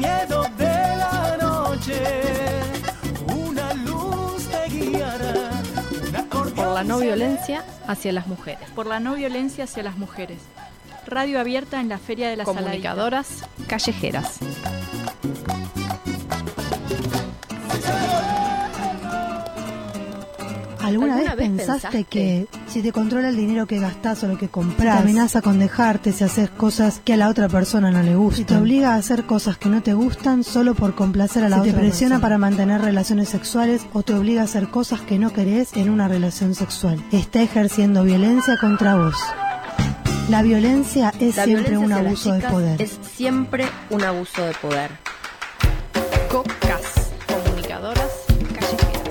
miedo de la noche, una luz te guiará. Por la no violencia hacia las mujeres. Por la no violencia hacia las mujeres. Radio abierta en la Feria de la Saladita. Comunicadoras callejeras. ¿Alguna vez pensaste que si te controla el dinero que gastás o lo que compras, te amenaza con dejarte si haces cosas que a la otra persona no le gustan, si te obliga a hacer cosas que no te gustan solo por complacer a la otra persona, si te presiona para mantener relaciones sexuales o te obliga a hacer cosas que no querés en una relación sexual? Está ejerciendo violencia contra vos. La violencia es siempre un abuso de poder. Es siempre un abuso de poder. COCAS, comunicadoras callejeras.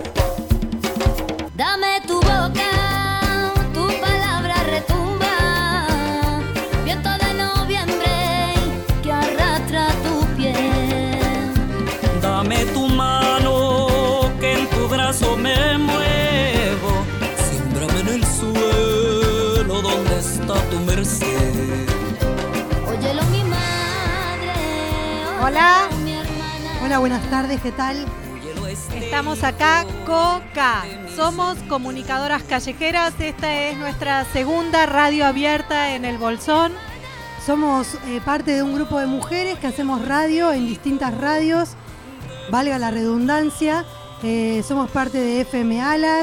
Dame tu boca, tu palabra retumba, viento de noviembre que arrastra tu piel. Dame tu mano, que en tu brazo me muevo, siémbrame en el suelo donde está tu merced. Óyelo mi madre, Hola. mi hermana. Hola, buenas tardes, ¿qué tal? Estamos acá, COCA. Somos comunicadoras callejeras. Esta es nuestra segunda radio abierta en el Bolsón. Somos parte de un grupo de mujeres que hacemos radio en distintas radios, valga la redundancia. Somos parte de FM Alas,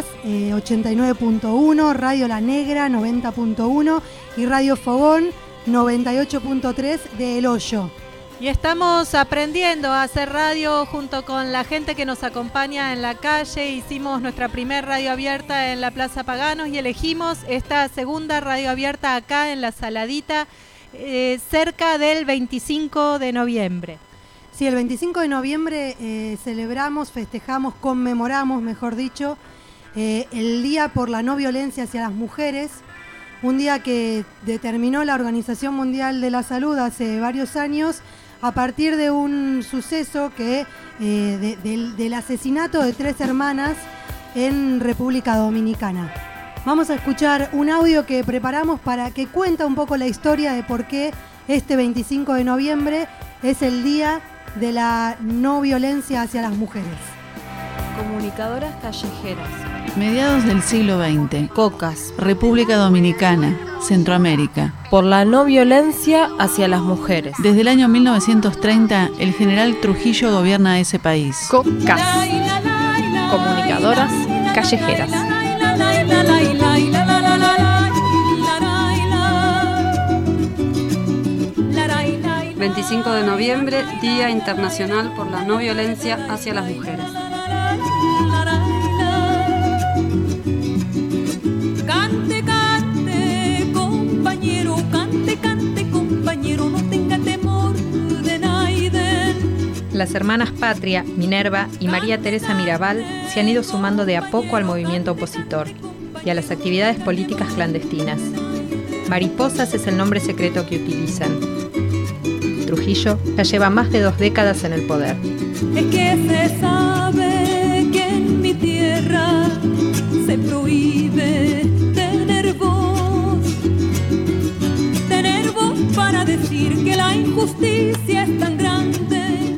89.1, Radio La Negra, 90.1 y Radio Fogón, 98.3 de El Hoyo. Y estamos aprendiendo a hacer radio junto con la gente que nos acompaña en la calle. Hicimos nuestra primer radio abierta en la Plaza Paganos y elegimos esta segunda radio abierta acá en la Saladita, cerca del 25 de noviembre. Sí, el 25 de noviembre celebramos, festejamos, conmemoramos, mejor dicho, el Día por la No Violencia hacia las Mujeres, un día que determinó la Organización Mundial de la Salud hace varios años a partir de un suceso que del asesinato de 3 hermanas en República Dominicana. Vamos a escuchar un audio que preparamos para que cuenta un poco la historia de por qué este 25 de noviembre es el Día de la No Violencia hacia las Mujeres. Comunicadoras callejeras. Mediados del siglo XX. COCAS, República Dominicana, Centroamérica. Por la no violencia hacia las mujeres. Desde el año 1930, el general Trujillo gobierna ese país. COCAS, comunicadoras callejeras. 25 de noviembre, Día Internacional por la No Violencia hacia las Mujeres. Cante, cante, compañero, no tenga temor de Naiden. Las hermanas Patria, Minerva y María Teresa Mirabal se han ido sumando de a poco al movimiento opositor y a las actividades políticas clandestinas. Mariposas es el nombre secreto que utilizan. Trujillo ya lleva más de 2 décadas en el poder. Es que se sabe que en mi tierra se prohíbe tener voz para decir que la injusticia es tan grande,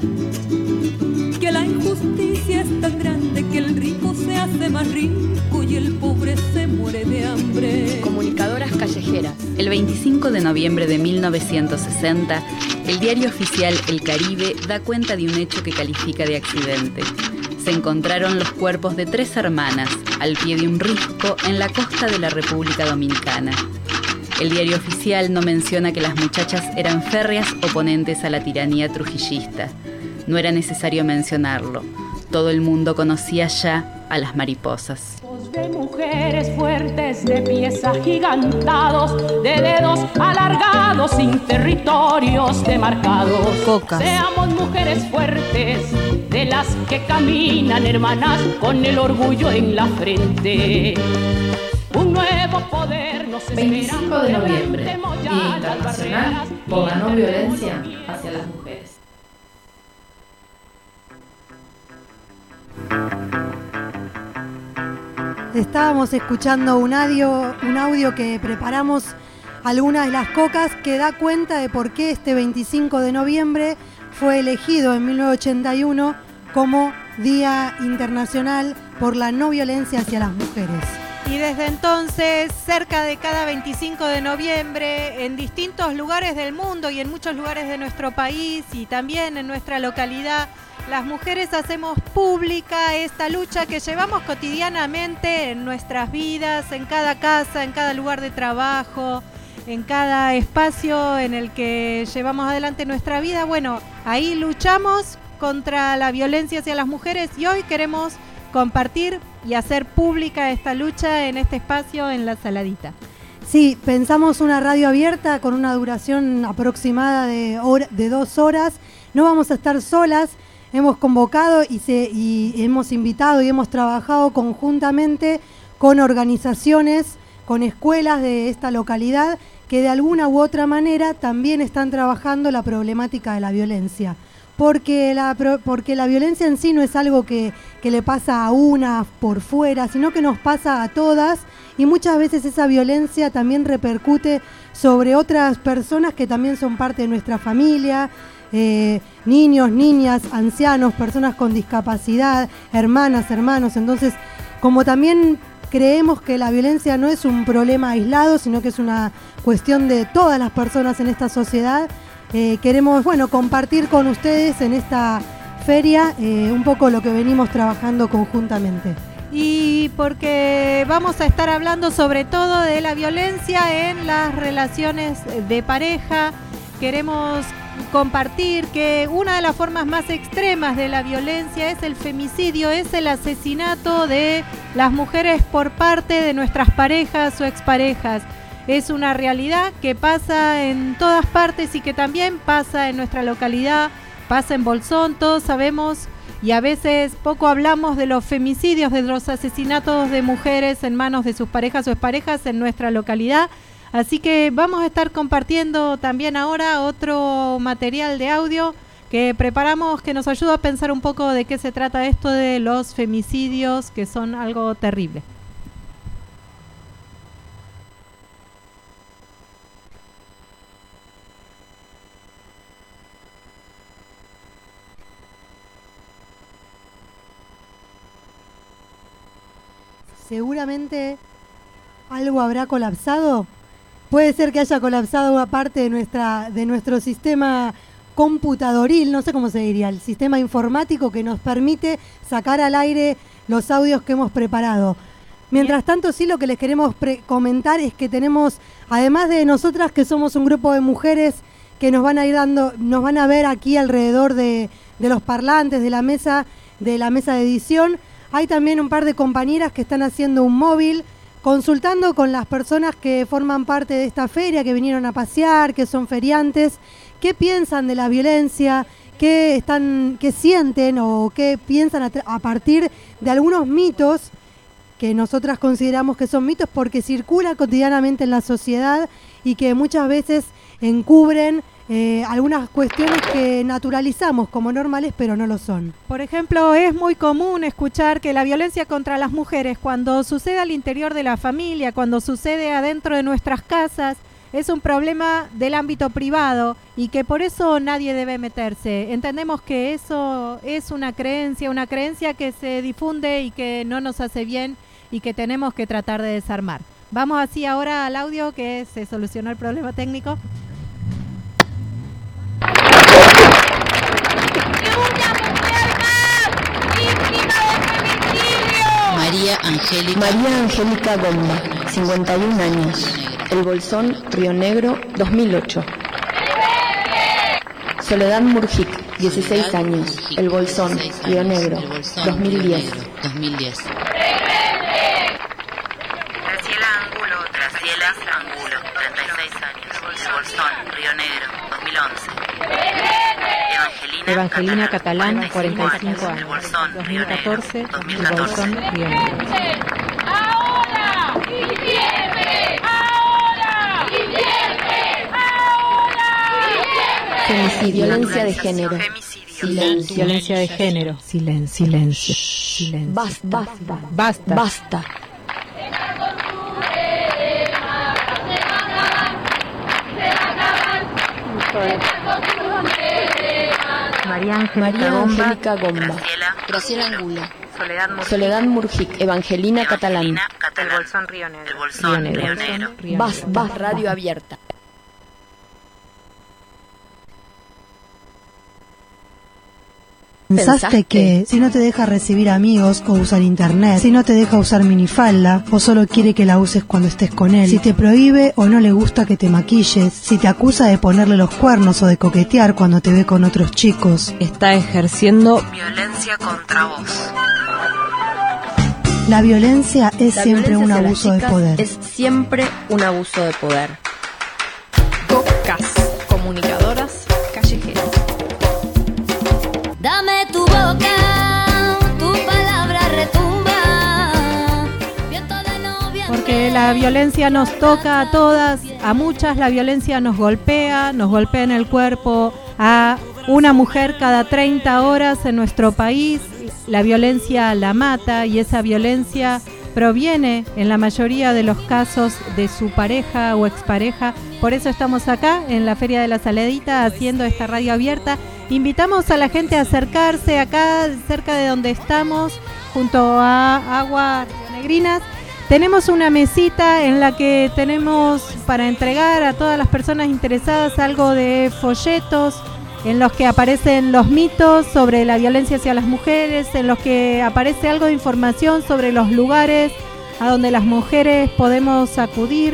que el rico se hace más rico y el pobre se muere de hambre. Comunicadoras callejeras. El 25 de noviembre de 1960, el diario oficial El Caribe da cuenta de un hecho que califica de accidente. Se encontraron los cuerpos de 3 hermanas al pie de un risco en la costa de la República Dominicana. El diario oficial no menciona que las muchachas eran férreas oponentes a la tiranía trujillista. No era necesario mencionarlo. Todo el mundo conocía ya a las mariposas. De mujeres fuertes, de pies agigantados, de dedos alargados, sin territorios demarcados. COCAS. Seamos mujeres fuertes, de las que caminan hermanas con el orgullo en la frente. Un nuevo poder nos espera. 25 de noviembre, Día Internacional por la No Violencia hacia las Mujeres. Estábamos escuchando un audio que preparamos algunas de las cocas que da cuenta de por qué este 25 de noviembre fue elegido en 1981 como Día Internacional por la No Violencia hacia las Mujeres. Y desde entonces, cerca de cada 25 de noviembre, en distintos lugares del mundo y en muchos lugares de nuestro país y también en nuestra localidad, las mujeres hacemos pública esta lucha que llevamos cotidianamente en nuestras vidas, en cada casa, en cada lugar de trabajo, en cada espacio en el que llevamos adelante nuestra vida. Bueno, ahí luchamos contra la violencia hacia las mujeres y hoy queremos compartir y hacer pública esta lucha en este espacio en La Saladita. Sí, pensamos una radio abierta con una duración aproximada de 2 horas. No vamos a estar solas, hemos convocado y hemos invitado y hemos trabajado conjuntamente con organizaciones, con escuelas de esta localidad que de alguna u otra manera también están trabajando la problemática de la violencia. Porque la violencia en sí no es algo que le pasa a una por fuera, sino que nos pasa a todas y muchas veces esa violencia también repercute sobre otras personas que también son parte de nuestra familia, niños, niñas, ancianos, personas con discapacidad, hermanas, hermanos. Entonces, como también creemos que la violencia no es un problema aislado, sino que es una cuestión de todas las personas en esta sociedad, queremos compartir con ustedes en esta feria un poco lo que venimos trabajando conjuntamente. Y porque vamos a estar hablando sobre todo de la violencia en las relaciones de pareja, queremos compartir que una de las formas más extremas de la violencia es el femicidio, es el asesinato de las mujeres por parte de nuestras parejas o exparejas. Es una realidad que pasa en todas partes y que también pasa en nuestra localidad, pasa en Bolsón, todos sabemos y a veces poco hablamos de los femicidios, de los asesinatos de mujeres en manos de sus parejas o exparejas en nuestra localidad. Así que vamos a estar compartiendo también ahora otro material de audio que preparamos que nos ayuda a pensar un poco de qué se trata esto de los femicidios, que son algo terrible. Seguramente algo habrá colapsado. Puede ser que haya colapsado una parte de nuestro sistema computadoril, no sé cómo se diría, el sistema informático que nos permite sacar al aire los audios que hemos preparado. Mientras tanto, sí, lo que les queremos comentar es que tenemos, además de nosotras que somos un grupo de mujeres que nos van a ver aquí alrededor de los parlantes de la mesa de edición, hay también un par de compañeras que están haciendo un móvil, consultando con las personas que forman parte de esta feria, que vinieron a pasear, que son feriantes, qué piensan de la violencia, qué sienten o qué piensan a partir de algunos mitos que nosotras consideramos que son mitos porque circulan cotidianamente en la sociedad y que muchas veces encubren algunas cuestiones que naturalizamos como normales, pero no lo son. Por ejemplo, es muy común escuchar que la violencia contra las mujeres, cuando sucede al interior de la familia, cuando sucede adentro de nuestras casas, es un problema del ámbito privado y que por eso nadie debe meterse. Entendemos que eso es una creencia que se difunde y que no nos hace bien y que tenemos que tratar de desarmar. Vamos así ahora al audio que se solucionó el problema técnico. María Angélica Gomba, 51 años. El Bolsón, Río Negro, 2008. Soledad Murjic, 16 años. El Bolsón, Río Negro, 2010. Graciela Angulo, 36 años. El Bolsón, Río Negro, 2011. Evangelina Catalán, 45 años. El Bolsón, 2014, 2014. Bolsón, Río Negro. ¡Ahora! ¡Invierte! ¡Ahora! ¡Invierte! ¡Ahora! Femicidio. Violencia de género. Silencio. Violencia de género. Silencio. Basta. María Angélica Gomba, Graciela Angulo, Soledad Murjic, Evangelina Catalán, El Bolsón Río Negro. Basta, Radio Abierta. ¿Pensaste que si no te deja recibir amigos o usar internet, si no te deja usar minifalda o solo quiere que la uses cuando estés con él, si te prohíbe o no le gusta que te maquilles, si te acusa de ponerle los cuernos o de coquetear cuando te ve con otros chicos? Está ejerciendo violencia contra vos. La violencia es siempre un abuso de poder. Es siempre un abuso de poder. Cocas, comunicadoras callejeras. Dame tu boca, tu palabra retumba. Viento de novia. Porque la violencia nos toca a todas, a muchas la violencia nos golpea en el cuerpo, a una mujer cada 30 horas en nuestro país, la violencia la mata y esa violencia proviene en la mayoría de los casos de su pareja o expareja. Por eso estamos acá en la Feria de la Saladita haciendo esta radio abierta. Invitamos a la gente a acercarse acá cerca de donde estamos, junto a Agua Rionegrinas. Tenemos una mesita en la que tenemos para entregar a todas las personas interesadas algo de folletos en los que aparecen los mitos sobre la violencia hacia las mujeres, en los que aparece algo de información sobre los lugares a donde las mujeres podemos acudir.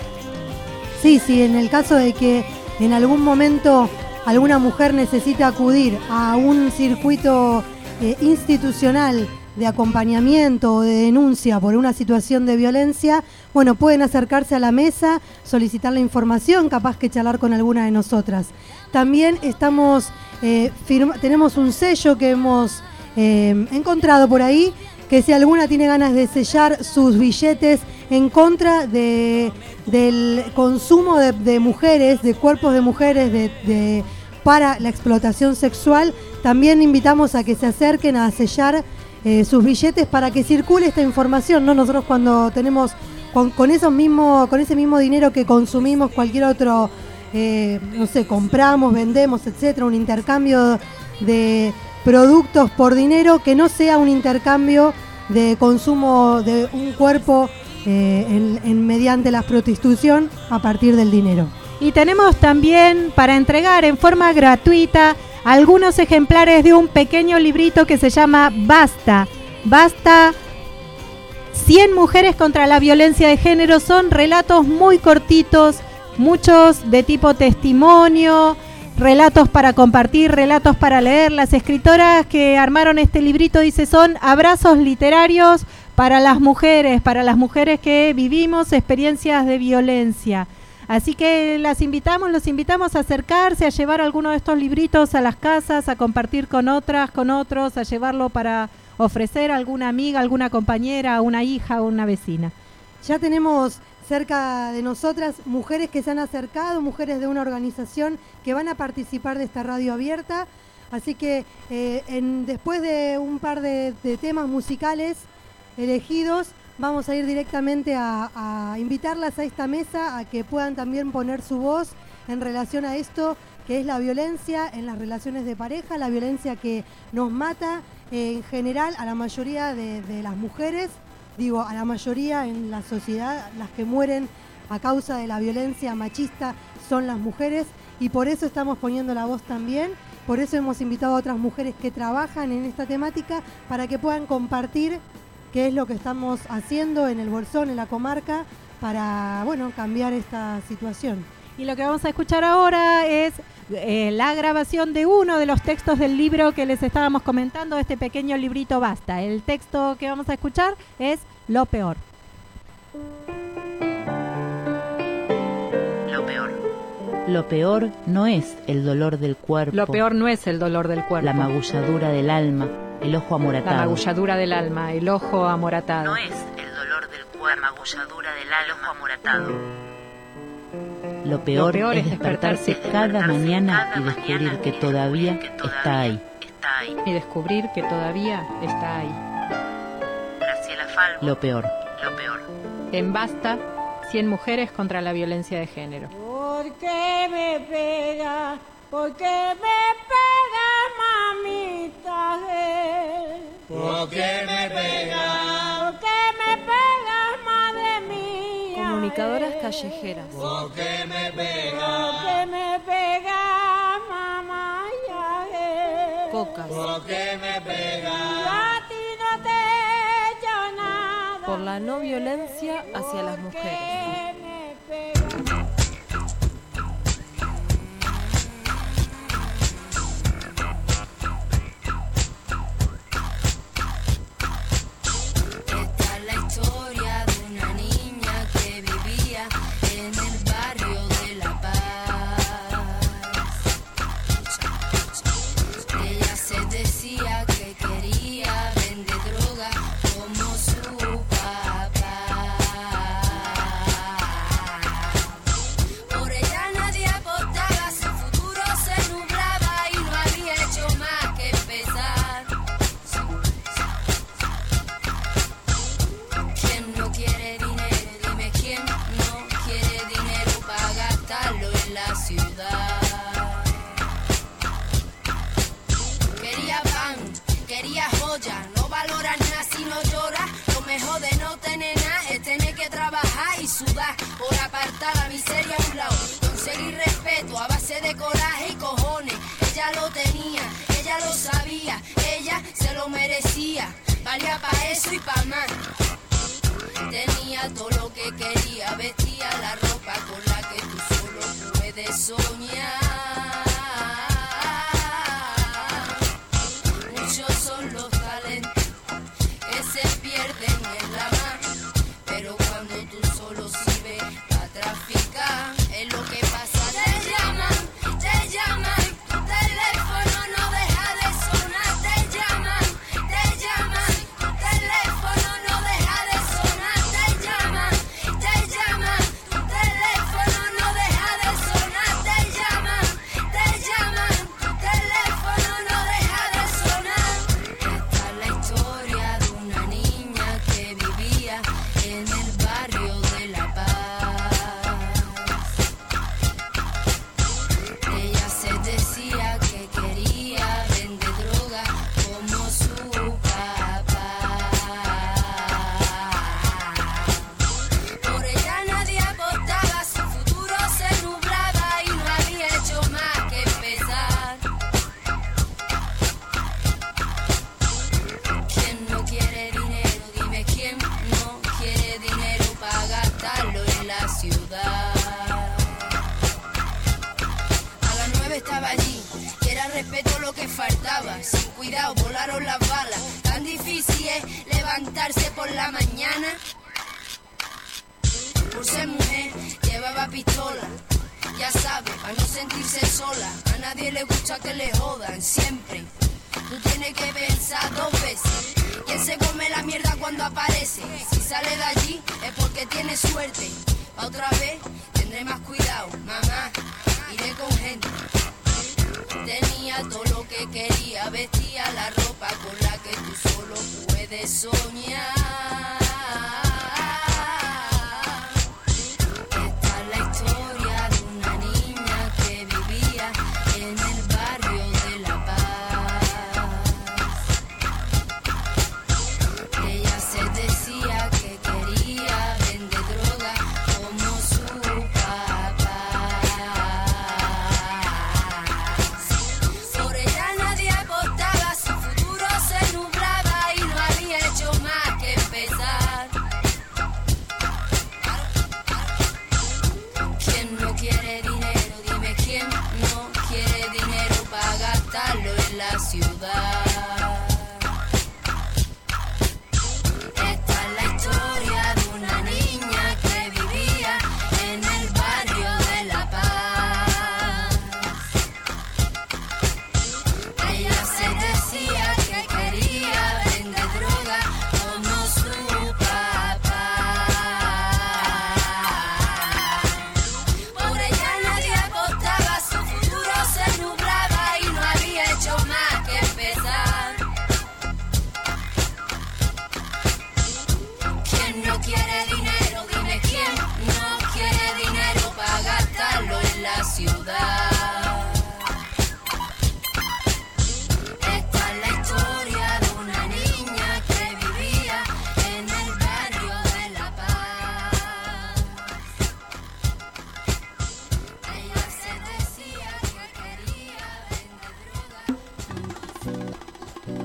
Sí, en el caso de que en algún momento alguna mujer necesita acudir a un circuito institucional de acompañamiento o de denuncia por una situación de violencia, bueno, pueden acercarse a la mesa, solicitar la información, capaz que charlar con alguna de nosotras. También estamos tenemos un sello que hemos encontrado por ahí, que si alguna tiene ganas de sellar sus billetes en contra del consumo de mujeres, de cuerpos de mujeres, para la explotación sexual, también invitamos a que se acerquen a sellar sus billetes para que circule esta información, ¿no? Nosotros cuando tenemos con ese mismo dinero que consumimos cualquier otro, compramos, vendemos, etcétera, un intercambio de productos por dinero, que no sea un intercambio de consumo de un cuerpo mediante la prostitución a partir del dinero. Y tenemos también para entregar en forma gratuita algunos ejemplares de un pequeño librito que se llama Basta. Basta, 100 mujeres contra la violencia de género. Son relatos muy cortitos, muchos de tipo testimonio, relatos para compartir, relatos para leer. Las escritoras que armaron este librito, dice, son abrazos literarios para las mujeres que vivimos experiencias de violencia. Así que los invitamos a acercarse, a llevar alguno de estos libritos a las casas, a compartir con otras, con otros, a llevarlo para ofrecer a alguna amiga, alguna compañera, a una hija o una vecina. Ya tenemos cerca de nosotras mujeres que se han acercado, mujeres de una organización que van a participar de esta radio abierta. Así que después de un par de temas musicales elegidos, vamos a ir directamente a invitarlas a esta mesa a que puedan también poner su voz en relación a esto que es la violencia en las relaciones de pareja, la violencia que nos mata en general a la mayoría de las mujeres, a la mayoría en la sociedad. Las que mueren a causa de la violencia machista son las mujeres, y por eso estamos poniendo la voz también. Por eso hemos invitado a otras mujeres que trabajan en esta temática para que puedan compartir qué es lo que estamos haciendo en el Bolsón, en la comarca, para cambiar esta situación. Y lo que vamos a escuchar ahora es la grabación de uno de los textos del libro que les estábamos comentando, este pequeño librito Basta. El texto que vamos a escuchar es Lo Peor. Lo peor. Lo peor no es el dolor del cuerpo. Lo peor no es el dolor del cuerpo. La magulladura del alma, el ojo amoratado. La magulladura del alma, el ojo amoratado. No es el dolor del cuerpo, la magulladura del ojo amoratado. Lo peor es despertarse cada mañana y descubrir que todavía está ahí. Y descubrir que todavía está ahí. Graciela Falvo. Lo peor. Lo peor. En Basta, 100 mujeres contra la violencia de género. ¿Por qué me pega? ¿Por qué me pega más? porque me pegas. Porque me pegas, madre mía. Comunicadoras callejeras. Porque me pegas. Porque me pegas, mamá, ya ves. Cocas. Porque me pegas. Yo a ti no te he hecho nada. Por la no violencia hacia las mujeres. Me pegas. Esta es la historia de una niña que vivía en el barrio de La Paz. Ella se decía que quería vender droga como su papá. Por ella nadie apostaba, su futuro se nublaba y no había hecho más que empezar. ¿Quién no quiere dinero? Dime quién no quiere dinero para gastarlo en la ciudad. Quería pan, quería joya, no valoras nada si no lloras. Lo mejor de no tener nada es tener que trabajar y sudar por apartar la miseria a un lado. Conseguir respeto a base de coraje y cojones. Ella lo tenía, ella lo sabía, ella se lo merecía. Valía pa' eso y pa' más. Tenía todo lo que quería, vestía la ropa con la que tú solo puedes soñar. Muchos son los talentos que se pierden en la mar, pero cuando tú solo sirves para traficar, es lo que pasa. Te llaman, tu teléfono no deja de sonar. Te llaman, tu teléfono no deja de sonar. Te llaman, tu teléfono no deja de sonar. Te llaman, tu teléfono no deja de sonar. Esta es la historia de una niña que vivía en el barrio de La Paz. Ella se decía que quería vender droga como su papá. Por ella nadie apostaba, su futuro se nublaba y no había hecho más que empezar. ¿Quién no quiere dinero? Dime quién no quiere dinero para gastarlo en la ciudad. A las 9 estaba allí, y era respeto lo que faltaba. Sin cuidado volaron las balas. Tan difícil es levantarse por la mañana. Por ser mujer llevaba pistola, ya sabe, para no sentirse sola. A nadie le gusta que le jodan siempre. Tú tienes que pensar dos veces. ¿Quién se come la mierda cuando aparece? Si sale de allí es porque tiene suerte. Pa' otra vez tendré más cuidado, mamá, iré con gente. Tenía todo lo que quería, vestía la ropa con la que tú solo puedes soñar. Esta es la historia de una niña que vivía en el barrio de La Paz. Ella se decía que quería vender droga como su papá. Por ella nadie apostaba, su futuro se nublaba y no había hecho más que empezar. ¿Quién no quiere dinero? Dime quién no quiere dinero para gastarlo en la ciudad. Esta es la historia de una niña que vivía en el barrio de La Paz. Ella se decía que quería vender droga como su papá. Por ella nadie apostaba, su futuro se nublaba y no había hecho más que empezar.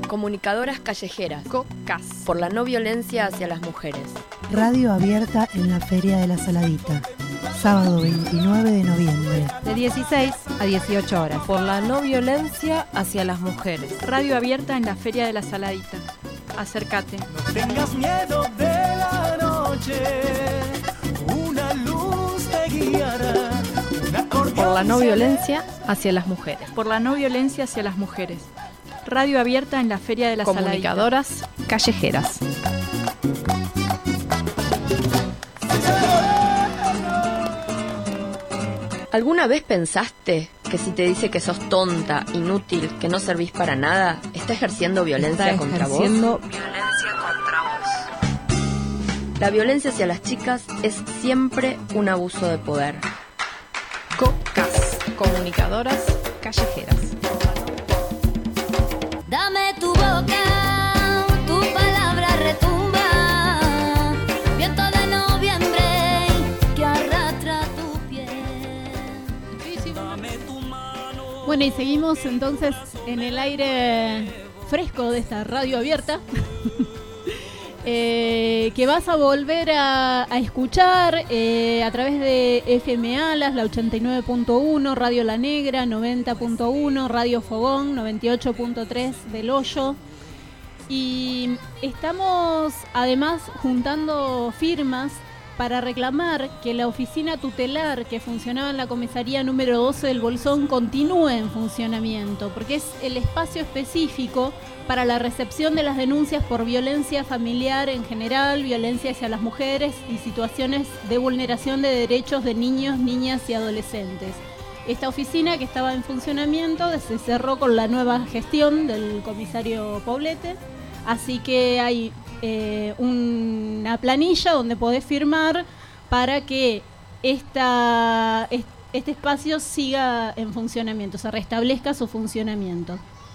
Comunicadoras callejeras. COCAS. Por la no violencia hacia las mujeres. Radio abierta en la Feria de la Saladita. Sábado 29 de noviembre. De 16 a 18 horas. Por la no violencia hacia las mujeres. Radio abierta en la Feria de la Saladita. Acércate. No tengas miedo de la noche. Una luz te guiará. Por la no violencia hacia las mujeres. Por la no violencia hacia las mujeres. Radio abierta en la Feria de la Saladita. Comunicadoras callejeras. ¿Alguna vez pensaste que si te dice que sos tonta, inútil, que no servís para nada, está ejerciendo violencia contra vos? Violencia contra vos. La violencia hacia las chicas es siempre un abuso de poder. COCAS. Comunicadoras callejeras. Dame tu boca, tu palabra retumba, viento de noviembre que arrastra tu piel. Bueno, y seguimos entonces en el aire fresco de esta radio abierta, que vas a volver a escuchar a través de FM Alas, la 89.1, Radio La Negra, 90.1, Radio Fogón, 98.3 del Hoyo. Y estamos además juntando firmas para reclamar que la oficina tutelar que funcionaba en la comisaría número 12 del Bolsón continúe en funcionamiento, porque es el espacio específico para la recepción de las denuncias por violencia familiar en general, violencia hacia las mujeres y situaciones de vulneración de derechos de niños, niñas y adolescentes. Esta oficina, que estaba en funcionamiento, se cerró con la nueva gestión del comisario Poblete, así que hay una planilla donde podés firmar para que este espacio siga en funcionamiento, se restablezca su funcionamiento.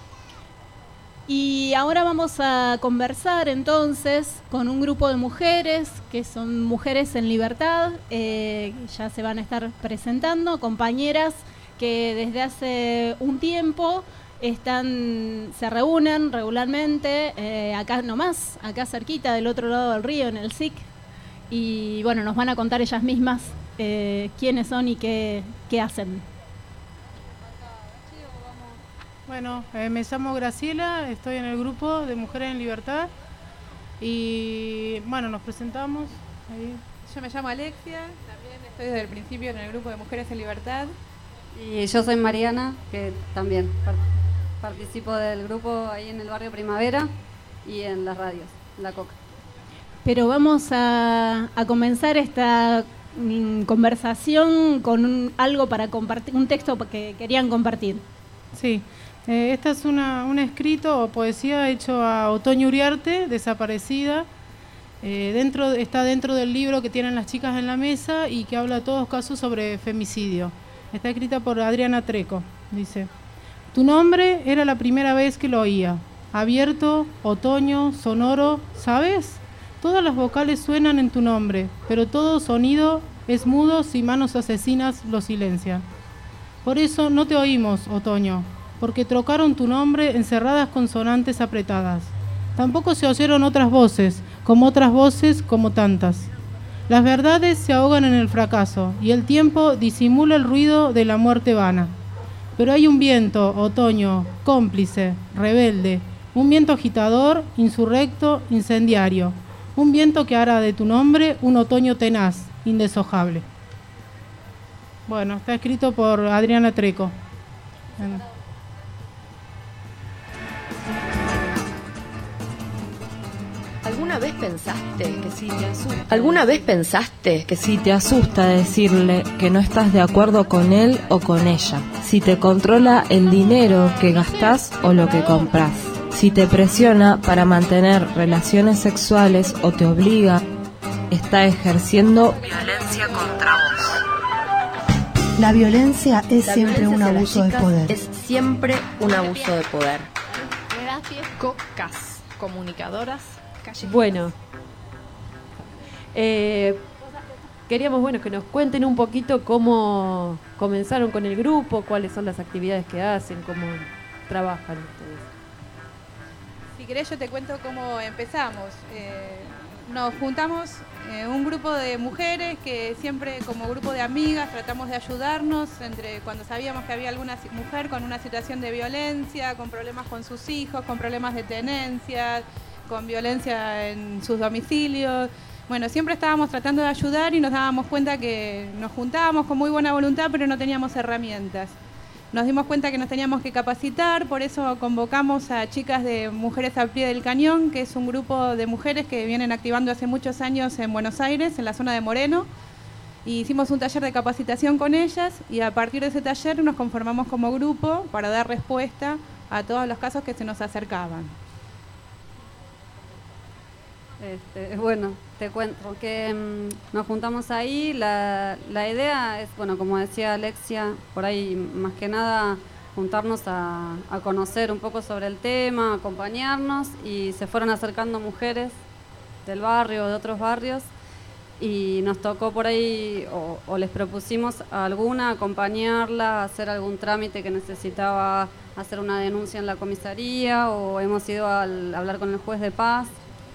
Y ahora vamos a conversar entonces con un grupo de mujeres que son Mujeres en Libertad, ya se van a estar presentando, compañeras que desde hace un tiempo se reúnen regularmente acá nomás, acá cerquita del otro lado del río, en el SIC, y bueno, nos van a contar ellas mismas quiénes son y qué hacen. Bueno, me llamo Graciela, estoy en el grupo de Mujeres en Libertad y bueno, nos presentamos. Ahí. Yo me llamo Alexia, también estoy desde el principio en el grupo de Mujeres en Libertad. Y yo soy Mariana, que también participo del grupo ahí en el barrio Primavera y en las radios, La Coca. Pero vamos a comenzar esta conversación con algo para compartir, un texto que querían compartir. Sí, esta es un escrito o poesía hecho a Otoño Uriarte, desaparecida. Está dentro del libro que tienen las chicas en la mesa y que habla de todos casos sobre femicidio. Está escrita por Adriana Treco. Dice: tu nombre era la primera vez que lo oía. Abierto, otoño, sonoro, ¿sabes? Todas las vocales suenan en tu nombre, pero todo sonido es mudo si manos asesinas lo silencian. Por eso no te oímos, otoño, porque trocaron tu nombre en cerradas consonantes apretadas. Tampoco se oyeron otras voces como tantas. Las verdades se ahogan en el fracaso y el tiempo disimula el ruido de la muerte vana. Pero hay un viento, otoño, cómplice, rebelde, un viento agitador, insurrecto, incendiario, un viento que hará de tu nombre un otoño tenaz, indeshojable. Bueno, está escrito por Adriana Treco. ¿Alguna vez pensaste que si te asusta decirle que no estás de acuerdo con él o con ella? Si te controla el dinero que gastás o lo que compras. Si te presiona para mantener relaciones sexuales o te obliga, está ejerciendo violencia contra vos. La violencia es siempre un abuso de poder. Es siempre un abuso de poder. COCAS. Comunicadoras callejeras. Bueno, queríamos que nos cuenten un poquito cómo comenzaron con el grupo, cuáles son las actividades que hacen, cómo trabajan ustedes. Si querés yo te cuento cómo empezamos. Nos juntamos un grupo de mujeres que siempre como grupo de amigas tratamos de ayudarnos entre cuando sabíamos que había alguna mujer con una situación de violencia, con problemas con sus hijos, con problemas de tenencia, con violencia en sus domicilios. Bueno, siempre estábamos tratando de ayudar y nos dábamos cuenta que nos juntábamos con muy buena voluntad, pero no teníamos herramientas. Nos dimos cuenta que nos teníamos que capacitar, por eso convocamos a chicas de Mujeres al Pie del Cañón, que es un grupo de mujeres que vienen activando hace muchos años en Buenos Aires, en la zona de Moreno. Y hicimos un taller de capacitación con ellas y a partir de ese taller nos conformamos como grupo para dar respuesta a todos los casos que se nos acercaban. Bueno, te cuento que nos juntamos ahí. La idea es, bueno, como decía Alexia, por ahí más que nada juntarnos a conocer un poco sobre el tema, acompañarnos, y se fueron acercando mujeres del barrio, de otros barrios, y nos tocó por ahí, o les propusimos a alguna acompañarla, hacer algún trámite que necesitaba hacer una denuncia en la comisaría, o hemos ido a hablar con el juez de paz.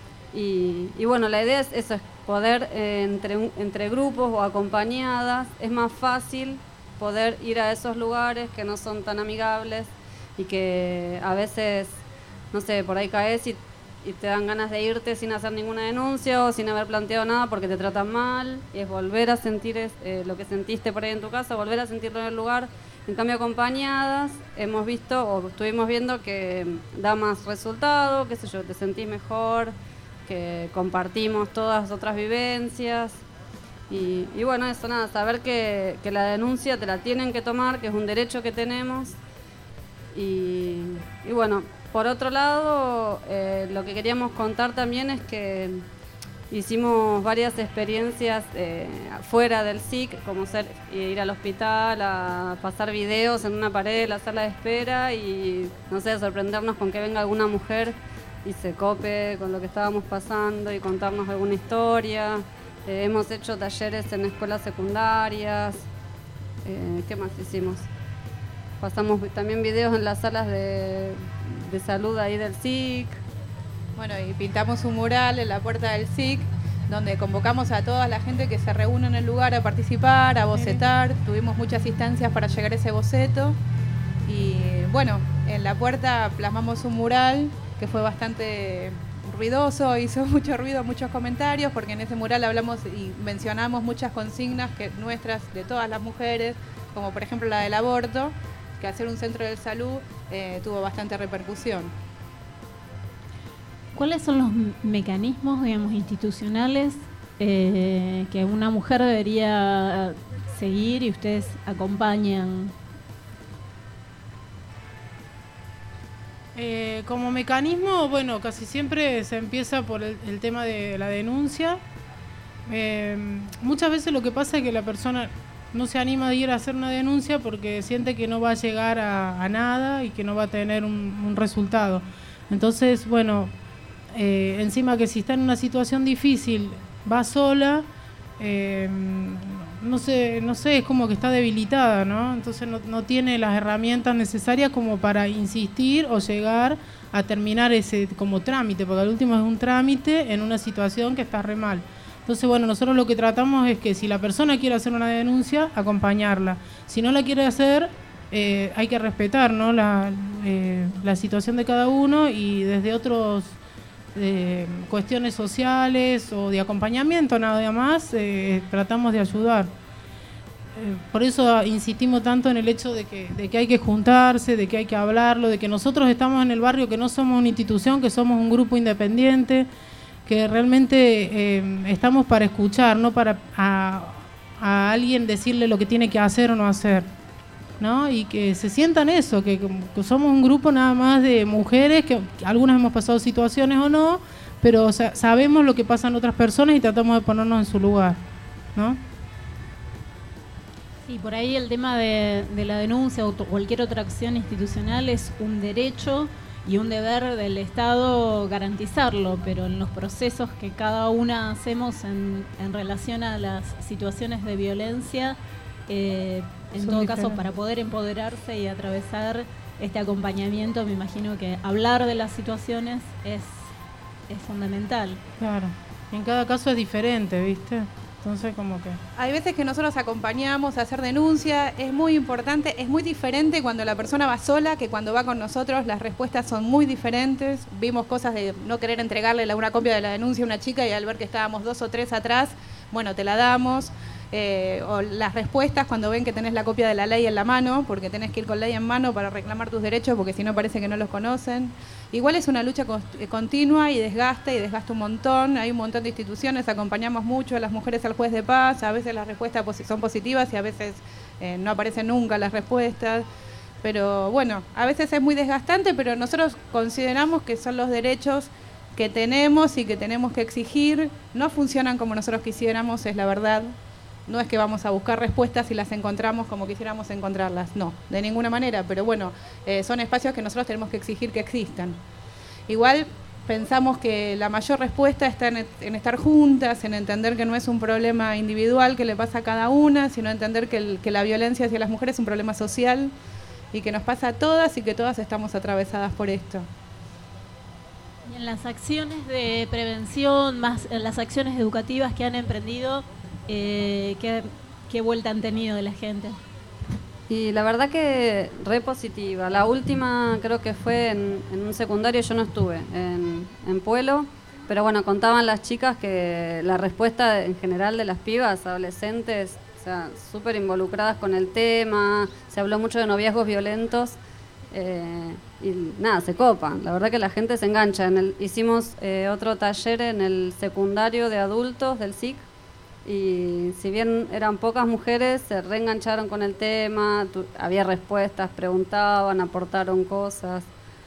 Y bueno, la idea es eso, es poder entre grupos o acompañadas, es más fácil poder ir a esos lugares que no son tan amigables y que a veces, no sé, por ahí caes y te dan ganas de irte sin hacer ninguna denuncia o sin haber planteado nada porque te tratan mal, y es volver a sentir lo que sentiste por ahí en tu casa, volver a sentirlo en el lugar. En cambio, acompañadas, hemos visto o estuvimos viendo que da más resultado, qué sé yo, te sentís mejor, que compartimos todas otras vivencias y bueno, eso, nada, saber que la denuncia te la tienen que tomar, que es un derecho que tenemos y bueno, por otro lado, lo que queríamos contar también es que hicimos varias experiencias fuera del SIC, como ir al hospital, a pasar videos en una pared de la sala de espera y, no sé, sorprendernos con que venga alguna mujer y se cope con lo que estábamos pasando y contarnos alguna historia. Hemos hecho talleres en escuelas secundarias. ¿Qué más hicimos? Pasamos también videos en las salas de salud ahí del SIC. Bueno, y pintamos un mural en la puerta del SIC donde convocamos a toda la gente que se reúne en el lugar a participar, a bocetar. Tuvimos muchas instancias para llegar a ese boceto. Y bueno, en la puerta plasmamos un mural que fue bastante ruidoso, hizo mucho ruido, muchos comentarios, porque en ese mural hablamos y mencionamos muchas consignas nuestras, de todas las mujeres, como por ejemplo la del aborto, que hacer un centro de salud tuvo bastante repercusión. ¿Cuáles son los mecanismos, digamos, institucionales que una mujer debería seguir y ustedes acompañan? Como mecanismo, bueno, casi siempre se empieza por el tema de la denuncia. Muchas veces lo que pasa es que la persona no se anima a ir a hacer una denuncia porque siente que no va a llegar a nada y que no va a tener un resultado. Entonces, bueno, encima que si está en una situación difícil, va sola, no sé, es como que está debilitada, ¿no? Entonces no tiene las herramientas necesarias como para insistir o llegar a terminar ese como trámite, porque al último es un trámite en una situación que está re mal. Entonces, bueno, nosotros lo que tratamos es que si la persona quiere hacer una denuncia, acompañarla. Si no la quiere hacer, hay que respetar, ¿no? la situación de cada uno y desde otros cuestiones sociales o de acompañamiento nada más, tratamos de ayudar. Por eso insistimos tanto en el hecho de que hay que juntarse, de que hay que hablarlo, de que nosotros estamos en el barrio, que no somos una institución, que somos un grupo independiente, que realmente estamos para escuchar, no para a alguien decirle lo que tiene que hacer o no hacer, ¿no? Y que se sientan eso, que somos un grupo nada más de mujeres, que algunas hemos pasado situaciones o no, pero sabemos lo que pasa en otras personas y tratamos de ponernos en su lugar, ¿no? Sí, por ahí el tema de la denuncia o cualquier otra acción institucional es un derecho y un deber del Estado garantizarlo, pero en los procesos que cada una hacemos en relación a las situaciones de violencia, en todo caso, para poder empoderarse y atravesar este acompañamiento, me imagino que hablar de las situaciones es fundamental. Claro, y en cada caso es diferente, ¿viste? Entonces como que... Hay veces que nosotros acompañamos a hacer denuncia, es muy importante, es muy diferente cuando la persona va sola que cuando va con nosotros, las respuestas son muy diferentes. Vimos cosas de no querer entregarle una copia de la denuncia a una chica y al ver que estábamos 2 o 3 atrás, bueno, te la damos. O las respuestas cuando ven que tenés la copia de la ley en la mano, porque tenés que ir con ley en mano para reclamar tus derechos, porque si no parece que no los conocen. Igual es una lucha continua y desgasta un montón. Hay un montón de instituciones, acompañamos mucho a las mujeres al juez de paz, a veces las respuestas son positivas y a veces no aparecen nunca las respuestas. Pero bueno, a veces es muy desgastante, pero nosotros consideramos que son los derechos que tenemos y que tenemos que exigir. No funcionan como nosotros quisiéramos, es la verdad. No es que vamos a buscar respuestas y las encontramos como quisiéramos encontrarlas, no, de ninguna manera, pero bueno, son espacios que nosotros tenemos que exigir que existan. Igual pensamos que la mayor respuesta está en estar juntas, en entender que no es un problema individual que le pasa a cada una, sino entender que la violencia hacia las mujeres es un problema social y que nos pasa a todas y que todas estamos atravesadas por esto. Y en las acciones de prevención, más en las acciones educativas que han emprendido, ¿qué vuelta han tenido de la gente? Y la verdad que re positiva. La última creo que fue en un secundario, yo no estuve, en Pueblo, pero bueno, contaban las chicas que la respuesta en general de las pibas, adolescentes, o sea, súper involucradas con el tema, se habló mucho de noviazgos violentos, y nada, se copan. La verdad que la gente se engancha. Hicimos otro taller en el secundario de adultos del SIC, y si bien eran pocas mujeres, se reengancharon con el tema, había respuestas, preguntaban, aportaron cosas.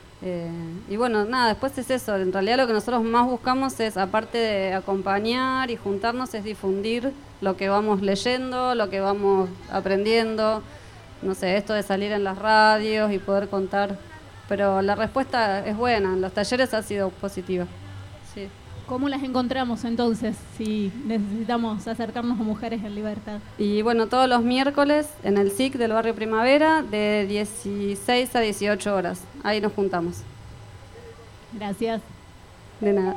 Y bueno, nada, después es eso. En realidad lo que nosotros más buscamos es, aparte de acompañar y juntarnos, es difundir lo que vamos leyendo, lo que vamos aprendiendo. No sé, esto de salir en las radios y poder contar. Pero la respuesta es buena, en los talleres ha sido positiva. Sí. ¿Cómo las encontramos entonces si necesitamos acercarnos a Mujeres en Libertad? Y bueno, todos los miércoles en el SIC del barrio Primavera de 16 a 18 horas. Ahí nos juntamos. Gracias. De nada.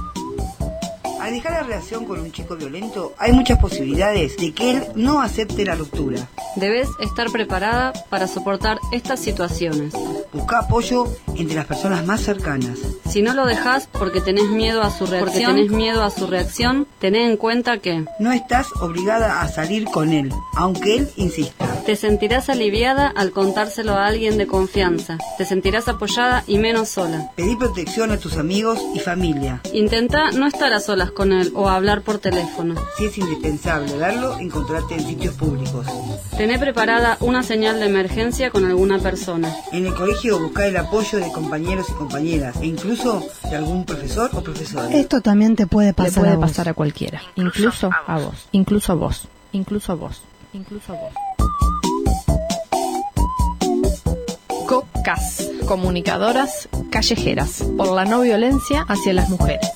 Al dejar la relación con un chico violento, hay muchas posibilidades de que él no acepte la ruptura. Debes estar preparada para soportar estas situaciones. Busca apoyo entre las personas más cercanas. Si no lo dejas porque tenés miedo a su reacción, tené en cuenta que no estás obligada a salir con él, aunque él insista. Te sentirás aliviada al contárselo a alguien de confianza. Te sentirás apoyada y menos sola. Pedí protección a tus amigos y familia. Intenta no estar a solas con él o hablar por teléfono. Si es indispensable verlo, encontrarte en sitios públicos. Tené preparada una señal de emergencia con alguna persona. En el colegio busca el apoyo de compañeros y compañeras e incluso de algún profesor o profesora. Esto también te puede pasar. Le puede a vos. pasar a cualquiera, incluso a vos, incluso a vos, incluso a vos, incluso a vos. COCAS, comunicadoras callejeras por la no violencia hacia las mujeres.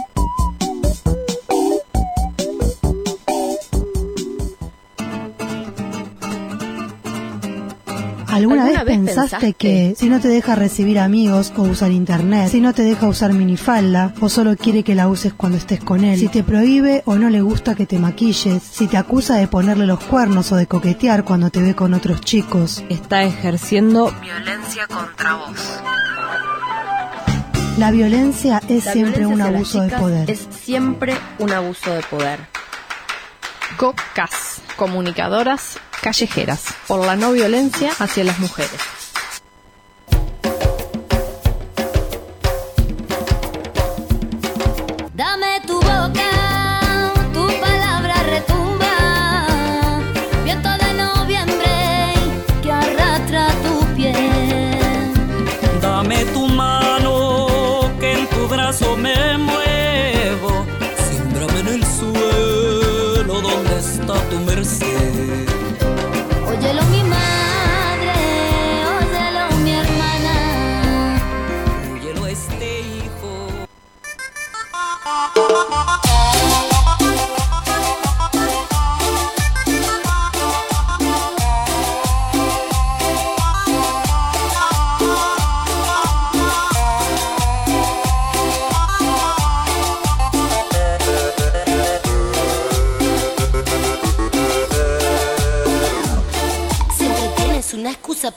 ¿Alguna vez pensaste que si no te deja recibir amigos o usar internet, si no te deja usar minifalda o solo quiere que la uses cuando estés con él, si te prohíbe o no le gusta que te maquilles, si te acusa de ponerle los cuernos o de coquetear cuando te ve con otros chicos, está ejerciendo violencia contra vos? La violencia es siempre un abuso de poder. Es siempre un abuso de poder. COCAS, comunicadoras callejeras por la no violencia hacia las mujeres. Dame tu boca, tu palabra retumba, viento de noviembre que arrastra tu piel. Dame tu mano, que en tu brazo me muevo, siémbrame en el suelo donde está tu merced. Óyelo mi madre, óyelo mi hermana, óyelo este hijo.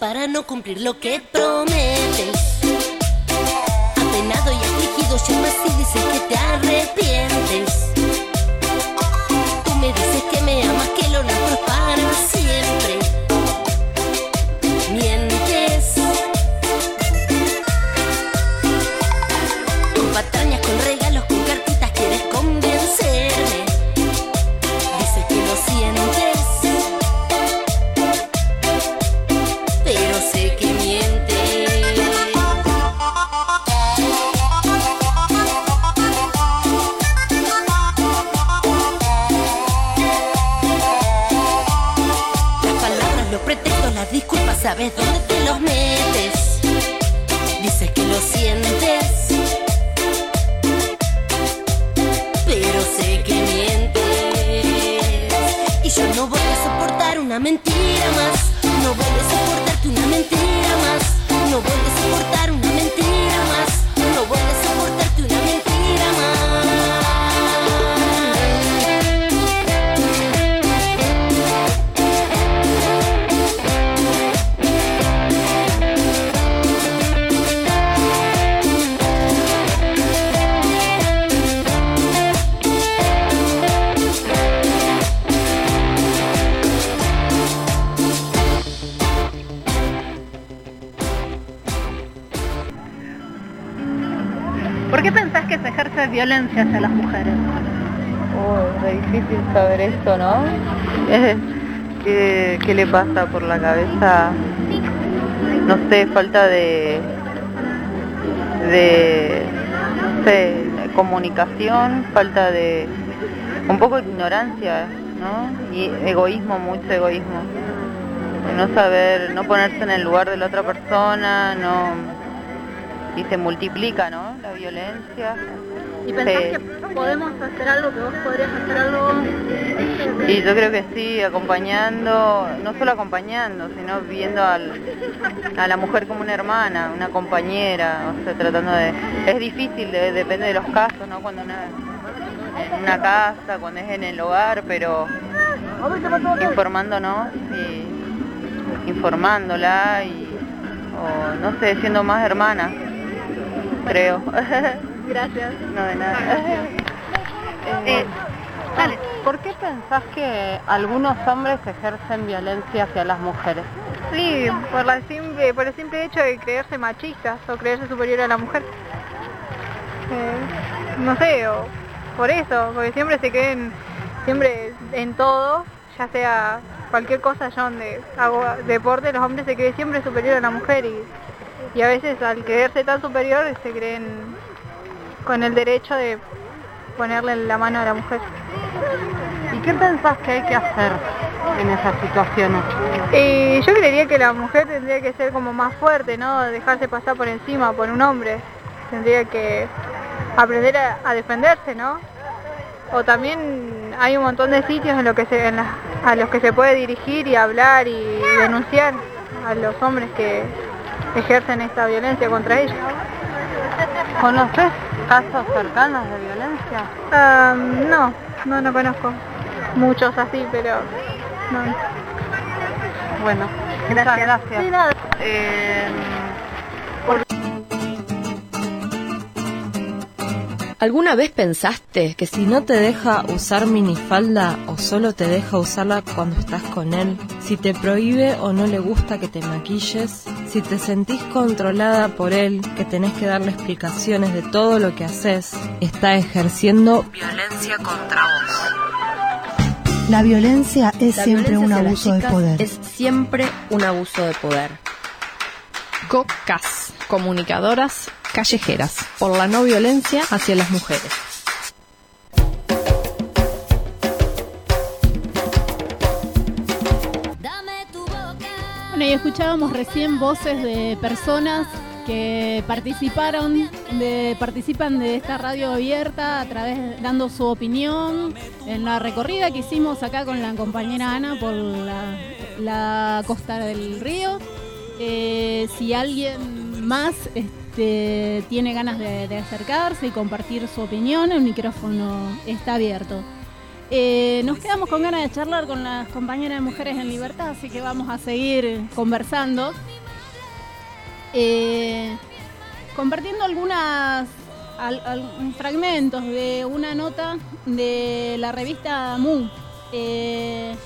para no cumplir lo que prometes. Apenado y afligido llamas y dices que te arrepientes. Tú me dices que me amas, que lo nuestro es para siempre. Mientes. Con patrañas, con regalos, con cartitas quieres convencerme. Dices que lo sientes, pero sé que mientes. Las palabras, los pretextos, las disculpas, sabes dónde te los metes. Dices que lo sientes, pero sé que mientes. Y yo no voy a soportar una mentira más. No voy a soportarte una mentira más. No voy a soportar una mentira más. No voy a soportarte una mentira más. ¿Por qué pensás que se ejerce violencia hacia las mujeres? Es difícil saber esto, ¿no? ¿Qué le pasa por la cabeza? No sé, falta de no sé, comunicación, falta de un poco de ignorancia, ¿no? Y egoísmo, mucho egoísmo. No saber, no ponerse en el lugar de la otra persona, no. Y se multiplica, ¿no? La violencia. ¿Y pensás que podemos hacer algo, que vos podrías hacer algo? Y yo creo que sí, acompañando, no solo acompañando, sino viendo a la mujer como una hermana, una compañera, o sea, tratando de... Es difícil, depende de los casos, ¿no? Cuando en una casa, cuando es en el hogar, pero informándonos y informándola o no sé, siendo más hermana, creo. Gracias. No, de nada. Dale. ¿Por qué pensás que algunos hombres ejercen violencia hacia las mujeres? Sí, por el simple hecho de creerse machistas o creerse superior a la mujer. No sé, o por eso, porque siempre se creen, siempre en todo, ya sea cualquier cosa, yo donde hago deporte, los hombres se creen siempre superior a la mujer y a veces al creerse tan superior se creen con el derecho de ponerle la mano a la mujer. ¿Y qué pensás que hay que hacer en esas situaciones? Yo creería que la mujer tendría que ser como más fuerte, ¿no? Dejarse pasar por encima por un hombre. Tendría que aprender a defenderse, ¿no? O también hay un montón de sitios a los que se puede dirigir y hablar y denunciar a los hombres que ejercen esta violencia contra ellos. ¿Conoces casos cercanos de violencia? No conozco muchos así, pero no. Bueno, gracias. Sí, nada. ¿Alguna vez pensaste que Si no te deja usar minifalda o solo te deja usarla cuando estás con él, si te prohíbe o no le gusta que te maquilles, si te sentís controlada por él, que tenés que darle explicaciones de todo lo que haces, está ejerciendo violencia contra vos? La violencia es La siempre violencia un hacia las abuso de chicas poder. Es siempre un abuso de poder. COCAS, comunicadoras callejeras, por la no violencia hacia las mujeres. Bueno, y escuchábamos recién voces de personas que participan de esta radio abierta a través dando su opinión en la recorrida que hicimos acá con la compañera Ana por la costa del río. Si alguien más tiene ganas de acercarse y compartir su opinión, el micrófono está abierto. Nos quedamos con ganas de charlar con las compañeras de Mujeres en Libertad, así que vamos a seguir conversando. compartiendo algunos fragmentos de una nota de la revista Mu, que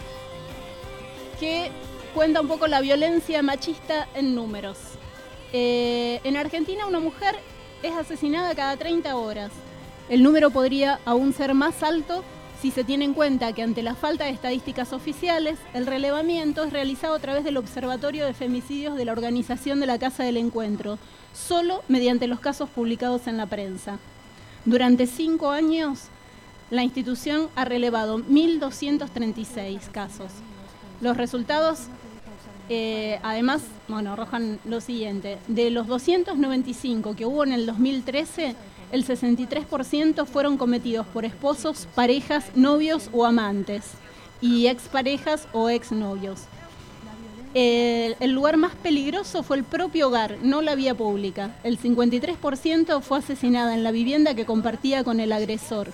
cuenta un poco la violencia machista en números. En Argentina una mujer es asesinada cada 30 horas. El número podría aún ser más alto si se tiene en cuenta que ante la falta de estadísticas oficiales, el relevamiento es realizado a través del Observatorio de Femicidios de la Organización de la Casa del Encuentro, solo mediante los casos publicados en la prensa. Durante 5 años, la institución ha relevado 1.236 casos. Los resultados, además, arrojan lo siguiente. De los 295 que hubo en el 2013, el 63% fueron cometidos por esposos, parejas, novios o amantes, y exparejas o exnovios. El lugar más peligroso fue el propio hogar, no la vía pública. El 53% fue asesinada en la vivienda que compartía con el agresor.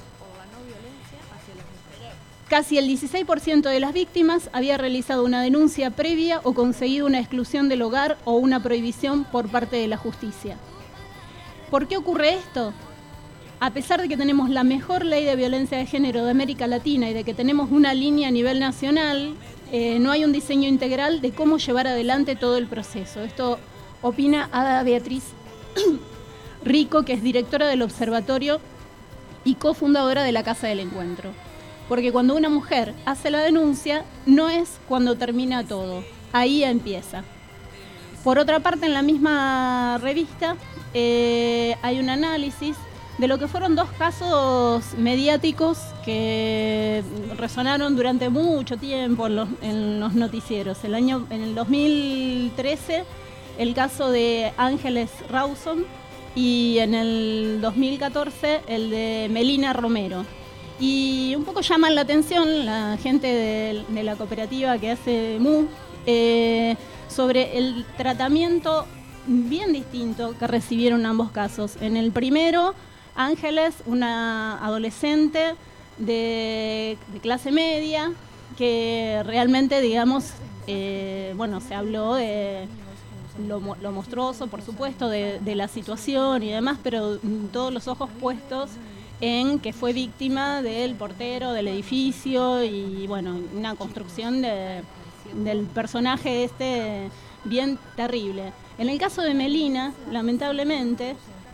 Casi el 16% de las víctimas había realizado una denuncia previa o conseguido una exclusión del hogar o una prohibición por parte de la justicia. ¿Por qué ocurre esto? A pesar de que tenemos la mejor ley de violencia de género de América Latina y de que tenemos una línea a nivel nacional, no hay un diseño integral de cómo llevar adelante todo el proceso. Esto opina Ada Beatriz Rico, que es directora del observatorio y cofundadora de la Casa del Encuentro. Porque cuando una mujer hace la denuncia, no es cuando termina todo, ahí empieza. Por otra parte, en la misma revista hay un análisis de lo que fueron 2 casos mediáticos que resonaron durante mucho tiempo en los noticieros. En el 2013, el caso de Ángeles Rawson, y en el 2014, el de Melina Romero. Y un poco llaman la atención la gente de la cooperativa que hace Mu sobre el tratamiento bien distinto que recibieron ambos casos. En el primero, Ángeles, una adolescente de clase media, que realmente, digamos, se habló de lo monstruoso, por supuesto, de la situación y demás, pero todos los ojos puestos en que fue víctima del portero del edificio y, una construcción del personaje bien terrible. En el caso de Melina, lamentablemente,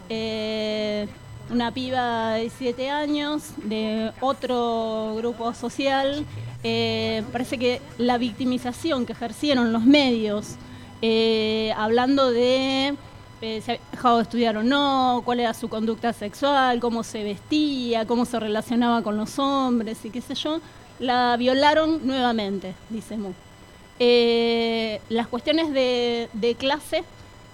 una piba de 17 años de otro grupo social, parece que la victimización que ejercieron los medios, hablando de si había dejado de estudiar o no, cuál era su conducta sexual, cómo se vestía, cómo se relacionaba con los hombres y qué sé yo, la violaron nuevamente, dice Mu. Las cuestiones de clase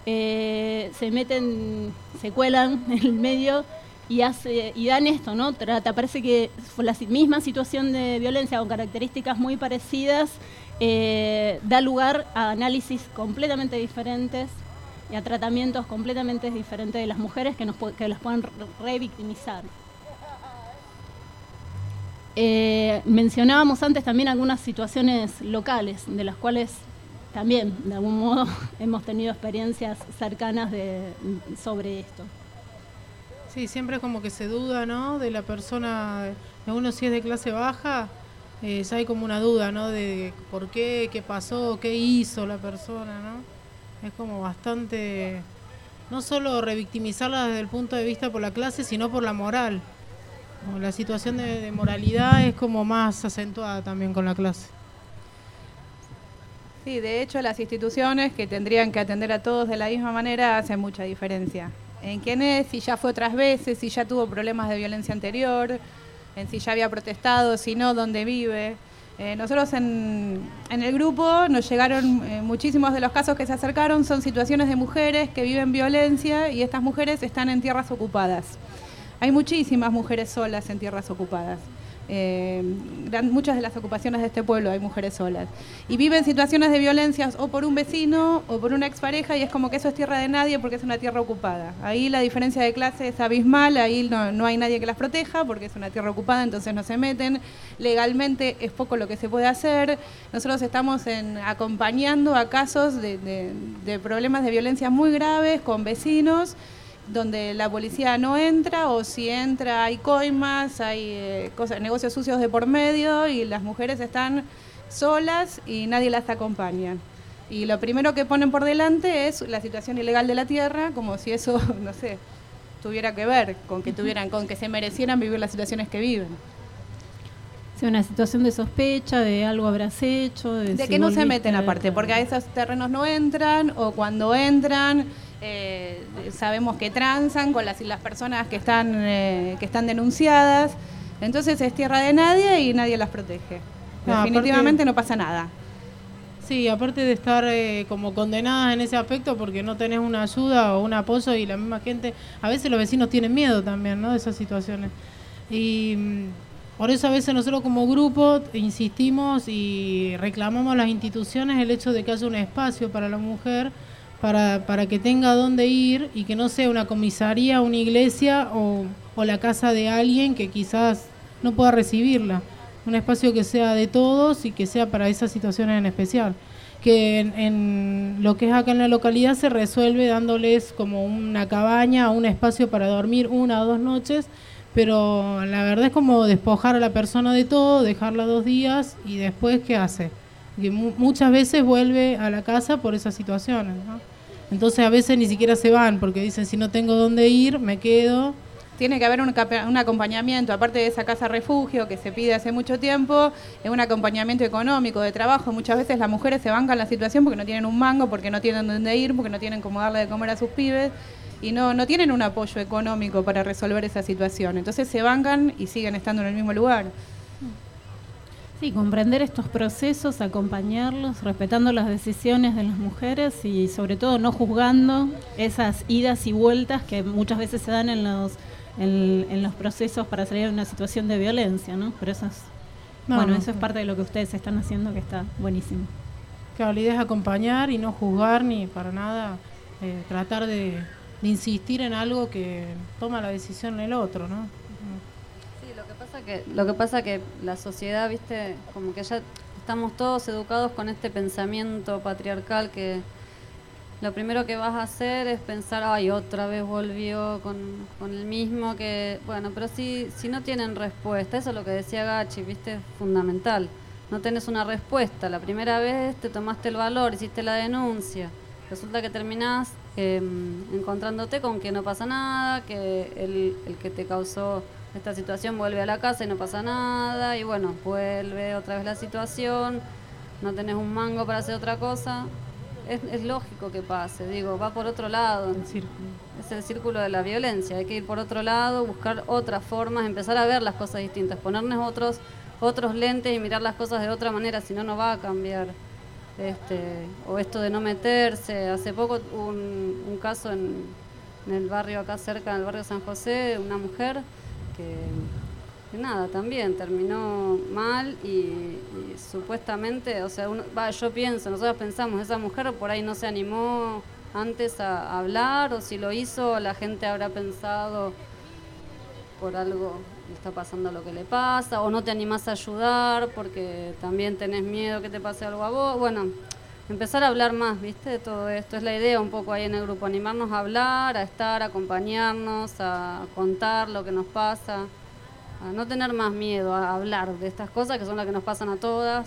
se cuelan en el medio y dan esto, ¿no? Parece que fue la misma situación de violencia con características muy parecidas, da lugar a análisis completamente diferentes y a tratamientos completamente diferentes de las mujeres que las puedan revictimizar. Mencionábamos antes también algunas situaciones locales, de las cuales también, de algún modo, hemos tenido experiencias cercanas sobre esto. Sí, siempre es como que se duda, ¿no?, de la persona, de uno si es de clase baja, ya hay como una duda, ¿no?, de por qué pasó, qué hizo la persona, ¿no? Es como bastante, no solo revictimizarla desde el punto de vista por la clase, sino por la moral. Como la situación de moralidad es como más acentuada también con la clase. Sí, de hecho las instituciones que tendrían que atender a todos de la misma manera hacen mucha diferencia. En quién es, si ya fue otras veces, si ya tuvo problemas de violencia anterior, en si ya había protestado, si no, dónde vive. Nosotros en el grupo nos llegaron muchísimos de los casos que se acercaron, son situaciones de mujeres que viven violencia y estas mujeres están en tierras ocupadas. Hay muchísimas mujeres solas en tierras ocupadas. Muchas de las ocupaciones de este pueblo hay mujeres solas y viven situaciones de violencias o por un vecino o por una expareja, y es como que eso es tierra de nadie porque es una tierra ocupada. Ahí la diferencia de clase es abismal, ahí no hay nadie que las proteja porque es una tierra ocupada, entonces no se meten. Legalmente es poco lo que se puede hacer. Nosotros estamos acompañando a casos de problemas de violencia muy graves con vecinos, donde la policía no entra, o si entra hay coimas, hay negocios sucios de por medio, y las mujeres están solas y nadie las acompaña. Y lo primero que ponen por delante es la situación ilegal de la tierra, como si eso, no sé, tuviera que ver con que se merecieran vivir las situaciones que viven. Sí, una situación de sospecha, de algo habrás hecho, de que no se meten aparte, porque a esos terrenos no entran, o cuando entran sabemos que transan con las personas que están denunciadas, entonces es tierra de nadie y nadie las protege. Definitivamente no pasa nada. Sí, aparte de estar como condenadas en ese aspecto porque no tenés una ayuda o un apoyo, y la misma gente, a veces los vecinos tienen miedo también, ¿no?, de esas situaciones. Y por eso a veces nosotros como grupo insistimos y reclamamos a las instituciones el hecho de que haya un espacio para la mujer, para que tenga dónde ir, y que no sea una comisaría, una iglesia o la casa de alguien que quizás no pueda recibirla. Un espacio que sea de todos y que sea para esas situaciones en especial. Que en lo que es acá en la localidad se resuelve dándoles como una cabaña o un espacio para dormir 1 o 2 noches, pero la verdad es como despojar a la persona de todo, dejarla 2 días, y después ¿qué hace? Que muchas veces vuelve a la casa por esas situaciones, ¿no? Entonces a veces ni siquiera se van porque dicen, si no tengo dónde ir, me quedo. Tiene que haber un acompañamiento, aparte de esa casa refugio que se pide hace mucho tiempo, es un acompañamiento económico, de trabajo. Muchas veces las mujeres se bancan la situación porque no tienen un mango, porque no tienen dónde ir, porque no tienen cómo darle de comer a sus pibes, y no tienen un apoyo económico para resolver esa situación. Entonces se bancan y siguen estando en el mismo lugar. Sí, comprender estos procesos, acompañarlos, respetando las decisiones de las mujeres y sobre todo no juzgando esas idas y vueltas que muchas veces se dan en los procesos para salir de una situación de violencia, ¿no? Pero eso es parte de lo que ustedes están haciendo, que está buenísimo. Claro, la idea es acompañar y no juzgar ni para nada, tratar de insistir en algo que toma la decisión el otro, ¿no? Lo que pasa que la sociedad, viste, como que ya estamos todos educados con este pensamiento patriarcal, que lo primero que vas a hacer es pensar, ay, otra vez volvió con el mismo, que bueno, pero si no tienen respuesta, eso es lo que decía Gachi, viste, es fundamental. No tenés una respuesta, la primera vez te tomaste el valor, hiciste la denuncia, resulta que terminás encontrándote con que no pasa nada, que el que te causó esta situación vuelve a la casa y no pasa nada, y bueno, vuelve otra vez la situación, no tenés un mango para hacer otra cosa. Es lógico que pase, digo, va por otro lado. Es el círculo de la violencia, hay que ir por otro lado, buscar otras formas, empezar a ver las cosas distintas, ponernos otros lentes y mirar las cosas de otra manera, si no, no va a cambiar. O esto de no meterse. Hace poco hubo un caso en el barrio acá cerca, en el barrio San José, una mujer que nada, también terminó mal y supuestamente, o sea, yo pienso, nosotros pensamos, esa mujer por ahí no se animó antes a hablar, o si lo hizo, la gente habrá pensado por algo le está pasando lo que le pasa, o no te animás a ayudar porque también tenés miedo que te pase algo a vos. Bueno, empezar a hablar más, ¿viste? De todo esto es la idea un poco ahí en el grupo, animarnos a hablar, a estar, a acompañarnos, a contar lo que nos pasa, a no tener más miedo, a hablar de estas cosas que son las que nos pasan a todas.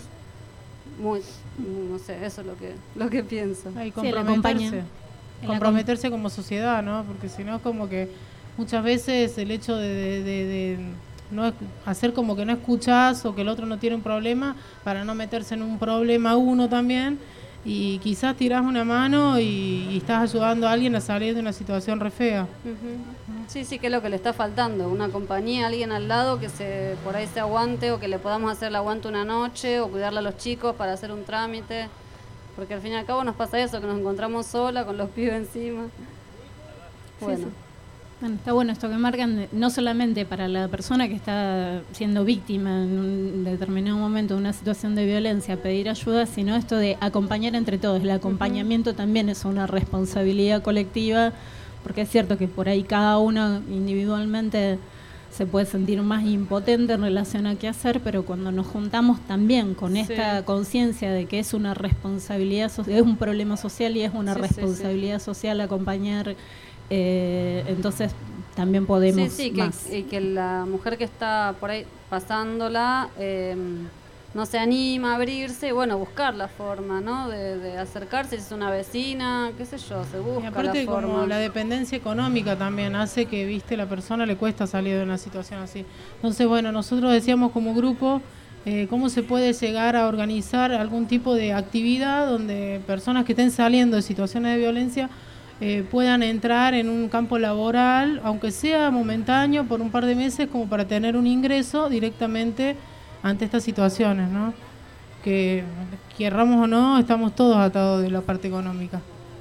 No sé, eso es lo que pienso. Y comprometerse como sociedad, ¿no? Porque si no es como que muchas veces el hecho de no hacer como que no escuchás o que el otro no tiene un problema para no meterse en un problema uno también, y quizás tirás una mano y estás ayudando a alguien a salir de una situación re fea. Uh-huh. Sí, que es lo que le está faltando, una compañía, alguien al lado que por ahí se aguante, o que le podamos hacer el aguante una noche, o cuidarle a los chicos para hacer un trámite, porque al fin y al cabo nos pasa eso, que nos encontramos sola con los pibes encima. Bueno. Bueno, está bueno esto que marcan, no solamente para la persona que está siendo víctima en un determinado momento de una situación de violencia, pedir ayuda, sino esto de acompañar entre todos. El acompañamiento también es una responsabilidad colectiva, porque es cierto que por ahí cada uno individualmente se puede sentir más impotente en relación a qué hacer, pero cuando nos juntamos también con esta conciencia de que es una responsabilidad social, es un problema social y es una responsabilidad social acompañar, entonces también podemos más. Que la mujer que está por ahí pasándola no se anima a abrirse, bueno, buscar la forma, ¿no? De acercarse, si es una vecina, qué sé yo, se busca. Y aparte, la forma. como la dependencia económica también hace que, viste, la persona le cuesta salir de una situación así. Entonces, bueno, nosotros decíamos como grupo cómo se puede llegar a organizar algún tipo de actividad donde personas que estén saliendo de situaciones de violencia puedan entrar en un campo laboral, aunque sea momentáneo, por un par de meses, como para tener un ingreso directamente ante estas situaciones, ¿no? Que querramos o no, estamos todos atados de la parte económica.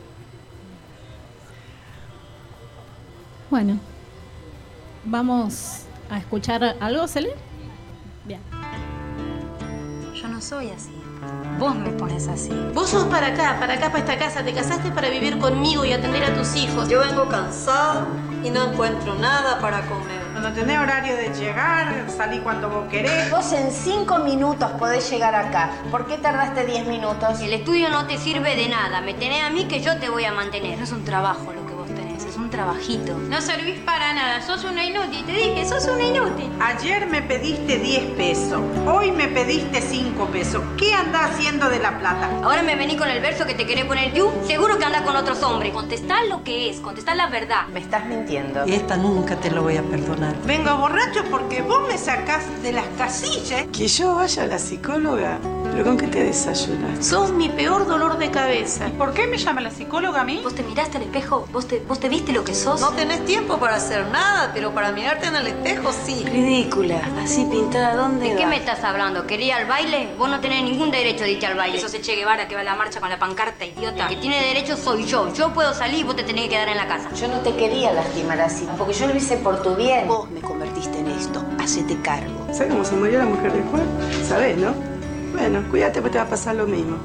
Bueno, vamos a escuchar algo, Cele. Bien. Yo no soy así. Vos me pones así. Vos sos para acá, para esta casa. Te casaste para vivir conmigo y atender a tus hijos. Yo vengo cansada y no encuentro nada para comer. Cuando tenés horario de llegar, salí cuando vos querés. Vos en 5 minutos podés llegar acá. ¿Por qué tardaste 10 minutos? El estudio no te sirve de nada. Me tenés a mí que yo te voy a mantener. No es un trabajo lo que vos tenés, es un trabajito. No servís para nada, sos una inútil. Te dije, sos una inútil. Ayer me pediste 10 pesos. Hoy me pediste 5 pesos. ¿Qué andás haciendo de la plata? Ahora me vení con el verso que te querés poner tú. Seguro que andás con otros hombres. Contestá lo que es, contestá la verdad. Me estás mintiendo. Y esta nunca te lo voy a perdonar. Vengo borracho porque vos me sacás de las casillas. Que yo vaya a la psicóloga. ¿Pero con qué te desayunas? Sos mi peor dolor de cabeza. ¿Y por qué me llama la psicóloga a mí? ¿Vos te miraste al espejo? ¿Vos te viste lo que sos? No tenés tiempo para hacer nada, pero para mirarte en el espejo sí. Ridícula, así pintada, ¿dónde ¿De qué me estás hablando? ¿Quería al baile? Vos no tenés ningún derecho de irte al baile. Sos el Che Guevara que va a la marcha con la pancarta, idiota. El que tiene derecho soy yo. Yo puedo salir y vos te tenés que quedar en la casa. Yo no te quería lastimar así, porque yo lo hice por tu bien. Vos me convertiste en esto, hacete cargo. ¿Sabes cómo se murió la mujer de Juan? ¿Sabés, no? Bueno, cuídate porque te va a pasar lo mismo.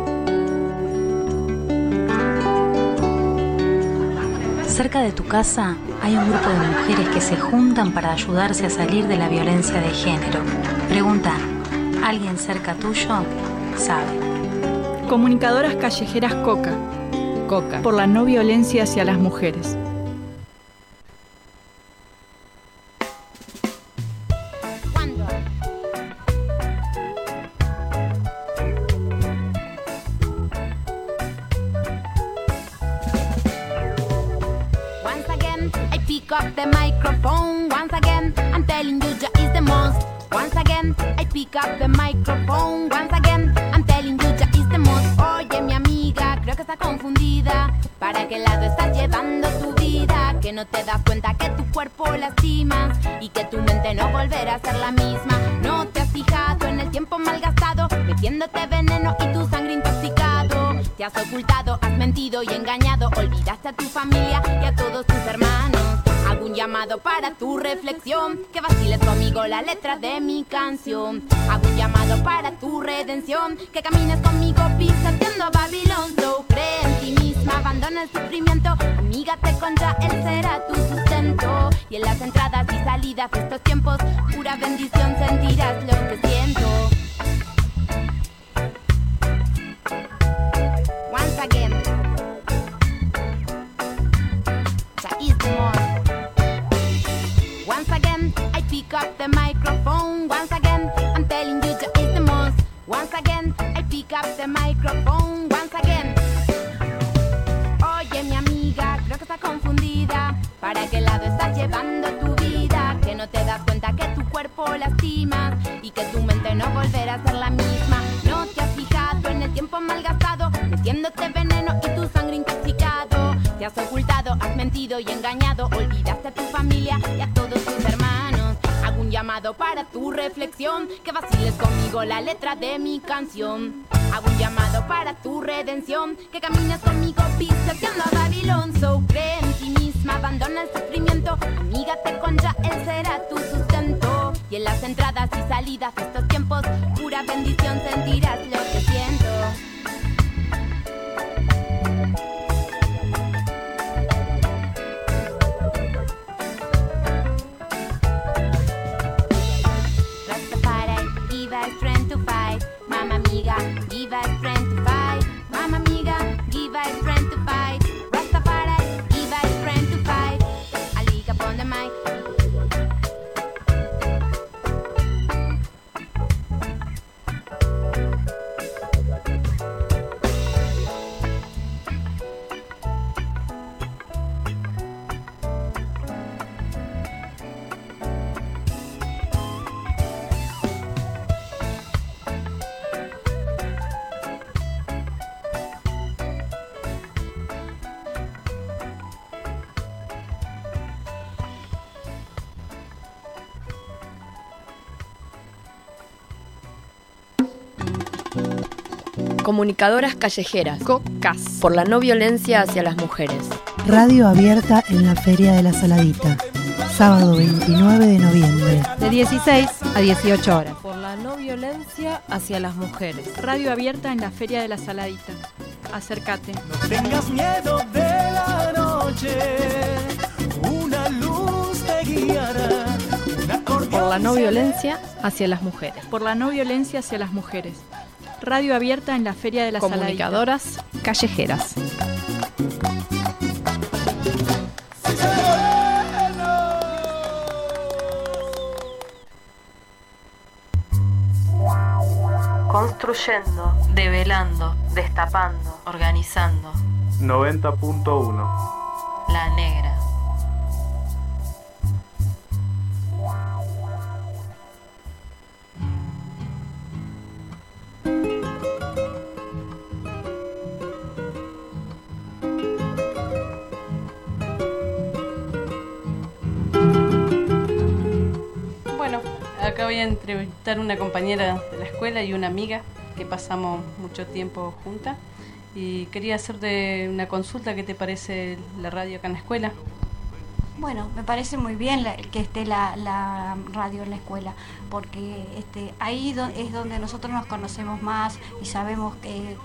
Cerca de tu casa hay un grupo de mujeres que se juntan para ayudarse a salir de la violencia de género. Pregunta, ¿alguien cerca tuyo sabe? Comunicadoras callejeras Coca. Coca, por la no violencia hacia las mujeres. Up the microphone once again. I'm telling you, Jah is the most. Once again, I pick up the microphone. Once again, I'm telling you, Jah is the most. Oye, mi amiga, creo que está confundida. ¿Para qué lado estás llevando tu vida? Que no te das cuenta que tu cuerpo lastimas y que tu mente no volverá a ser la misma. No te has fijado en el tiempo malgastado, metiéndote veneno y tu sangre intoxicado. Te has ocultado, has mentido y engañado. Olvidaste a tu familia y a todos tus hermanos. Hago un llamado para tu reflexión, que vaciles conmigo la letra de mi canción. Hago un llamado para tu redención, que camines conmigo pisoteando a Babilón. So cree en ti misma, abandona el sufrimiento. Amígate con Jah, él será tu sustento. Y en las entradas y salidas de estos tiempos, pura bendición sentirás lo que siento. Once again, Jah is the most. Once again, I pick up the microphone. Once again, I'm telling you, Jah is the most. Once again, I pick up the microphone. Once again. Oye, mi amiga, creo que está confundida. ¿Para qué lado estás llevando tu vida? Que no te das cuenta que tu cuerpo lastimas y que tu mente no volverá a ser la misma. No te has fijado en el tiempo malgastado, metiéndote veneno y tu sangre intoxicado. Te has ocultado, has mentido y engañado. Olvidaste a tu familia y a todos tus hermanos. Hago un llamado para tu reflexión, que vaciles conmigo la letra de mi canción. Hago un llamado para tu redención, que camines conmigo pisoteando a Babilón. So cree en ti misma, abandona el sufrimiento. Amígate con ya, él será tu sustento. Y en las entradas y salidas de estos tiempos, pura bendición sentirás lo que siento. Give a friend to fight, mamma amiga, give a friend to fight, mamma amiga, give a friend to fight, Rastafari, give a friend to fight, I leak upon the mic. Comunicadoras callejeras, COCAS, por la no violencia hacia las mujeres. Radio abierta en la Feria de la Saladita, sábado 29 de noviembre. De 16 a 18 horas. Por la no violencia hacia las mujeres. Radio abierta en la Feria de la Saladita. Acércate. No tengas miedo de la noche, una luz te guiará. Por la no violencia hacia las mujeres. Por la no violencia hacia las mujeres. Radio abierta en la Feria de la Saladita. Comunicadoras callejeras. Construyendo, develando, destapando, organizando. 90.1. La Negra. Acá voy a entrevistar a una compañera de la escuela y una amiga que pasamos mucho tiempo juntas y quería hacerte una consulta. ¿Qué te parece la radio acá en la escuela? Bueno, me parece muy bien que esté la radio en la escuela, porque ahí es donde nosotros nos conocemos más y sabemos que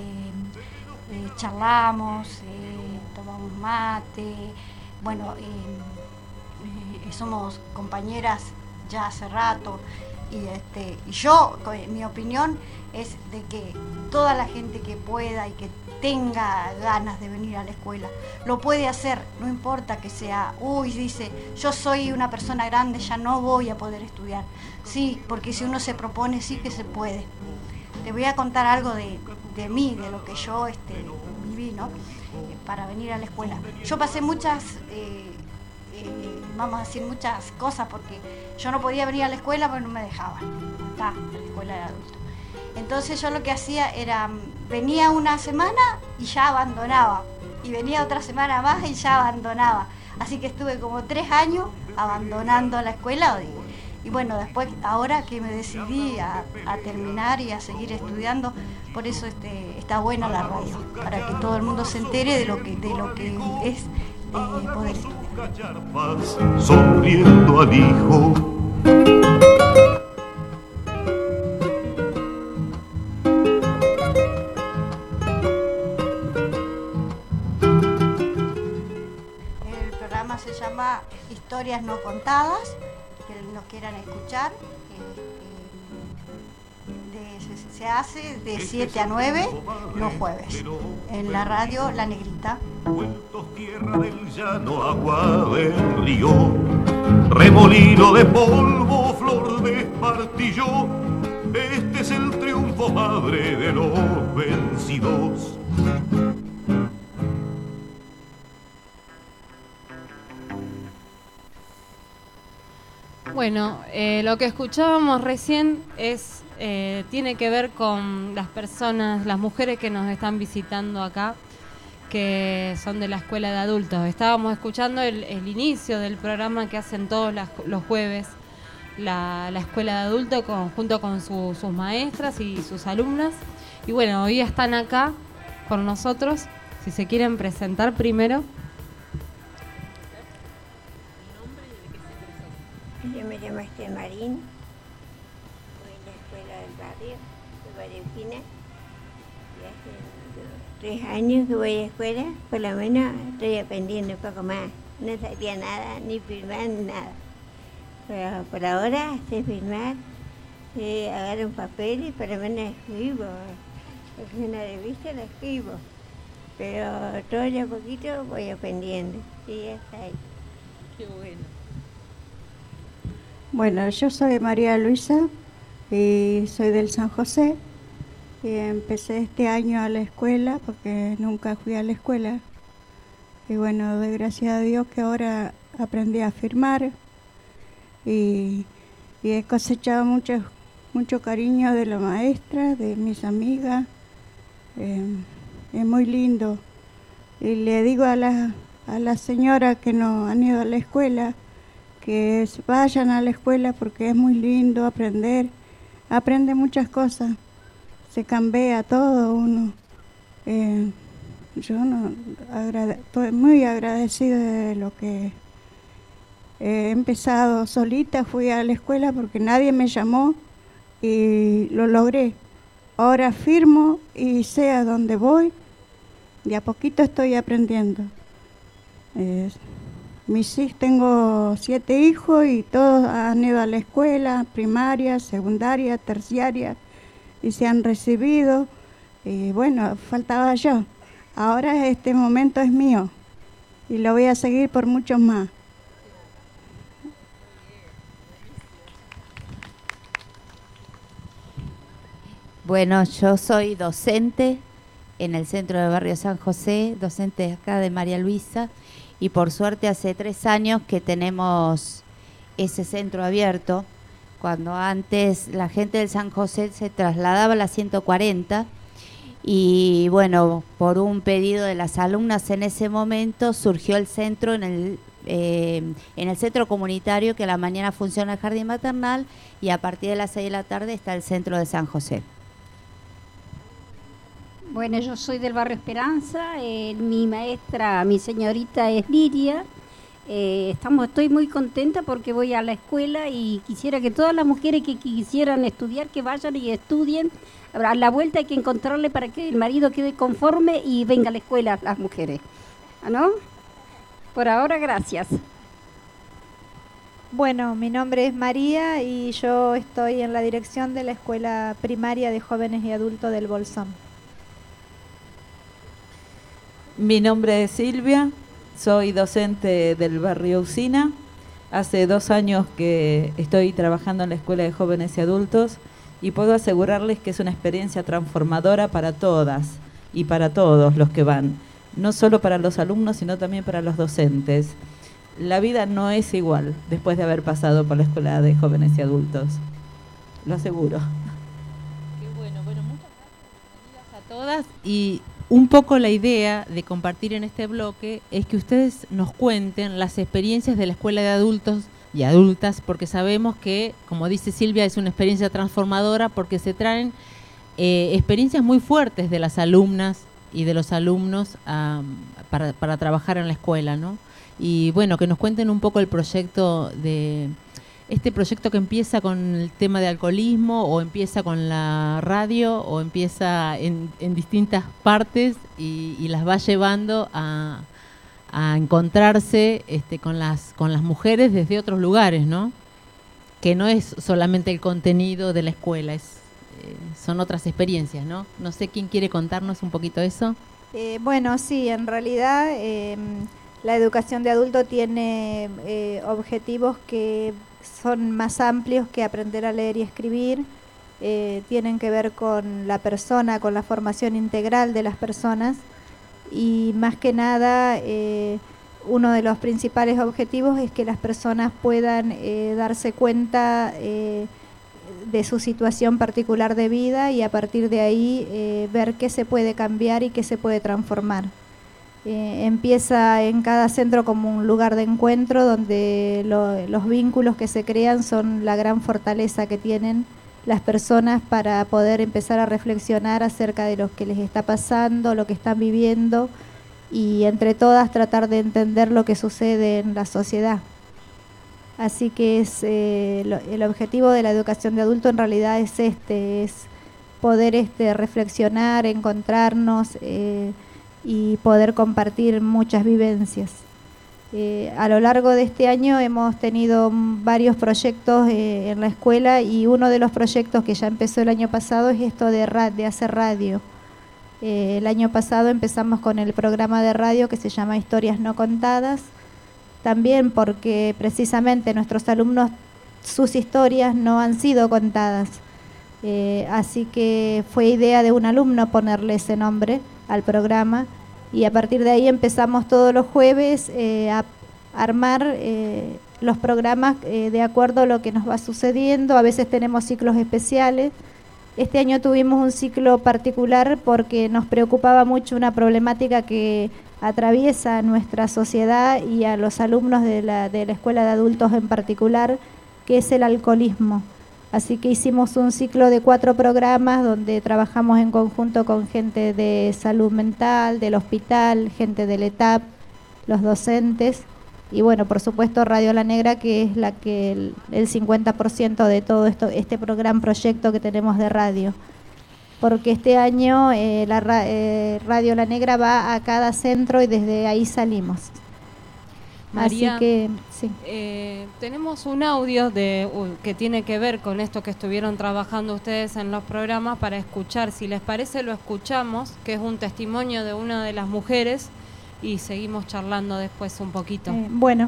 charlamos, tomamos mate, bueno, somos compañeras ya hace rato y yo, mi opinión es de que toda la gente que pueda y que tenga ganas de venir a la escuela lo puede hacer, no importa que sea, dice, yo soy una persona grande, ya no voy a poder estudiar. Sí, porque si uno se propone, sí que se puede. Te voy a contar algo de mí, de lo que yo viví, ¿no? Para venir a la escuela. Yo pasé muchas vamos a decir muchas cosas, porque yo no podía venir a la escuela porque no me dejaban, a la escuela de adultos. Entonces yo lo que hacía era, venía una semana y ya abandonaba, y venía otra semana más y ya abandonaba. Así que estuve como 3 años abandonando la escuela, y bueno, después, ahora que me decidí a terminar y a seguir estudiando, por eso está buena la radio, para que todo el mundo se entere de lo que es poder estudiar. Sonriendo al hijo. El programa se llama Historias no contadas, que nos quieran escuchar. Se hace de 7 a 9 los jueves en la radio La Negrita. Tierra del llano, agua del río, remolino de polvo, flor de espartillo. Este es el triunfo, madre de los vencidos. Bueno, lo que escuchábamos recién tiene que ver con las personas, las mujeres que nos están visitando acá, que son de la escuela de adultos. Estábamos escuchando el inicio del programa que hacen todos los jueves la escuela de adultos junto con sus maestras y sus alumnas. Y bueno, hoy están acá con nosotros. Si se quieren presentar primero. Yo me llamo Esther Marín, voy a la escuela del barrio Eugenia, y hace 3 años que voy a la escuela, por lo menos estoy aprendiendo un poco más. No sabía nada, ni firmar, ni nada. Pero por ahora sé firmar, agarro un papel y por lo menos escribo. Porque una revista la escribo. Pero todo a poquito voy aprendiendo. Y ya está ahí. Qué bueno. Bueno, yo soy María Luisa y soy del San José. Y empecé este año a la escuela porque nunca fui a la escuela. Y bueno, doy gracias a Dios que ahora aprendí a firmar y he cosechado mucho cariño de la maestra, de mis amigas. Es muy lindo. Y le digo a las señoras que no han ido a la escuela que vayan a la escuela porque es muy lindo aprender. Aprende muchas cosas. Se cambia todo uno. Yo estoy muy agradecida de lo que he empezado solita. Fui a la escuela porque nadie me llamó y lo logré. Ahora firmo y sé a dónde voy. De a poquito estoy aprendiendo. Tengo 7 hijos y todos han ido a la escuela, primaria, secundaria, terciaria, y se han recibido. Y bueno, faltaba yo. Ahora este momento es mío y lo voy a seguir por muchos más. Bueno, yo soy docente en el centro del barrio San José, docente acá de María Luisa, y por suerte hace 3 años que tenemos ese centro abierto, cuando antes la gente del San José se trasladaba a la 140 y bueno, por un pedido de las alumnas en ese momento surgió el centro en el centro comunitario, que a la mañana funciona el jardín maternal y a partir de las 6 de la tarde está el centro de San José. Bueno, yo soy del barrio Esperanza, mi maestra, mi señorita es Liria. Estoy muy contenta porque voy a la escuela y quisiera que todas las mujeres que quisieran estudiar, que vayan y estudien. A la vuelta hay que encontrarle para que el marido quede conforme y venga a la escuela las mujeres, ¿no? Por ahora, gracias. Bueno, mi nombre es María y yo estoy en la dirección de la Escuela Primaria de Jóvenes y Adultos del Bolsón. Mi nombre es Silvia, soy docente del barrio Usina. Hace 2 años que estoy trabajando en la Escuela de Jóvenes y Adultos y puedo asegurarles que es una experiencia transformadora para todas y para todos los que van, no solo para los alumnos, sino también para los docentes. La vida no es igual después de haber pasado por la Escuela de Jóvenes y Adultos, lo aseguro. Qué bueno, muchas gracias, bienvenidas a todas. Y un poco la idea de compartir en este bloque es que ustedes nos cuenten las experiencias de la Escuela de Adultos y Adultas, porque sabemos que, como dice Silvia, es una experiencia transformadora porque se traen experiencias muy fuertes de las alumnas y de los alumnos para trabajar en la escuela, ¿no? Y bueno, que nos cuenten un poco el proyecto este proyecto que empieza con el tema de alcoholismo o empieza con la radio o empieza en distintas partes y las va llevando a encontrarse con las mujeres desde otros lugares, ¿no? Que no es solamente el contenido de la escuela, son otras experiencias, ¿no? No sé quién quiere contarnos un poquito eso. Bueno, sí, en realidad la educación de adulto tiene objetivos que son más amplios que aprender a leer y escribir. Tienen que ver con la persona, con la formación integral de las personas y más que nada uno de los principales objetivos es que las personas puedan darse cuenta de su situación particular de vida y a partir de ahí ver qué se puede cambiar y qué se puede transformar. Empieza en cada centro como un lugar de encuentro donde los vínculos que se crean son la gran fortaleza que tienen las personas para poder empezar a reflexionar acerca de lo que les está pasando, lo que están viviendo y entre todas tratar de entender lo que sucede en la sociedad. Así que el objetivo de la educación de adulto en realidad es poder reflexionar, encontrarnos y poder compartir muchas vivencias. A lo largo de este año hemos tenido varios proyectos en la escuela, y uno de los proyectos que ya empezó el año pasado es esto de hacer radio. El año pasado empezamos con el programa de radio que se llama Historias No Contadas, también porque precisamente nuestros alumnos, sus historias no han sido contadas. Así que fue idea de un alumno ponerle ese nombre al programa, y a partir de ahí empezamos todos los jueves a armar los programas de acuerdo a lo que nos va sucediendo. A veces tenemos ciclos especiales. Este año tuvimos un ciclo particular porque nos preocupaba mucho una problemática que atraviesa a nuestra sociedad y a los alumnos de la Escuela de Adultos en particular, que es el alcoholismo. Así que hicimos un ciclo de 4 programas donde trabajamos en conjunto con gente de salud mental, del hospital, gente del ETAP, los docentes, y bueno, por supuesto Radio La Negra, que es la que el 50% de todo este gran proyecto que tenemos de radio. Porque este año Radio La Negra va a cada centro y desde ahí salimos. María, así que sí. Tenemos un audio que tiene que ver con esto que estuvieron trabajando ustedes en los programas para escuchar. Si les parece, lo escuchamos, que es un testimonio de una de las mujeres, y seguimos charlando después un poquito. Bueno.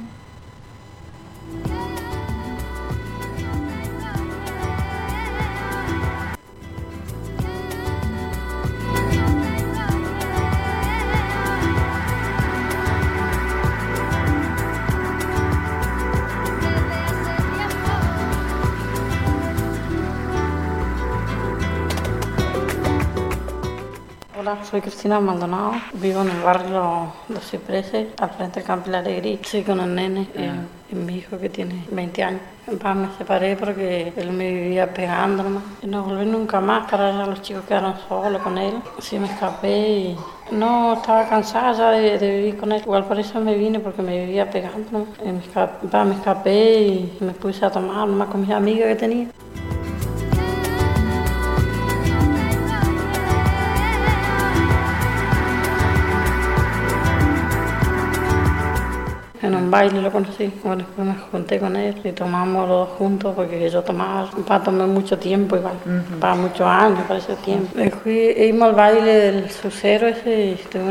Hola, soy Cristina Maldonado, vivo en el barrio Los Cipreses, al frente del Campo La Alegría. Estoy con el nene y mi hijo que tiene 20 años. Me separé porque él me vivía pegando nomás. Y no volví nunca más, para los chicos quedaron solos con él. Sí, me escapé y no, estaba cansada ya de vivir con él. Igual por eso me vine, porque me vivía pegando nomás. Me escapé y me puse a tomar nomás con mis amigas que tenía. En un baile lo conocí, bueno, después me junté con él y tomamos los dos juntos, porque yo tomé mucho tiempo igual, para muchos años, para ese tiempo. Íbamos al baile del Sucero ese y tuve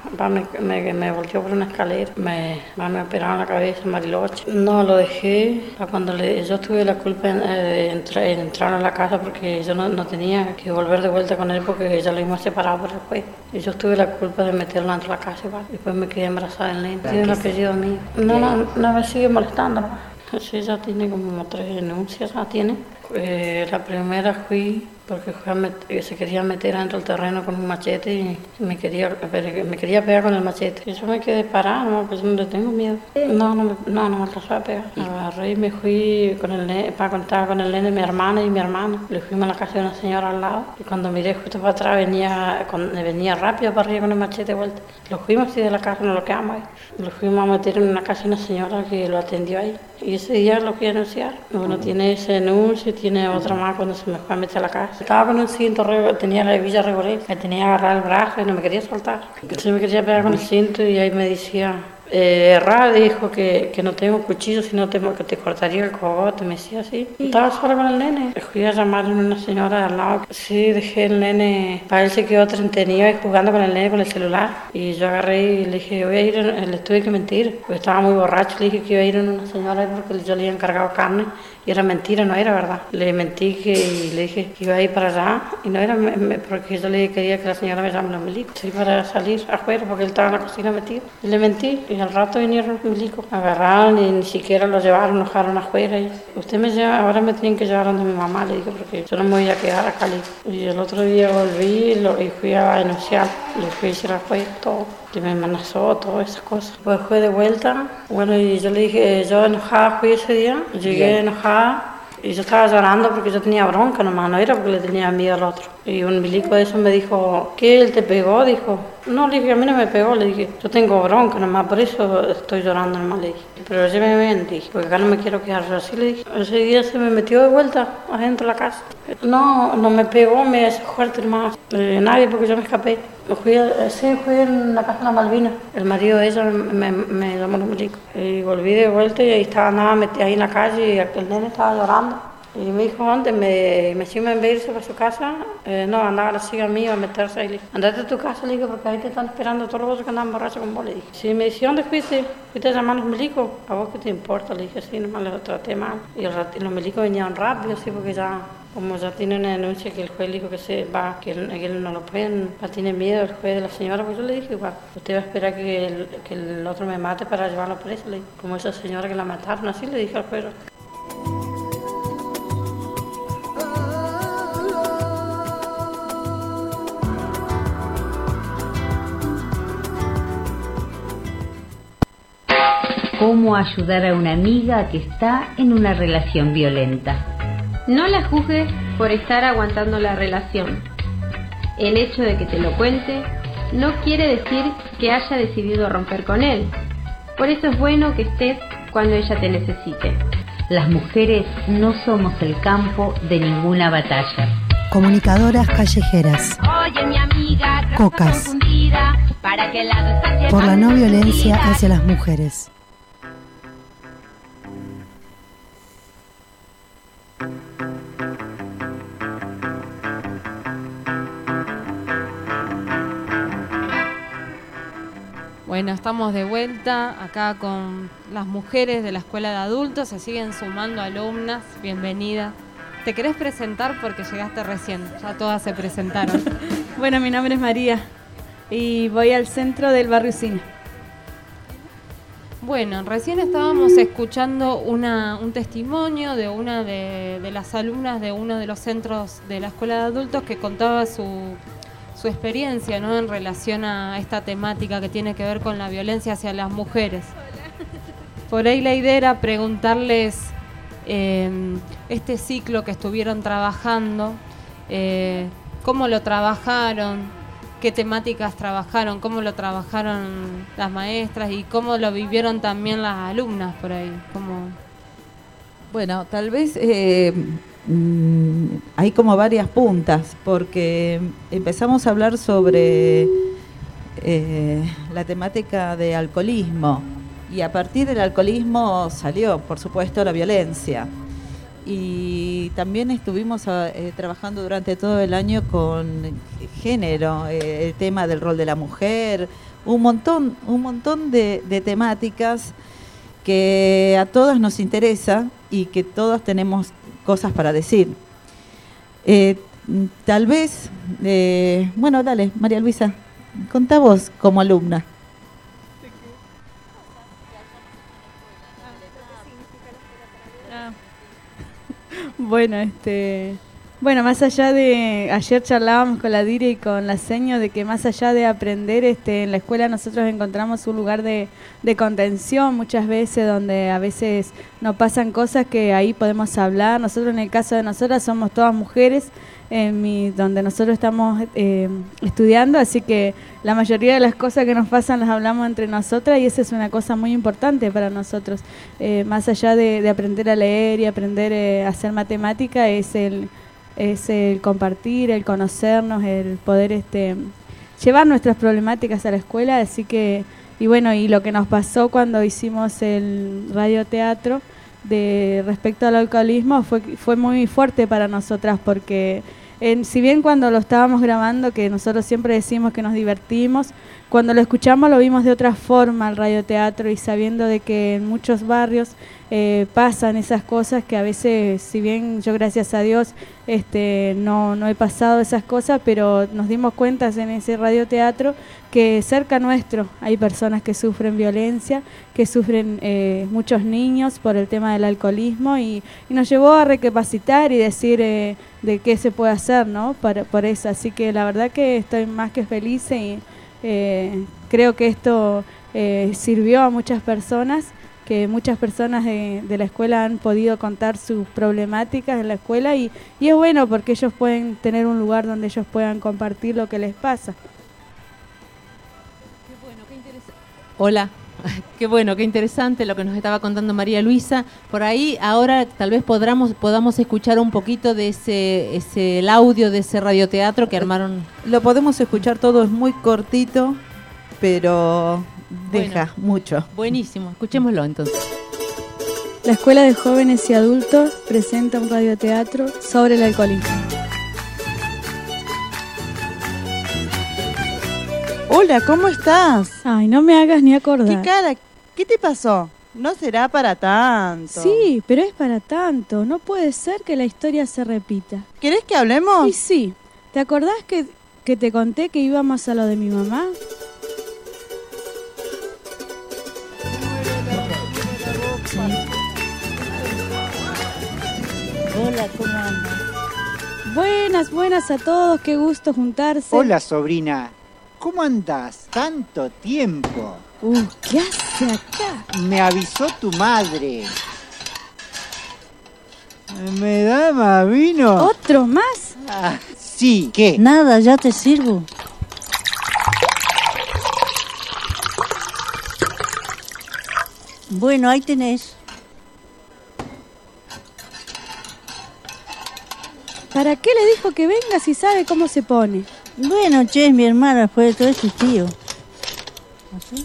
me volteó por una escalera, me operaron la cabeza, Mariloche. No, lo dejé cuando yo tuve la culpa de entrar a la casa, porque yo no tenía que volver de vuelta con él, porque ya lo íbamos separado por el juez. Y yo tuve la culpa de meterlo dentro de la casa igual. Después me quedé embarazada del nene. Tiene un apellido mío. No me sigue molestando. Sí, ya tiene como 3 denuncias, ya tiene. La primera fui porque se quería meter dentro del terreno con un machete y me quería pegar con el machete. Y yo me quedé parada, no, pues no le tengo miedo. No me alcanzó a pegar. Agarré y me fui con el nene, para contar con el nene, mi hermana y mi hermano. Le fuimos a la casa de una señora al lado y cuando miré justo para atrás venía rápido para arriba con el machete de vuelta. Lo fuimos así de la casa, nos lo quedamos ahí. Lo fuimos a meter en una casa de una señora que lo atendió ahí. Y ese día lo fui a denunciar. Bueno, tiene ese denuncio y tiene otra más cuando se me fue a meter a la casa. Estaba con un cinto, tenía la hebilla regoleta, me tenía agarrado el brazo y no me quería soltar. Se me quería pegar con el cinto y ahí me decía, dijo que no tengo cuchillo, sino que te cortaría el cogote, me decía así. Estaba sola con el nene. Fui a llamar a una señora de al lado. Sí, dejé el nene, para él se quedó entretenido y jugando con el nene con el celular. Y yo agarré y le dije, voy a ir, le tuve que mentir, porque estaba muy borracho. Le dije que iba a ir a una señora porque yo le había encargado carne. Y era mentira, no era verdad. Le mentí y le dije que iba a ir para allá y no era porque yo le quería que la señora me llamara a los milicos. Sí, para salir afuera porque él estaba en la cocina metido. Y le mentí y al rato vinieron los milicos. Agarraron y ni siquiera lo llevaron, lo dejaron afuera. Y usted me lleva, ahora me tienen que llevar donde mi mamá, le dije, porque yo no me voy a quedar acá. Y el otro día volví y fui a denunciar. Le fui a decir al juez todo. Que me amenazó, todas esas cosas. Pues fue de vuelta, bueno, y yo le dije, yo enojada fui ese día, llegué enojada y yo estaba llorando porque yo tenía bronca nomás, no era porque le tenía miedo al otro. Y un milico de eso me dijo, ¿qué? ¿Él te pegó? Dijo, no, le dije, a mí no me pegó, le dije, yo tengo bronca nomás, por eso estoy llorando nomás, le dije. Pero lléveme bien, dije, porque acá no me quiero quedar yo así, le dije. Ese día se me metió de vuelta adentro de la casa. No me pegó, me hizo fuerte nomás. Nadie, porque yo me escapé. Fui en la casa de la Malvina. El marido de ella me llamó los milicos. Y volví de vuelta y ahí estaba nada metida ahí en la calle y aquel nene estaba llorando. Y me dijo antes, me decía en vez de irse para su casa, no, andaba a la siga mía a meterse ahí. Le dije, andate a tu casa, le dije, porque ahí te están esperando todos los otros que andan borrachos con vos, le dije. Sí, me decía, ¿dónde fuiste? ¿Fuiste a llamar a los milicos? ¿A vos qué te importa? Le dije, sí, nomás los traté mal. Y los milicos venían rápido, sí, porque ya, como ya tiene una denuncia que el juez dijo que se va, que él no lo pueden, tiene miedo el juez de la señora, pues yo le dije, igual, usted va a esperar que el otro me mate para llevarlo preso, le dije, como esa señora que la mataron, así le dije al juez. ¿Cómo ayudar a una amiga que está en una relación violenta? No la juzgues por estar aguantando la relación. El hecho de que te lo cuente no quiere decir que haya decidido romper con él. Por eso es bueno que estés cuando ella te necesite. Las mujeres no somos el campo de ninguna batalla. Comunicadoras callejeras. Oye, mi amiga, Cocas. ¿Para qué lado estás? Por la no violencia hacia las mujeres. Bueno, estamos de vuelta acá con las mujeres de la Escuela de Adultos, se siguen sumando alumnas, bienvenida. ¿Te querés presentar? Porque llegaste recién, ya todas se presentaron. Bueno, mi nombre es María y voy al centro del barrio Usina. Bueno, recién estábamos escuchando un testimonio de una de las alumnas de uno de los centros de la Escuela de Adultos que contaba su experiencia, ¿no?, en relación a esta temática que tiene que ver con la violencia hacia las mujeres. Por ahí la idea era preguntarles este ciclo que estuvieron trabajando, cómo lo trabajaron, qué temáticas trabajaron, cómo lo trabajaron las maestras y cómo lo vivieron también las alumnas por ahí. Bueno, tal vez hay como varias puntas, porque empezamos a hablar sobre la temática de alcoholismo, y a partir del alcoholismo salió, por supuesto, la violencia. Y también estuvimos trabajando durante todo el año con género, el tema del rol de la mujer, un montón de temáticas que a todas nos interesa y que todos tenemos cosas para decir. Tal vez, bueno, dale, María Luisa, contá vos como alumna. Bueno, más allá de, ayer charlábamos con la Dire y con la Seño de que más allá de aprender, en la escuela nosotros encontramos un lugar de contención muchas veces, donde a veces nos pasan cosas que ahí podemos hablar. Nosotros, en el caso de nosotras, somos todas mujeres, donde nosotros estamos estudiando, así que la mayoría de las cosas que nos pasan las hablamos entre nosotras, y esa es una cosa muy importante para nosotros. Más allá de aprender a leer y aprender a hacer matemática, es el compartir, el conocernos, el poder llevar nuestras problemáticas a la escuela. Así que, y bueno, y lo que nos pasó cuando hicimos el radioteatro respecto al alcoholismo fue muy fuerte para nosotras, porque si bien cuando lo estábamos grabando, que nosotros siempre decimos que nos divertimos, cuando lo escuchamos lo vimos de otra forma, el radioteatro, y sabiendo de que en muchos barrios pasan esas cosas que a veces, si bien yo, gracias a Dios, no he pasado esas cosas, pero nos dimos cuenta en ese radioteatro que cerca nuestro hay personas que sufren violencia, que sufren muchos niños por el tema del alcoholismo, y nos llevó a recapacitar y decir de qué se puede hacer, ¿no?, por eso. Así que la verdad que estoy más que feliz, y creo que esto sirvió a muchas personas que muchas personas de la escuela han podido contar sus problemáticas en la escuela y es bueno porque ellos pueden tener un lugar donde ellos puedan compartir lo que les pasa. Hola, qué bueno, qué interesante lo que nos estaba contando María Luisa. Por ahí ahora tal vez podamos escuchar un poquito de el audio de ese radioteatro que armaron. Lo podemos escuchar todo, es muy cortito, pero deja mucho. Buenísimo, escuchémoslo entonces. La Escuela de Jóvenes y Adultos presenta un radioteatro sobre el alcoholismo. Hola, ¿cómo estás? Ay, no me hagas ni acordar. ¿Qué cara? ¿Qué te pasó? No será para tanto. Sí, pero es para tanto. No puede ser que la historia se repita. ¿Querés que hablemos? Sí, sí. ¿Te acordás que te conté que íbamos a lo de mi mamá? Hola, ¿cómo andas? Buenas, buenas a todos, qué gusto juntarse. Hola, sobrina, ¿cómo andás? Tanto tiempo. ¿Qué hace acá? Me avisó tu madre. ¿Me da más vino? ¿Otro más? Ah, sí, ¿qué? Nada, ya te sirvo. Bueno, ahí tenés. ¿Para qué le dijo que venga si sabe cómo se pone? Bueno, che, es mi hermana, fue todo su tío. ¿Así?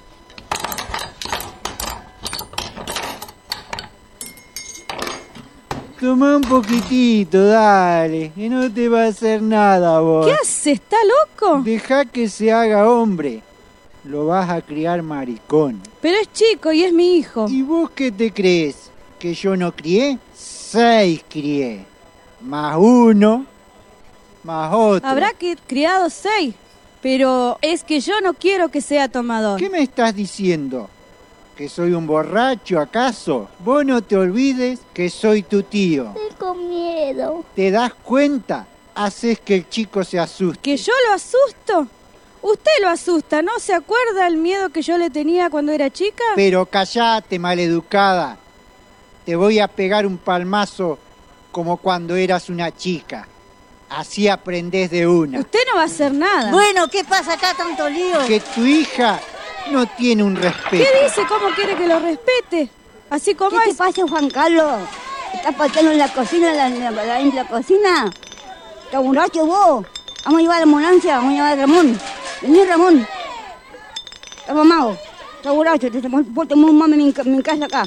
Toma un poquitito, dale, que no te va a hacer nada vos. ¿Qué hace? ¿Está loco? Deja que se haga hombre. Lo vas a criar maricón. Pero es chico y es mi hijo. ¿Y vos qué te crees? ¿Que yo no crié? 6 crié. Más 1, más otro. Habrá que criado 6, pero es que yo no quiero que sea tomador. ¿Qué me estás diciendo? ¿Que soy un borracho acaso? Vos no te olvides que soy tu tío. Tengo miedo. ¿Te das cuenta? Haces que el chico se asuste. ¿Que yo lo asusto? Usted lo asusta, ¿no se acuerda el miedo que yo le tenía cuando era chica? Pero callate, maleducada. Te voy a pegar un palmazo como cuando eras una chica. Así aprendés de una. Usted no va a hacer nada. Bueno, ¿qué pasa acá tanto lío? Que tu hija no tiene un respeto. ¿Qué dice? ¿Cómo quiere que lo respete? Así como ¿Qué te pasa, Juan Carlos? ¿Estás pateando en la cocina, en la cocina? ¿Estás borracho vos? Vamos a llevar a la ambulancia, vamos a llevar a Ramón. Vení, Ramón. Estás mamado. Estás borracho, te portas muy mal en mi casa acá.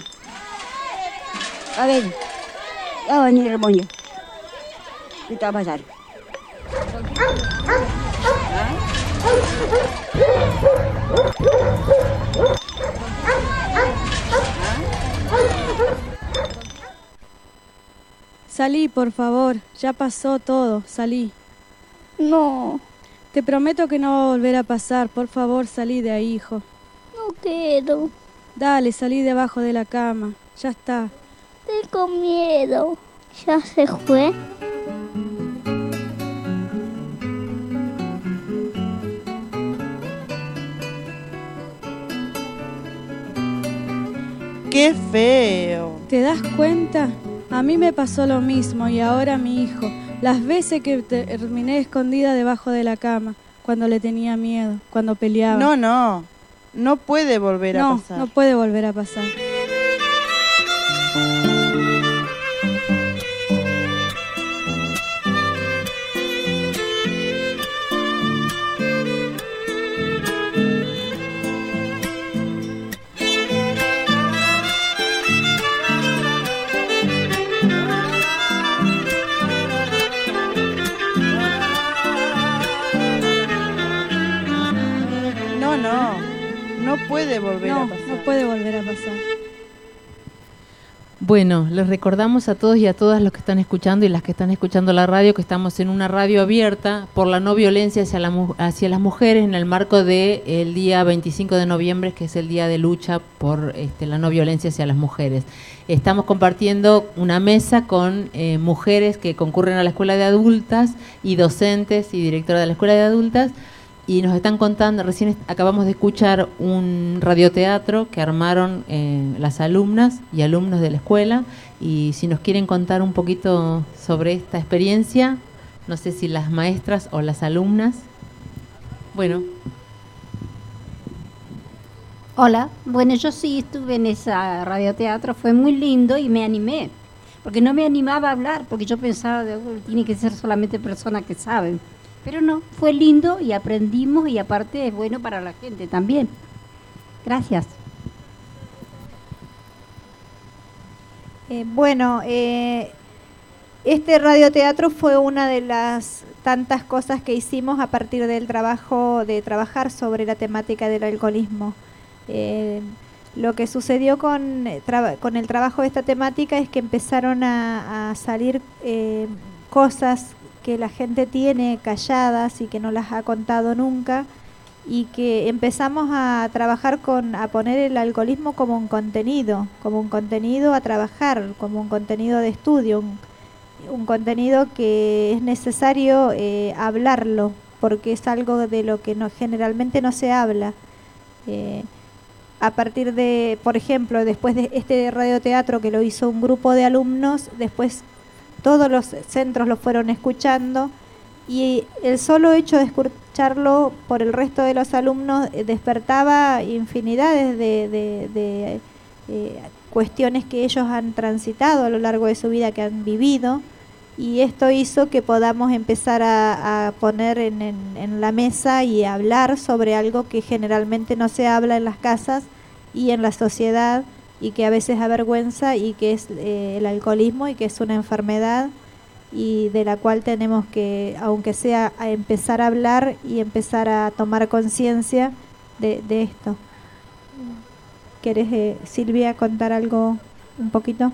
A ver. Ya va a venir Ramón ya. ¿Qué te va a pasar? Salí, por favor. Ya pasó todo. Salí. No. Te prometo que no va a volver a pasar. Por favor, salí de ahí, hijo. No quiero. Dale, salí debajo de la cama. Ya está. Tengo miedo. ¿Ya se fue? ¡Qué feo! ¿Te das cuenta? A mí me pasó lo mismo y ahora mi hijo. Las veces que terminé escondida debajo de la cama, cuando le tenía miedo, cuando peleaba. No. No puede volver a pasar. No puede volver a pasar. No puede volver a pasar. No puede volver a pasar. Bueno, les recordamos a todos y a todas los que están escuchando y las que están escuchando la radio que estamos en una radio abierta por la no violencia hacia las mujeres en el marco del día 25 de noviembre, que es el día de lucha por la no violencia hacia las mujeres. Estamos compartiendo una mesa con mujeres que concurren a la escuela de adultas y docentes y directora de la escuela de adultas. Y nos están contando, recién acabamos de escuchar un radioteatro que armaron las alumnas y alumnos de la escuela, y si nos quieren contar un poquito sobre esta experiencia, no sé si las maestras o las alumnas. Bueno. Hola, bueno, yo sí estuve en ese radioteatro, fue muy lindo y me animé, porque no me animaba a hablar, porque yo pensaba, tiene que ser solamente personas que saben. Pero no, fue lindo y aprendimos, y aparte es bueno para la gente también. Gracias. Este radioteatro fue una de las tantas cosas que hicimos a partir del trabajo de trabajar sobre la temática del alcoholismo. Lo que sucedió con el trabajo de esta temática es que empezaron a salir cosas que la gente tiene calladas y que no las ha contado nunca, y que empezamos a trabajar a poner el alcoholismo como un contenido a trabajar, como un contenido de estudio, un contenido que es necesario hablarlo, porque es algo de lo que generalmente no se habla. A partir de, por ejemplo, después de este radioteatro que lo hizo un grupo de alumnos, después todos los centros lo fueron escuchando, y el solo hecho de escucharlo por el resto de los alumnos despertaba infinidades de cuestiones que ellos han transitado a lo largo de su vida, que han vivido, y esto hizo que podamos empezar a poner en la mesa y hablar sobre algo que generalmente no se habla en las casas y en la sociedad, y que a veces avergüenza, y que es el alcoholismo, y que es una enfermedad, y de la cual tenemos que, aunque sea, a empezar a hablar y empezar a tomar conciencia de esto. ¿Querés, Silvia, contar algo un poquito?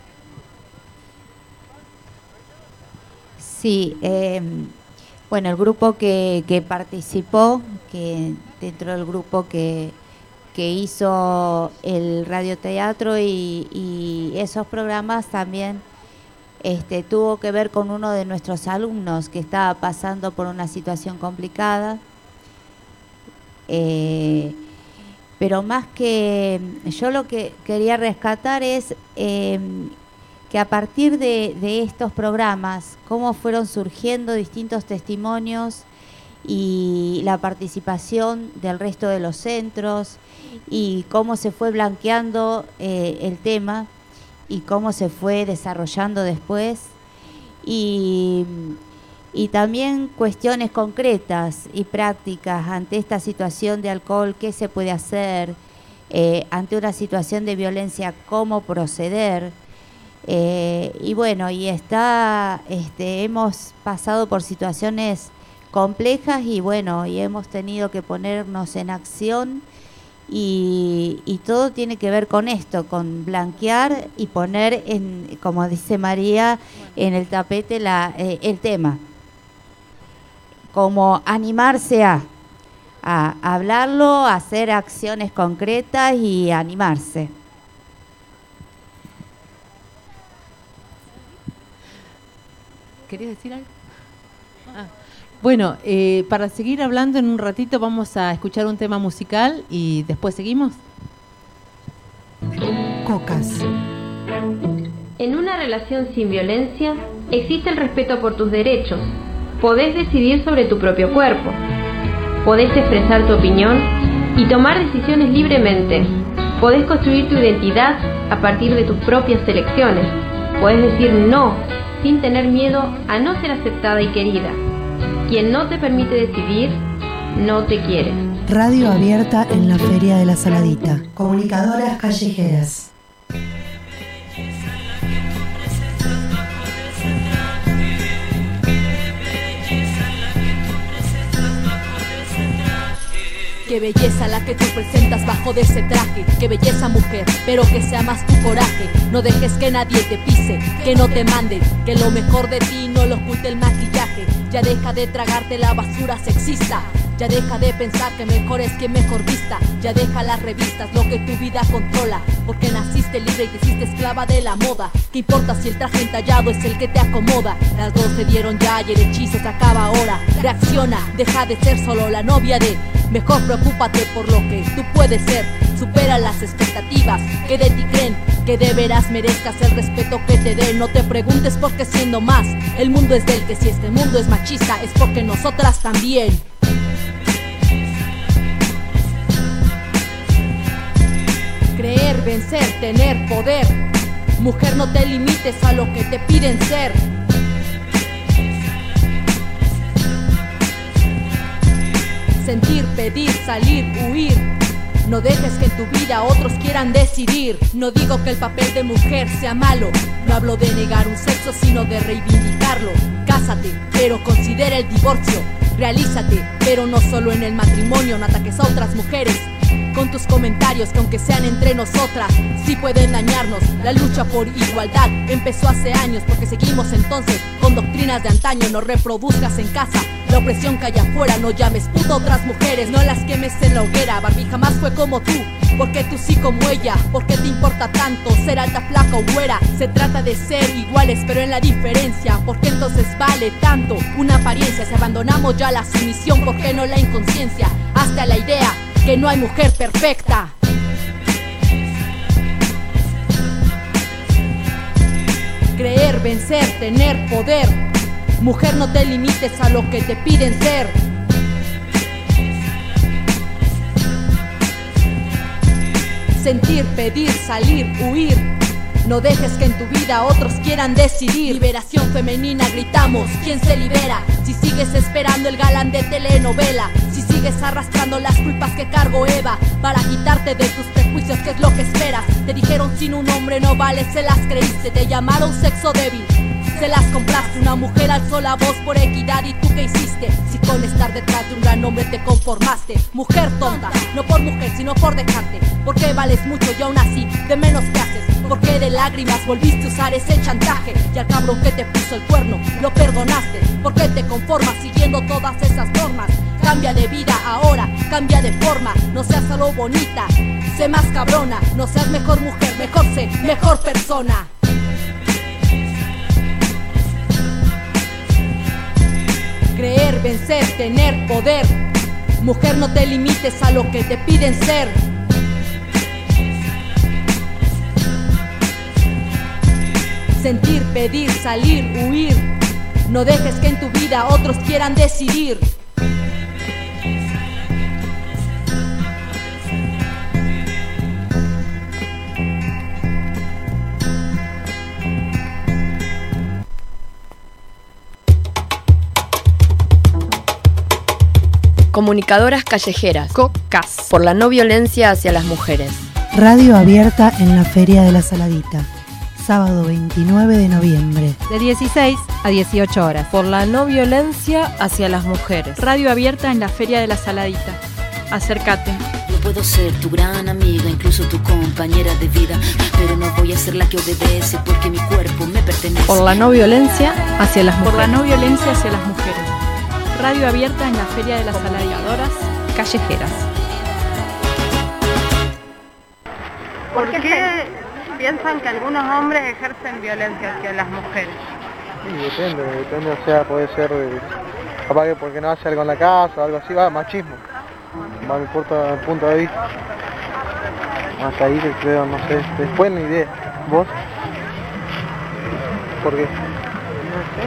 Sí, bueno, el grupo que participó, que dentro del grupo que hizo el radioteatro y esos programas, también tuvo que ver con uno de nuestros alumnos que estaba pasando por una situación complicada, pero más que yo, lo que quería rescatar es que a partir de estos programas, cómo fueron surgiendo distintos testimonios y la participación del resto de los centros, y cómo se fue blanqueando el tema y cómo se fue desarrollando después, y también cuestiones concretas y prácticas ante esta situación de alcohol, qué se puede hacer ante una situación de violencia, cómo proceder. Y bueno, hemos pasado por situaciones complejas, y bueno, y hemos tenido que ponernos en acción, y todo tiene que ver con esto, con blanquear y poner, como dice María, en el tapete el tema, como animarse a hablarlo, a hacer acciones concretas y animarse. ¿Querías decir algo? Bueno, para seguir hablando en un ratito vamos a escuchar un tema musical y después seguimos. Cocas. En una relación sin violencia existe el respeto por tus derechos. Podés decidir sobre tu propio cuerpo. Podés expresar tu opinión y tomar decisiones libremente. Podés construir tu identidad a partir de tus propias elecciones. Podés decir no sin tener miedo a no ser aceptada y querida. Quien no te permite decidir, no te quiere. Radio abierta en la Feria de la Saladita. Comunicadoras callejeras. Qué belleza la que tú presentas bajo de ese traje. Qué belleza, mujer, pero que sea más tu coraje. No dejes que nadie te pise, que no te manden, que lo mejor de ti no lo oculte el maquillaje. Ya deja de tragarte la basura sexista. Ya deja de pensar que mejor es quien mejor vista. Ya deja las revistas, lo que tu vida controla. Porque naciste libre y te hiciste esclava de la moda. ¿Qué importa si el traje entallado es el que te acomoda? Las dos se dieron ya y el hechizo se acaba ahora. Reacciona, deja de ser solo la novia de. Mejor preocúpate por lo que tú puedes ser. Supera las expectativas que de ti creen. Que de veras merezcas el respeto que te den. No te preguntes por qué siendo más. El mundo es del que si este mundo es machista es porque nosotras también. Creer, vencer, tener poder. Mujer, no te limites a lo que te piden ser. Sentir, pedir, salir, huir. No dejes que en tu vida otros quieran decidir. No digo que el papel de mujer sea malo. No hablo de negar un sexo, sino de reivindicarlo. Cásate, pero considera el divorcio. Realízate, pero no solo en el matrimonio. No ataques a otras mujeres con tus comentarios, que aunque sean entre nosotras, sí pueden dañarnos. La lucha por igualdad empezó hace años, porque seguimos entonces con doctrinas de antaño. No reproduzcas en casa la opresión que hay afuera. No llames puto a otras mujeres, no las quemes en la hoguera. Barbie jamás fue como tú, porque tú sí como ella. ¿Por qué te importa tanto ser alta, flaca o güera? Se trata de ser iguales, pero en la diferencia. ¿Por qué entonces vale tanto una apariencia? Si abandonamos ya la sumisión, ¿por qué no la inconsciencia? Hasta la idea que no hay mujer perfecta. Creer, vencer, tener poder. Mujer, no te limites a lo que te piden ser. Sentir, pedir, salir, huir. No dejes que en tu vida otros quieran decidir. Liberación femenina, gritamos, ¿quién se libera? Si sigues esperando el galán de telenovela, si sigues arrastrando las culpas que cargó Eva, para quitarte de tus prejuicios, ¿qué es lo que esperas? Te dijeron sin un hombre no vales, se las creíste. Te llamaron sexo débil, se las compraste. Una mujer alzó la voz por equidad, ¿y tú qué hiciste? Si con estar detrás de un gran hombre te conformaste. Mujer tonta, no por mujer sino por dejarte. Porque vales mucho y aún así de menos que haces. Porque de lágrimas volviste a usar ese chantaje. Y al cabrón que te puso el cuerno lo perdonaste. Porque te conformas siguiendo todas esas normas. Cambia de vida ahora, cambia de forma. No seas solo bonita, sé más cabrona. No seas mejor mujer, mejor sé, mejor persona. Creer, vencer, tener poder. Mujer, no te limites a lo que te piden ser. Sentir, pedir, salir, huir. No dejes que en tu vida otros quieran decidir. Comunicadoras callejeras, COCAS, por la no violencia hacia las mujeres. Radio abierta en la Feria de la Saladita. Sábado 29 de noviembre. De 16 a 18 horas. Por la no violencia hacia las mujeres. Radio abierta en la Feria de la Saladita. Acércate. Yo puedo ser tu gran amiga, incluso tu compañera de vida, pero no voy a ser la que obedece porque mi cuerpo me pertenece. Por la no violencia hacia las mujeres. Por la no violencia hacia las mujeres. Radio abierta en la Feria de las Saladitas. Callejeras. ¿Por qué piensan que algunos hombres ejercen violencia hacia las mujeres? Sí, depende, o sea, puede ser capaz que porque no hace algo en la casa o algo así, va, machismo, va mi punto de vista. Hasta ahí que creo, no sé, después ni idea. ¿Vos? ¿Por qué? No sé.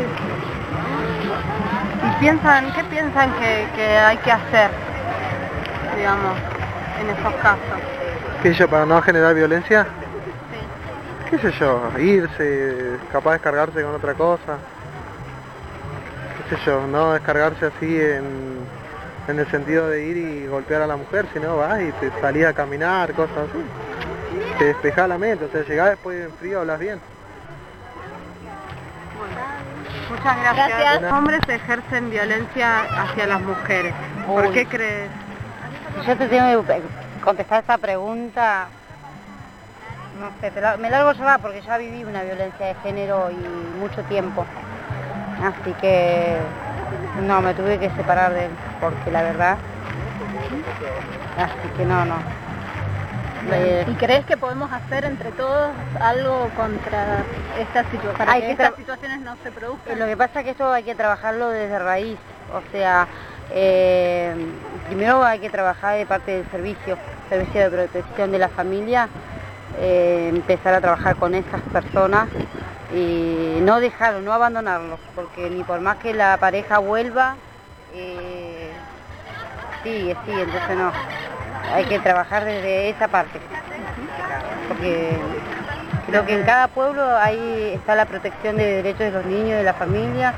¿Y qué piensan que hay que hacer, digamos, en esos casos? ¿Qué sé yo, para no generar violencia? Sí. ¿Qué sé yo? Irse, capaz de descargarse con otra cosa. ¿Qué sé yo? No descargarse así en el sentido de ir y golpear a la mujer, sino vas y te salís a caminar, cosas así. Te despejás la mente, o sea, llegás después en frío, hablas bien. Muchas gracias. Los hombres ejercen violencia hacia las mujeres. ¿Por qué crees? Yo te tengo que contestar esta pregunta. No sé, me largo ya porque ya viví una violencia de género y mucho tiempo. Así que no, me tuve que separar de él. porque la verdad, así que no. ¿Y crees que podemos hacer entre todos algo contra esta situación, para que estas situaciones no se produzcan? Lo que pasa es que esto hay que trabajarlo desde raíz, o sea, primero hay que trabajar de parte del servicio de protección de la familia, empezar a trabajar con estas personas y no dejarlos, no abandonarlos, porque ni por más que la pareja vuelva, sigue, entonces no. Hay que trabajar desde esa parte, porque creo que en cada pueblo ahí está la protección de derechos de los niños, de la familia.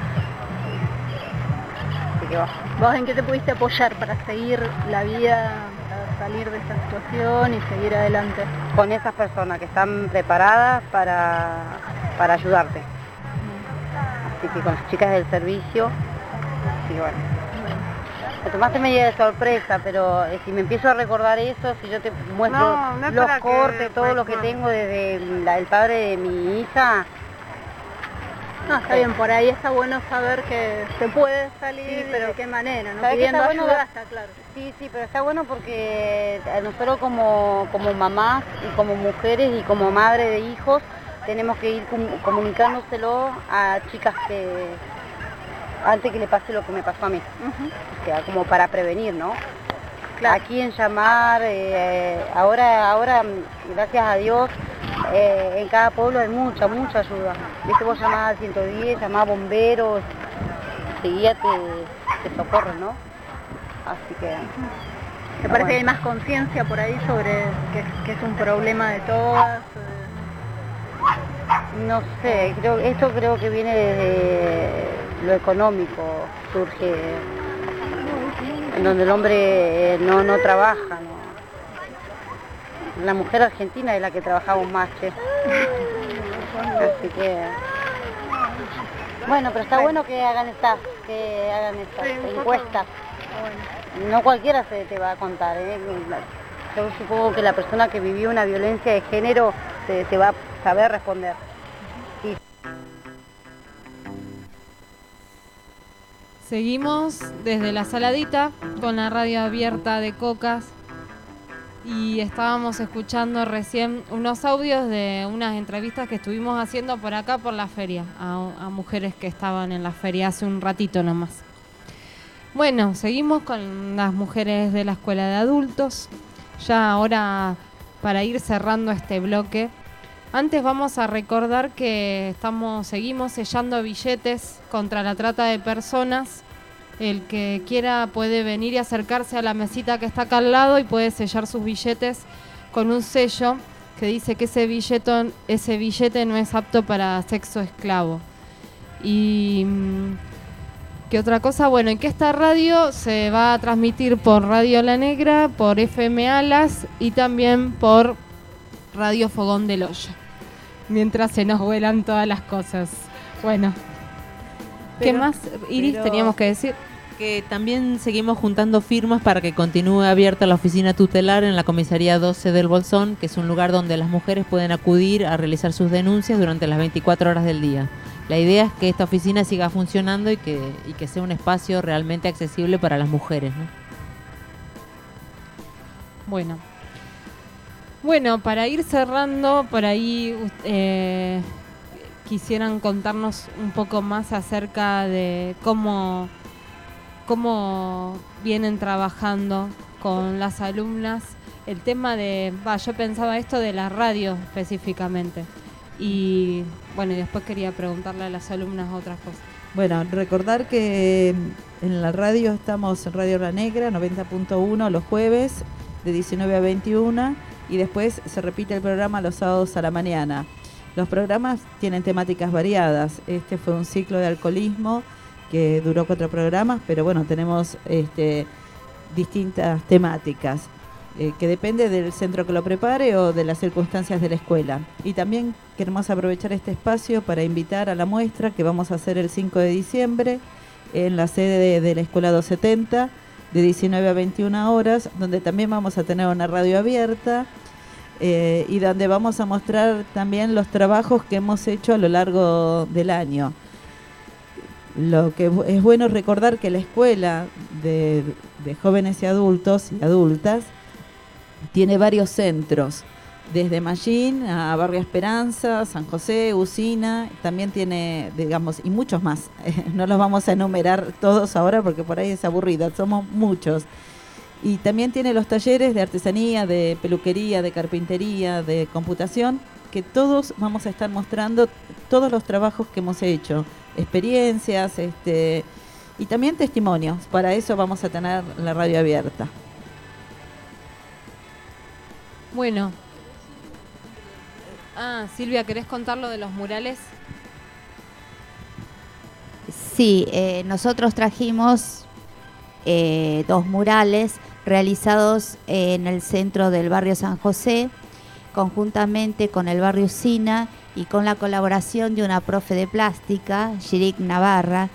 Así que ¿Vos en qué te pudiste apoyar para seguir la vida, para salir de esta situación y seguir adelante? Con esas personas que están preparadas para ayudarte. Así que con las chicas del servicio, así que bueno. Me tomaste medio de sorpresa, pero si me empiezo a recordar eso, si yo te muestro los cortes, todo lo que tengo desde el padre de mi hija. No, está bien, por ahí está bueno saber que se puede salir, pero de qué manera, ¿no? Pidiendo ayuda, está claro. Sí, pero está bueno porque nosotros como mamás y como mujeres y como madre de hijos tenemos que ir comunicándoselo a chicas que antes que le pase lo que me pasó a mí, o sea, como para prevenir, ¿no? Claro. ¿A quién llamar? Ahora, gracias a Dios, en cada pueblo hay mucha ayuda. ¿Viste? Vos llamás al 110, llamás a bomberos, enseguida te socorren, ¿no? Así que... ¿Te parece que hay más conciencia por ahí sobre que es un problema de todas? No sé, esto creo que viene desde lo económico, surge en donde el hombre no trabaja, ¿no? La mujer argentina es la que trabajamos más, che. Así que... Bueno, pero está bueno que hagan estas encuestas. No cualquiera te va a contar, ¿eh? Yo supongo que la persona que vivió una violencia de género te va a saber responder. Sí. Seguimos desde la saladita con la radio abierta de Cocas y estábamos escuchando recién unos audios de unas entrevistas que estuvimos haciendo por acá por la feria a mujeres que estaban en la feria hace un ratito nomás. Bueno, seguimos con las mujeres de la escuela de adultos. Ya ahora, para ir cerrando este bloque, antes vamos a recordar que seguimos sellando billetes contra la trata de personas. El que quiera puede venir y acercarse a la mesita que está acá al lado y puede sellar sus billetes con un sello que dice que ese billete no es apto para sexo esclavo. Y ¿qué otra cosa? Bueno, y que esta radio se va a transmitir por Radio La Negra, por FM Alas y también por Radio Fogón del Hoyo, mientras se nos vuelan todas las cosas. Bueno, ¿qué más, Iris, teníamos que decir? Que también seguimos juntando firmas para que continúe abierta la oficina tutelar en la comisaría 12 del Bolsón, que es un lugar donde las mujeres pueden acudir a realizar sus denuncias durante las 24 horas del día. La idea es que esta oficina siga funcionando y que sea un espacio realmente accesible para las mujeres, ¿no? Bueno, para ir cerrando, por ahí quisieran contarnos un poco más acerca de cómo vienen trabajando con las alumnas el tema de, yo pensaba esto de la radio específicamente, y bueno, y después quería preguntarle a las alumnas otras cosas. Bueno, recordar que en la radio estamos en Radio La Negra 90.1 los jueves de 19 a 21 y después se repite el programa los sábados a la mañana. Los programas tienen temáticas variadas. Este fue un ciclo de alcoholismo que duró 4 programas, pero bueno, tenemos distintas temáticas que depende del centro que lo prepare o de las circunstancias de la escuela. Y también queremos aprovechar este espacio para invitar a la muestra que vamos a hacer el 5 de diciembre en la sede de la Escuela 270 de 19 a 21 horas, donde también vamos a tener una radio abierta y donde vamos a mostrar también los trabajos que hemos hecho a lo largo del año. lo que es bueno recordar que la escuela de jóvenes y adultos y adultas tiene varios centros, desde Mallín a Barrio Esperanza, San José, Usina, también tiene, digamos, y muchos más. No los vamos a enumerar todos ahora porque por ahí es aburrido, somos muchos. Y también tiene los talleres de artesanía, de peluquería, de carpintería, de computación, que todos vamos a estar mostrando todos los trabajos que hemos hecho, experiencias, y también testimonios. Para eso vamos a tener la radio abierta. Bueno. Silvia, ¿querés contar lo de los murales? Sí, nosotros trajimos 2 murales realizados en el centro del barrio San José, conjuntamente con el barrio Usina y con la colaboración de una profe de plástica, Shirik Navarra,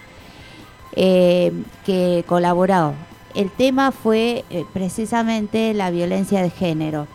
que colaboró. El tema fue precisamente la violencia de género.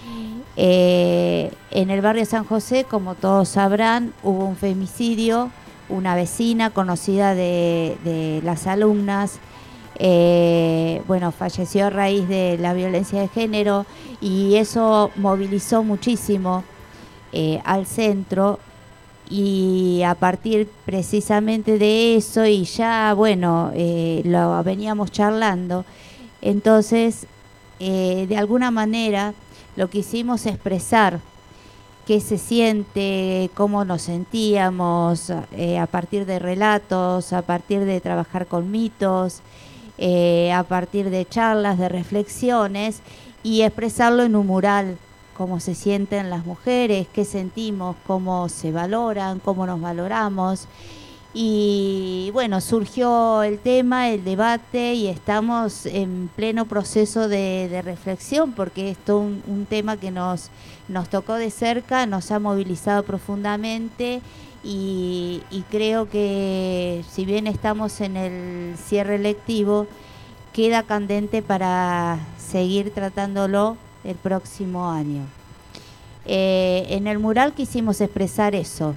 En el barrio San José, como todos sabrán, hubo un femicidio, una vecina conocida de las alumnas, falleció a raíz de la violencia de género, y eso movilizó muchísimo al centro, y a partir precisamente de eso, y ya lo veníamos charlando, entonces de alguna manera lo que hicimos es expresar qué se siente, cómo nos sentíamos, a partir de relatos, a partir de trabajar con mitos, a partir de charlas, de reflexiones, y expresarlo en un mural, cómo se sienten las mujeres, qué sentimos, cómo se valoran, cómo nos valoramos. Y bueno, surgió el tema, el debate, y estamos en pleno proceso de reflexión, porque esto es un tema que nos tocó de cerca, nos ha movilizado profundamente, y creo que si bien estamos en el cierre lectivo, queda candente para seguir tratándolo el próximo año. En el mural quisimos expresar eso.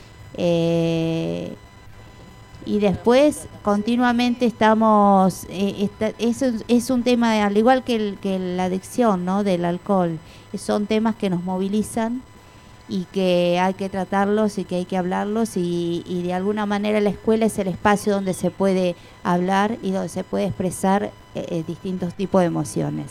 Y después continuamente estamos, es un tema, al igual que la adicción, ¿no?, del alcohol, son temas que nos movilizan y que hay que tratarlos y que hay que hablarlos, y de alguna manera la escuela es el espacio donde se puede hablar y donde se puede expresar distintos tipos de emociones.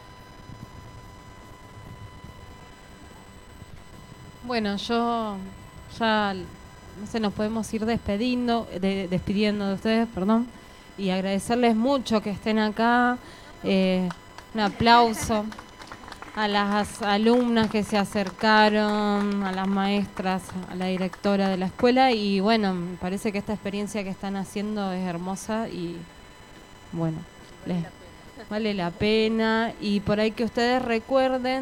Bueno, yo ya... no sé, nos podemos ir despidiendo de ustedes, perdón, y agradecerles mucho que estén acá. Un aplauso a las alumnas que se acercaron, a las maestras, a la directora de la escuela, y bueno, me parece que esta experiencia que están haciendo es hermosa y bueno, les vale la pena. Y por ahí que ustedes recuerden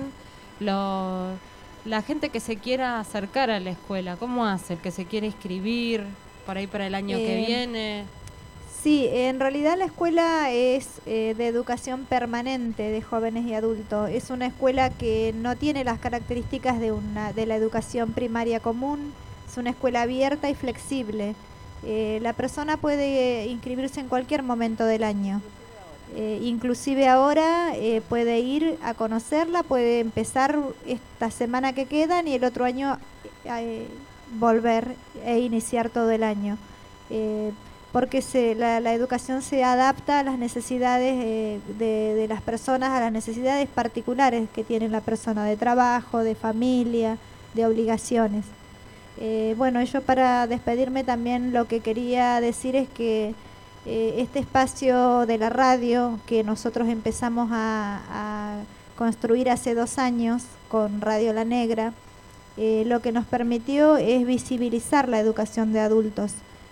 la gente que se quiera acercar a la escuela, ¿cómo hace? El que se quiere inscribir por ahí para el año que viene. Sí, en realidad la escuela es de educación permanente de jóvenes y adultos. Es una escuela que no tiene las características de la educación primaria común. Es una escuela abierta y flexible. La persona puede inscribirse en cualquier momento del año. Inclusive ahora puede ir a conocerla, puede empezar esta semana que quedan y el otro año volver e iniciar todo el año. Porque la educación se adapta a las necesidades de las personas, a las necesidades particulares que tiene la persona, de trabajo, de familia, de obligaciones. Yo para despedirme también lo que quería decir es que este espacio de la radio que nosotros empezamos a construir hace 2 años con Radio La Negra, lo que nos permitió es visibilizar la educación de adultos,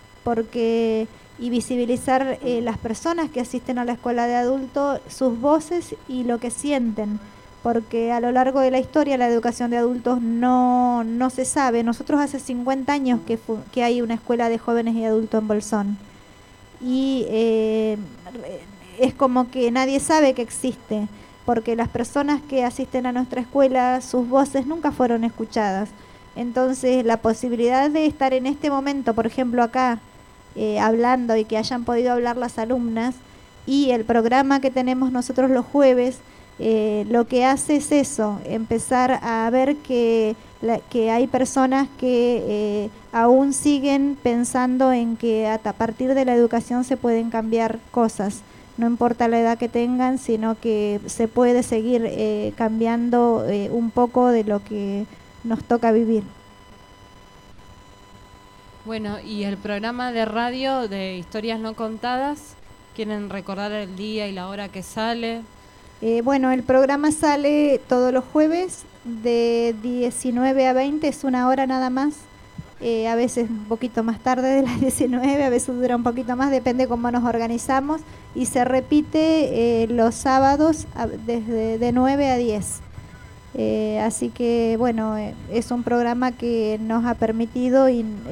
y visibilizar las personas que asisten a la escuela de adultos, sus voces y lo que sienten, porque a lo largo de la historia la educación de adultos no se sabe. Nosotros hace 50 años que hay una escuela de jóvenes y adultos en Bolsón, y es como que nadie sabe que existe, porque las personas que asisten a nuestra escuela, sus voces nunca fueron escuchadas. Entonces la posibilidad de estar en este momento, por ejemplo acá, hablando y que hayan podido hablar las alumnas, y el programa que tenemos nosotros los jueves, lo que hace es eso, empezar a ver que hay personas que aún siguen pensando en que a partir de la educación se pueden cambiar cosas, no importa la edad que tengan, sino que se puede seguir cambiando un poco de lo que nos toca vivir. Bueno, y el programa de radio de Historias No Contadas, ¿quieren recordar el día y la hora que sale? Bueno, el programa sale todos los jueves de 19 a 20, es una hora nada más, a veces un poquito más tarde de las 19, a veces dura un poquito más, depende cómo nos organizamos, y se repite los sábados desde de 9 a 10. Así que bueno, es un programa que nos ha permitido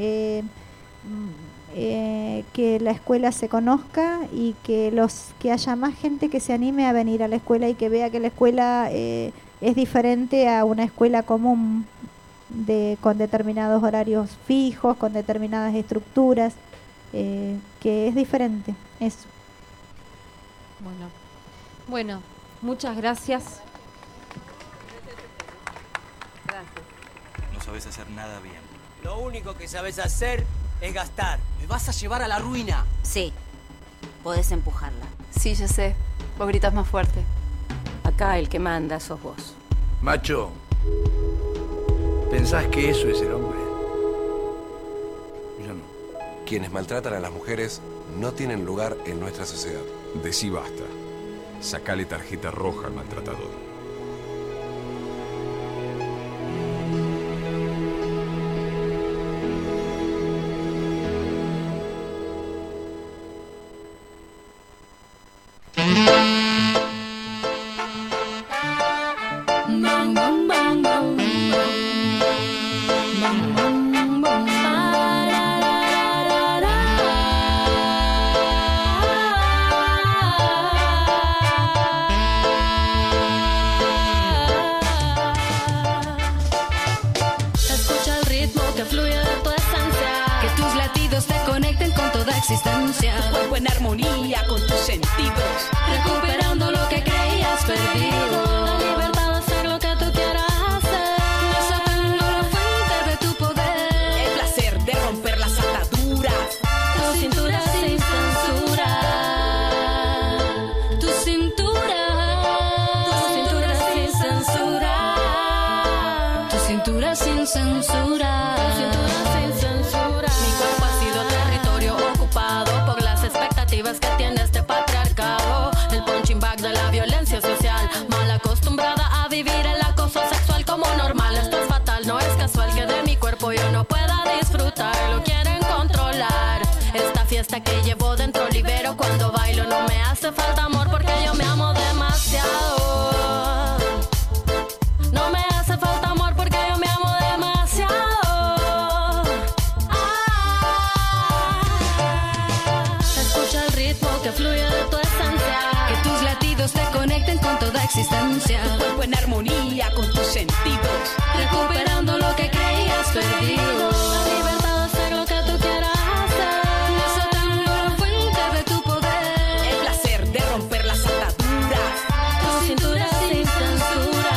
que la escuela se conozca y que haya más gente que se anime a venir a la escuela y que vea que la escuela es diferente a una escuela común con determinados horarios fijos, con determinadas estructuras, que es diferente. Eso. Bueno, muchas gracias. No sabes hacer nada bien. Lo único que sabes hacer es gastar. Me vas a llevar a la ruina. Sí, podés empujarla. Sí, yo sé. Vos gritas más fuerte. Acá el que manda sos vos. Macho, ¿pensás que eso es el hombre? Yo no. Quienes maltratan a las mujeres no tienen lugar en nuestra sociedad. Decí basta. Sacale tarjeta roja al maltratador. existencia, tu cuerpo en armonía con tus sentidos, recuperando lo que creías perdido. La libertad de hacer lo que tú quieras hacer, desatando la fuente de tu poder, el placer de romper las ataduras, tu cintura sin censura, tu cintura sin censura, tu cintura sin censura. Que tiene este patriarcado, el punching bag de la violencia social, mal acostumbrada a vivir el acoso sexual como normal. Esto es fatal, no es casual que de mi cuerpo yo no pueda disfrutar, lo quieren controlar. Esta fiesta que llevo dentro libero cuando bailo, no me hace falta amor porque yo me amo demasiado. No me hace falta amor porque yo me amo demasiado. Escucha el ritmo que fluye de tu esencia, que tus latidos te conecten con toda existencia, tu cuerpo en armonía con tus sentidos, recuperando lo que creías perdido. La libertad de hacer lo que tú quieras hacer, desatando la fuente de tu poder, el placer de romper las ataduras, tu cintura sin censura,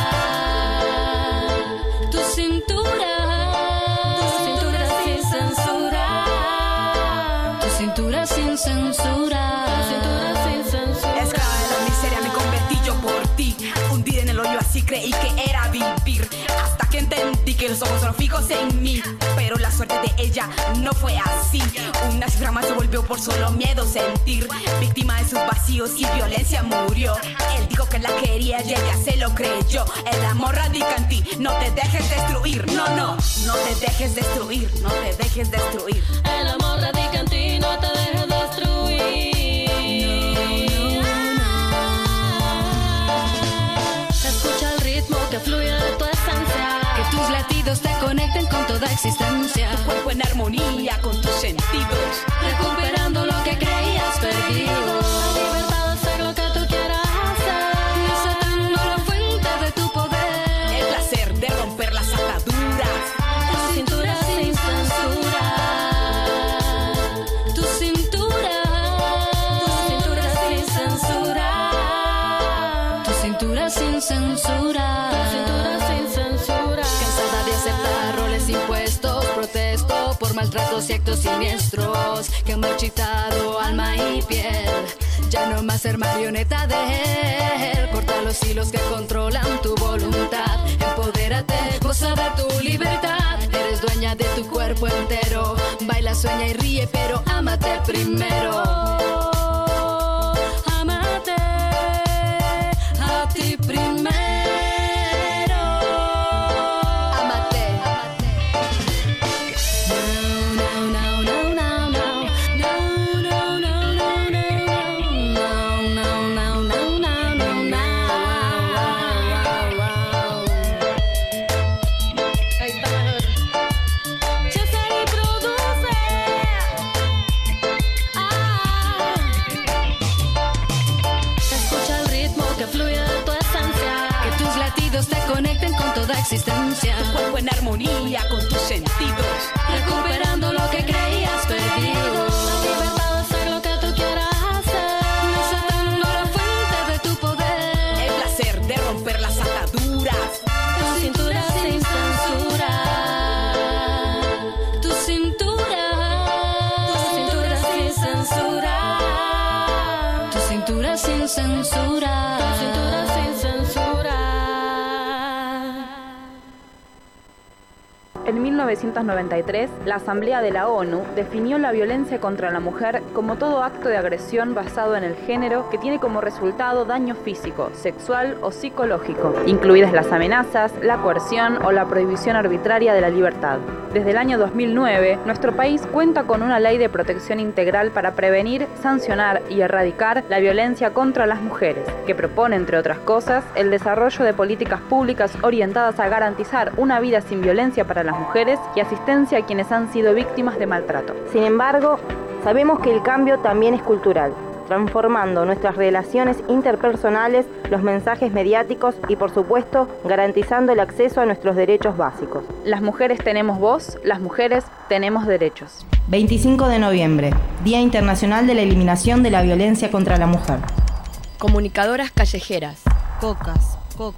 tu cintura sin censura, tu cintura sin censura. Esclava de la miseria me convertí yo por ti, hundida en el hoyo así creí que era vivir, hasta que entendí que los ojos son fijos en mí, pero la suerte de ella no fue así. Una cifra más se volvió por solo miedo sentir, víctima de sus vacíos y violencia murió. Él dijo que la quería y ella se lo creyó. El amor radica en ti, no te dejes destruir. No te dejes destruir, no te dejes destruir. El amor radica en ti, no te dejes destruir. Escucha el ritmo que fluye de tu esencia, que tus latidos te conecten con toda existencia, tu cuerpo en armonía con tus sentidos, recuperando lo que creías perdido. La libertad de hacer lo que tú quieras hacer, desatando la fuente de tu poder, el placer de romper las ataduras, tu cintura sin censura, tu por maltratos y actos siniestros que han marchitado alma y piel. Ya no más ser marioneta de él. Corta los hilos que controlan tu voluntad. Empodérate, goza de tu libertad. Eres dueña de tu cuerpo entero. Baila, sueña y ríe, pero ámate primero. Ámate a ti primero. Existencia. Tu cuerpo en armonía con tus sentidos, recuperando lo que creías perdido. La libertad de hacer lo que tú quieras hacer, soltando la fuente de tu poder. El placer de romper las ataduras. Tu cintura sin censura. Tu cintura. Tu cintura sin censura. Tu cintura sin censura. Tu cintura sin censura. En 1993, la Asamblea de la ONU definió la violencia contra la mujer como todo acto de agresión basado en el género que tiene como resultado daño físico, sexual o psicológico, incluidas las amenazas, la coerción o la prohibición arbitraria de la libertad. Desde el año 2009, nuestro país cuenta con una ley de protección integral para prevenir, sancionar y erradicar la violencia contra las mujeres, que propone, entre otras cosas, el desarrollo de políticas públicas orientadas a garantizar una vida sin violencia para las mujeres y asistencia a quienes han sido víctimas de maltrato. Sin embargo, sabemos que el cambio también es cultural, transformando nuestras relaciones interpersonales, los mensajes mediáticos y, por supuesto, garantizando el acceso a nuestros derechos básicos. Las mujeres tenemos voz, las mujeres tenemos derechos. 25 de noviembre, Día Internacional de la Eliminación de la Violencia contra la Mujer. Comunicadoras callejeras. Cocas.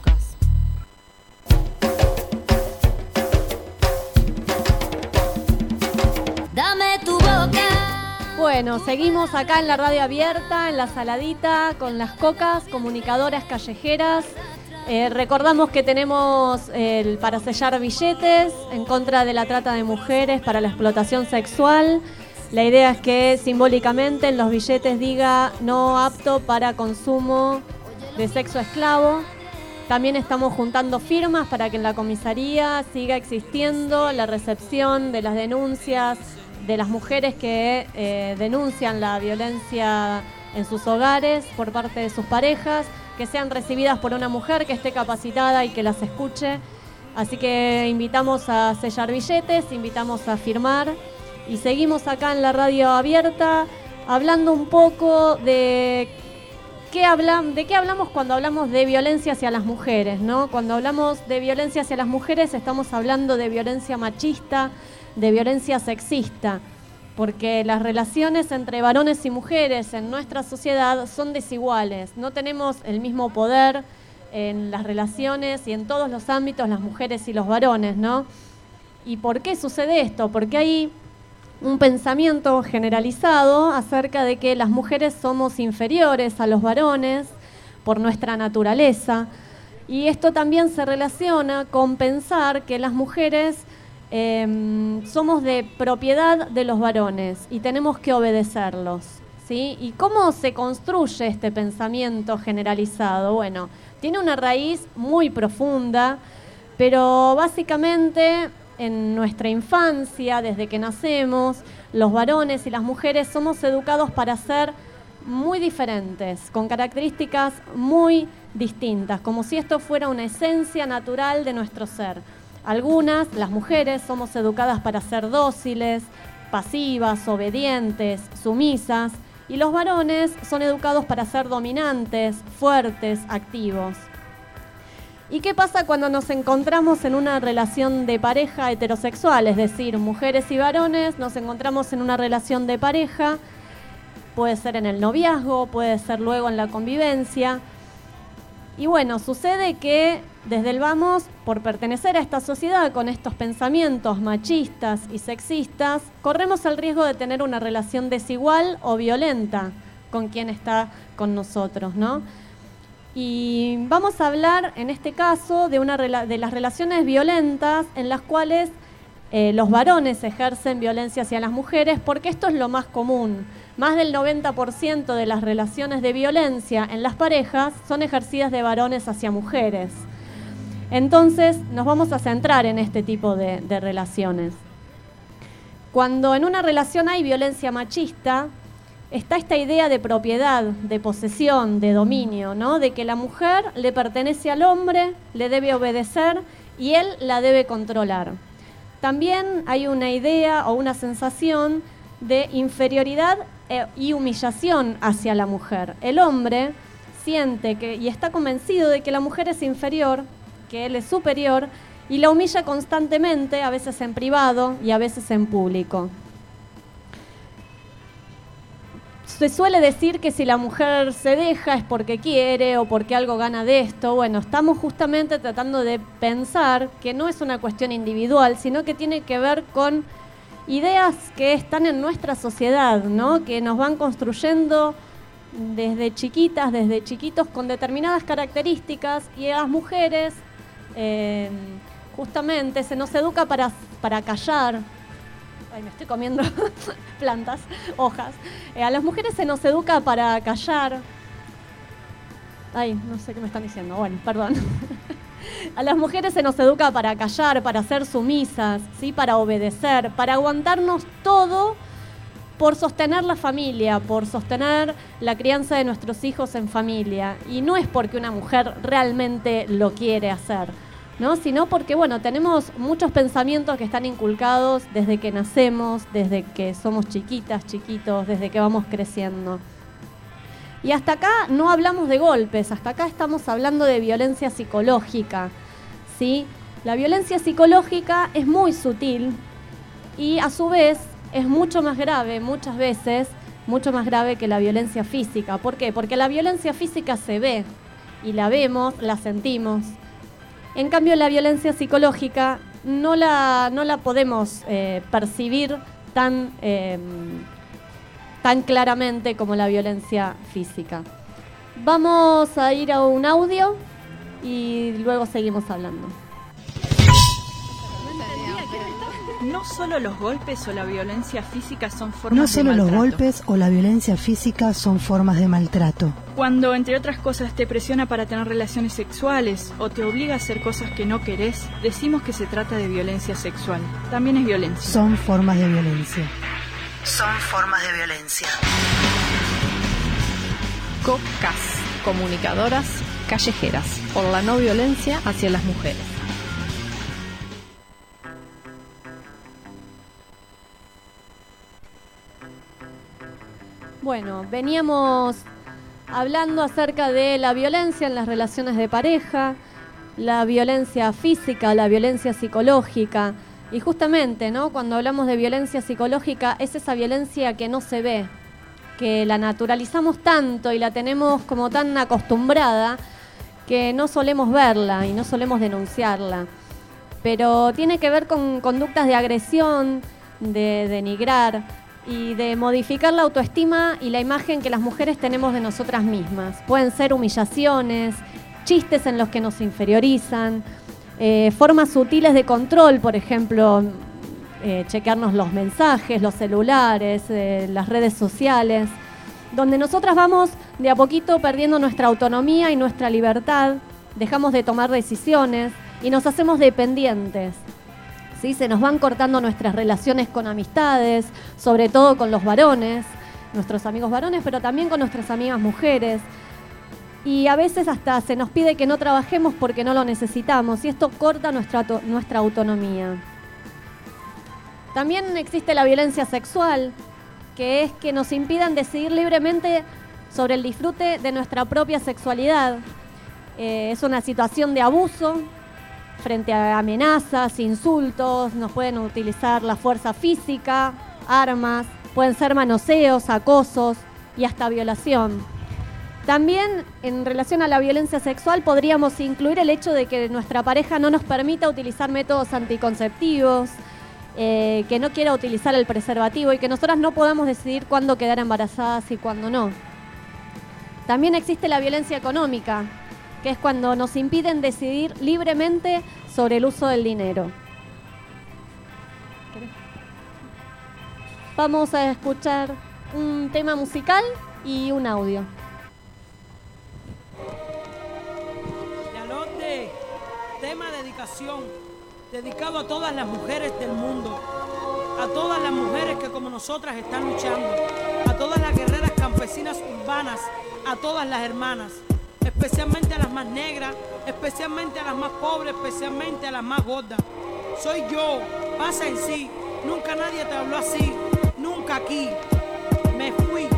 Dame tu boca. Bueno, seguimos acá en la radio abierta, en la saladita, con las cocas, comunicadoras callejeras. Recordamos que tenemos para sellar billetes en contra de la trata de mujeres, para la explotación sexual. La idea es que simbólicamente en los billetes diga no apto para consumo de sexo esclavo. También estamos juntando firmas para que en la comisaría siga existiendo la recepción de las denuncias de las mujeres que denuncian la violencia en sus hogares por parte de sus parejas, que sean recibidas por una mujer que esté capacitada y que las escuche. Así que invitamos a sellar billetes, invitamos a firmar y seguimos acá en la radio abierta hablando un poco de qué hablamos cuando hablamos de violencia hacia las mujeres, ¿no? Cuando hablamos de violencia hacia las mujeres estamos hablando de violencia machista, de violencia sexista, porque las relaciones entre varones y mujeres en nuestra sociedad son desiguales. No tenemos el mismo poder en las relaciones y en todos los ámbitos, las mujeres y los varones, ¿no? ¿Y por qué sucede esto? Porque hay un pensamiento generalizado acerca de que las mujeres somos inferiores a los varones por nuestra naturaleza. Y esto también se relaciona con pensar que las mujeres somos de propiedad de los varones y tenemos que obedecerlos, ¿sí? ¿Y cómo se construye este pensamiento generalizado? Bueno, tiene una raíz muy profunda, pero básicamente en nuestra infancia, desde que nacemos, los varones y las mujeres somos educados para ser muy diferentes, con características muy distintas, como si esto fuera una esencia natural de nuestro ser. Algunas, las mujeres, somos educadas para ser dóciles, pasivas, obedientes, sumisas, y los varones son educados para ser dominantes, fuertes, activos. ¿Y qué pasa cuando nos encontramos en una relación de pareja heterosexual? Es decir, mujeres y varones nos encontramos en una relación de pareja, puede ser en el noviazgo, puede ser luego en la convivencia. Y bueno, sucede que desde el Vamos, por pertenecer a esta sociedad con estos pensamientos machistas y sexistas, corremos el riesgo de tener una relación desigual o violenta con quien está con nosotros, ¿no? Y vamos a hablar en este caso de las relaciones violentas en las cuales los varones ejercen violencia hacia las mujeres, porque esto es lo más común. Más del 90% de las relaciones de violencia en las parejas son ejercidas de varones hacia mujeres. Entonces nos vamos a centrar en este tipo de relaciones. Cuando en una relación hay violencia machista, está esta idea de propiedad, de posesión, de dominio, ¿no? De que la mujer le pertenece al hombre, le debe obedecer y él la debe controlar. También hay una idea o una sensación de inferioridad y humillación hacia la mujer. El hombre siente y está convencido de que la mujer es inferior, que él es superior, y la humilla constantemente, a veces en privado y a veces en público. Se suele decir que si la mujer se deja es porque quiere o porque algo gana de esto. Bueno, estamos justamente tratando de pensar que no es una cuestión individual, sino que tiene que ver con ideas que están en nuestra sociedad, ¿no? Que nos van construyendo desde chiquitas, desde chiquitos, con determinadas características, y a las mujeres justamente se nos educa para callar. Ay, me estoy comiendo plantas, hojas. A las mujeres se nos educa para callar. Ay, no sé qué me están diciendo. Bueno, perdón. A las mujeres se nos educa para callar, para ser sumisas, ¿sí? Para obedecer, para aguantarnos todo por sostener la familia, por sostener la crianza de nuestros hijos en familia. Y no es porque una mujer realmente lo quiere hacer, ¿no? Sino porque, bueno, tenemos muchos pensamientos que están inculcados desde que nacemos, desde que somos chiquitas, chiquitos, desde que vamos creciendo. Y hasta acá no hablamos de golpes, hasta acá estamos hablando de violencia psicológica, ¿sí? La violencia psicológica es muy sutil y a su vez es mucho más grave, muchas veces, mucho más grave que la violencia física. ¿Por qué? Porque la violencia física se ve y la vemos, la sentimos. En cambio, la violencia psicológica no la podemos percibir tan claramente como la violencia física. Vamos a ir a un audio y luego seguimos hablando. No solo los golpes o la violencia física son formas de maltrato. No solo los golpes o la violencia física son formas de maltrato. Cuando, entre otras cosas, te presiona para tener relaciones sexuales o te obliga a hacer cosas que no querés, decimos que se trata de violencia sexual. También es violencia. Son formas de violencia. Son formas de violencia. COCAS, comunicadoras callejeras, por la no violencia hacia las mujeres. Bueno, veníamos hablando acerca de la violencia en las relaciones de pareja, la violencia física, la violencia psicológica. Y justamente, ¿no? Cuando hablamos de violencia psicológica, es esa violencia que no se ve, que la naturalizamos tanto y la tenemos como tan acostumbrada que no solemos verla y no solemos denunciarla. Pero tiene que ver con conductas de agresión, de denigrar y de modificar la autoestima y la imagen que las mujeres tenemos de nosotras mismas. Pueden ser humillaciones, chistes en los que nos inferiorizan, formas sutiles de control, por ejemplo, chequearnos los mensajes, los celulares, las redes sociales, donde nosotras vamos de a poquito perdiendo nuestra autonomía y nuestra libertad, dejamos de tomar decisiones y nos hacemos dependientes. ¿Sí? Se nos van cortando nuestras relaciones con amistades, sobre todo con los varones, nuestros amigos varones, pero también con nuestras amigas mujeres. Y a veces hasta se nos pide que no trabajemos porque no lo necesitamos, y esto corta nuestra autonomía. También existe la violencia sexual, que es que nos impidan decidir libremente sobre el disfrute de nuestra propia sexualidad. Es una situación de abuso frente a amenazas, insultos, nos pueden utilizar la fuerza física, armas, pueden ser manoseos, acosos y hasta violación. También en relación a la violencia sexual podríamos incluir el hecho de que nuestra pareja no nos permita utilizar métodos anticonceptivos, que no quiera utilizar el preservativo y que nosotras no podamos decidir cuándo quedar embarazadas y cuándo no. También existe la violencia económica, que es cuando nos impiden decidir libremente sobre el uso del dinero. Vamos a escuchar un tema musical y un audio. Yalote, tema dedicación, dedicado a todas las mujeres del mundo, a todas las mujeres que como nosotras están luchando, a todas las guerreras campesinas urbanas, a todas las hermanas, especialmente a las más negras, especialmente a las más pobres, especialmente a las más gordas. Soy yo, pasa en sí, nunca nadie te habló así, nunca aquí. Me fui.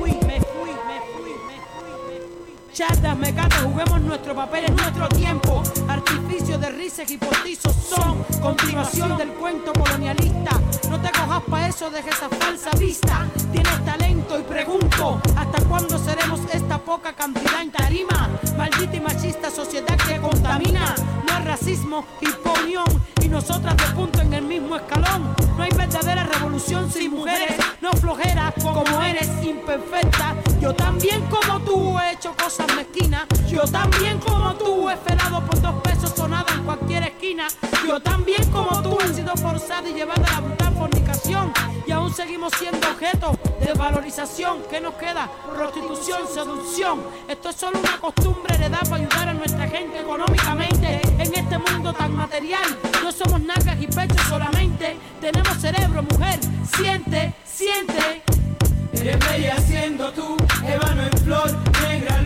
Chatas, mecatas, juguemos nuestro papel en nuestro tiempo. Artificios de risas y postizos son continuación del cuento colonialista. No te cojas pa' eso, deja esa falsa vista. Tienes talento y pregunto, ¿hasta cuándo seremos esta poca cantidad en tarima? Maldita y machista sociedad que contamina. No es racismo, imponión, y nosotras de punto en el mismo escalón. No hay verdadera revolución sin mujeres, no flojera como eres imperfecta. Yo también como tú he hecho cosas mezquinas. Yo también como tú he felado por 2 pesos sonada en cualquier esquina. Yo también como tú he sido forzada y llevada a la brutal fornicación. Y aún seguimos siendo objeto de valorización. ¿Qué nos queda? Prostitución, seducción. Esto es solo una costumbre heredada para ayudar a nuestra gente económicamente. En este mundo tan material, no somos nalgas y pechos solamente. Tenemos cerebro, mujer, siente, siente. Eres bella siendo tú, ébano en flor, negra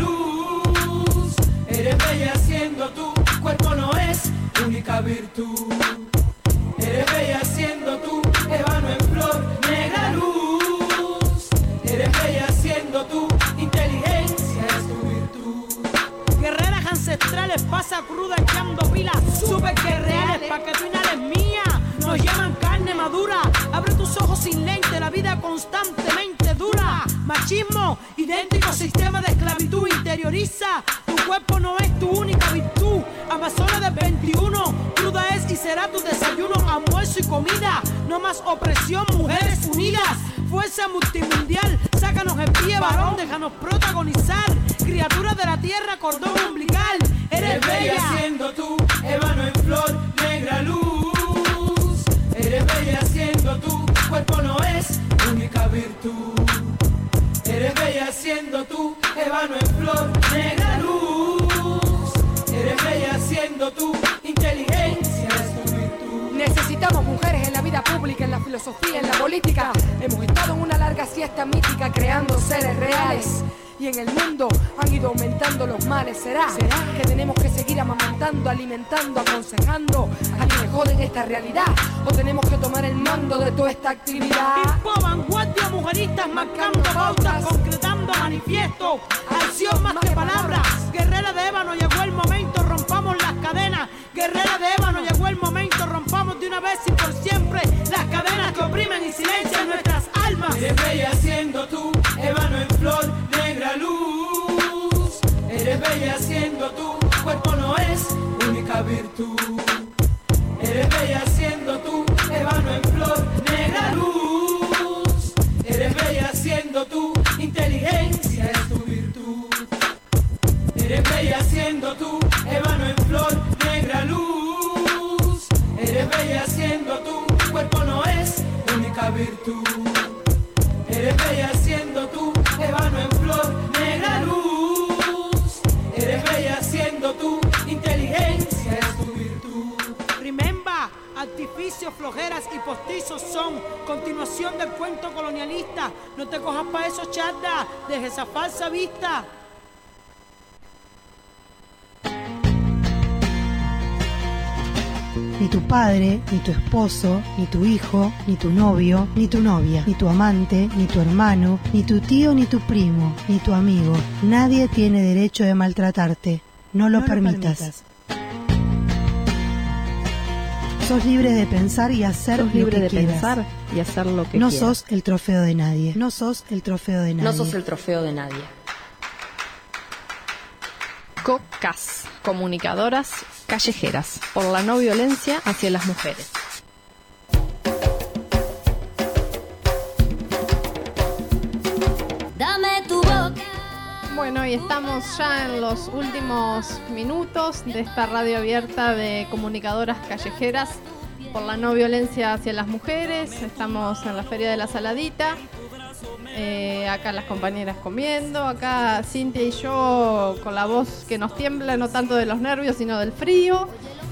luz. Eres bella siendo tú, cuerpo no es única virtud. Eres bella siendo tú, ébano en flor, negra luz. Eres bella siendo tú, inteligencia es tu virtud. Guerreras ancestrales, pasa cruda echando pilas, super guerreales pa' que tú inhales mía. Nos llaman carne madura, abre tus ojos sin lente, la vida constantemente dura. Machismo, idéntico sistema de esclavitud, interioriza. Tu cuerpo no es tu única virtud. Amazona del 21, cruda es y será tu desayuno, almuerzo y comida. No más opresión, mujeres unidas. Fuerza multimundial, sácanos el pie, varón, déjanos protagonizar. Criaturas de la tierra, cordón umbilical. Eres bella siendo tú, ébano en flor, negra luz. Eres bella siendo tú, cuerpo no es única virtud. Eres bella siendo tú, ébano en flor, negra luz. Eres bella siendo tú, inteligencia es tu virtud. Necesitamos mujeres en la vida pública, en la filosofía, en la política. Hemos estado en una larga siesta mítica creando seres reales. Y en el mundo han ido aumentando los males. ¿Será que tenemos que seguir amamantando, alimentando, aconsejando a quienes joden esta realidad? ¿O tenemos que tomar el mando de toda esta actividad? Tipo vanguardia, mujeristas marcando pautas, concretando manifiestos. Acción más que palabras. Guerrera de ébano, llegó el momento, rompamos las cadenas. Guerrera de ébano, llegó el momento, rompamos de una vez y por siempre las cadenas que oprimen y silencian nuestras almas. Eres bella siendo tú, ébano en flor, negra luz. Eres bella siendo tú, cuerpo no es única virtud. Eres bella siendo tú, ébano en flor, negra luz. Eres bella siendo tú, inteligencia es tu virtud. Eres bella siendo tú, ébano en flor, negra luz. Eres bella siendo tú, cuerpo no es única virtud. Eres bella siendo tú, ébano en flor, negra luz. Eres bella siendo tú, inteligencia es tu virtud. Remember, artificios, flojeras y postizos son continuación del cuento colonialista. No te cojas pa' eso, charda, deja esa falsa vista. Ni tu padre, ni tu esposo, ni tu hijo, ni tu novio, ni tu novia, ni tu amante, ni tu hermano, ni tu tío, ni tu primo, ni tu amigo. Nadie tiene derecho de maltratarte. No lo permitas. Sos libre de pensar y hacer lo que quieras. No sos el trofeo de nadie. No sos el trofeo de nadie. No sos el trofeo de nadie. COCAS, Comunicadoras Callejeras, por la no violencia hacia las mujeres. Dame tu boca. Bueno, y estamos ya en los últimos minutos de esta radio abierta de Comunicadoras Callejeras por la no violencia hacia las mujeres. Estamos en la Feria de la Saladita. Acá las compañeras comiendo, acá Cintia y yo con la voz que nos tiembla, no tanto de los nervios sino del frío.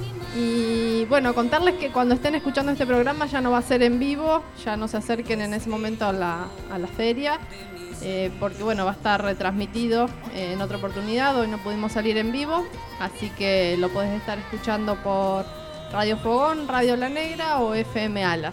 Y bueno, contarles que cuando estén escuchando este programa ya no va a ser en vivo, ya no se acerquen en ese momento a la feria, porque bueno, va a estar retransmitido en otra oportunidad. Hoy no pudimos salir en vivo, así que lo podés estar escuchando por Radio Fogón, Radio La Negra o FM Alas.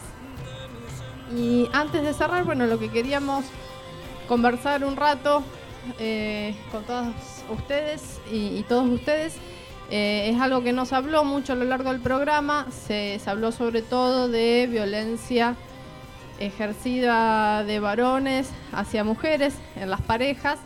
Y antes de cerrar, bueno, lo que queríamos conversar un rato con todas ustedes y todos ustedes es algo que no se habló mucho a lo largo del programa. Se habló sobre todo de violencia ejercida de varones hacia mujeres en las parejas,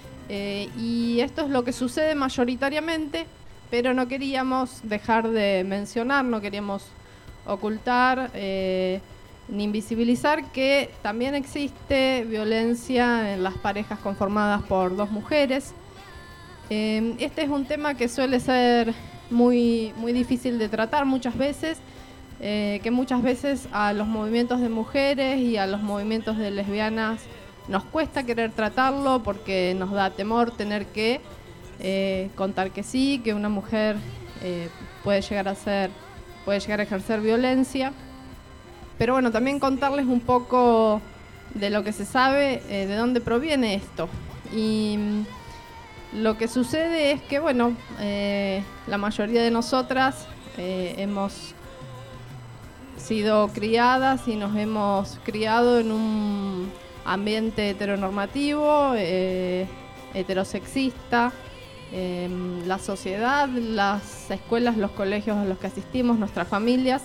y esto es lo que sucede mayoritariamente, pero no queríamos dejar de mencionar, no queríamos ocultar ni invisibilizar que también existe violencia en las parejas conformadas por dos mujeres. Este es un tema que suele ser muy difícil de tratar muchas veces, que muchas veces a los movimientos de mujeres y a los movimientos de lesbianas nos cuesta querer tratarlo porque nos da temor tener que contar que sí, que una mujer puede llegar a ejercer violencia. Pero bueno, también contarles un poco de lo que se sabe, de dónde proviene esto. Y lo que sucede es que, bueno, la mayoría de nosotras hemos sido criadas y nos hemos criado en un ambiente heteronormativo, heterosexista. La sociedad, las escuelas, los colegios a los que asistimos, nuestras familias,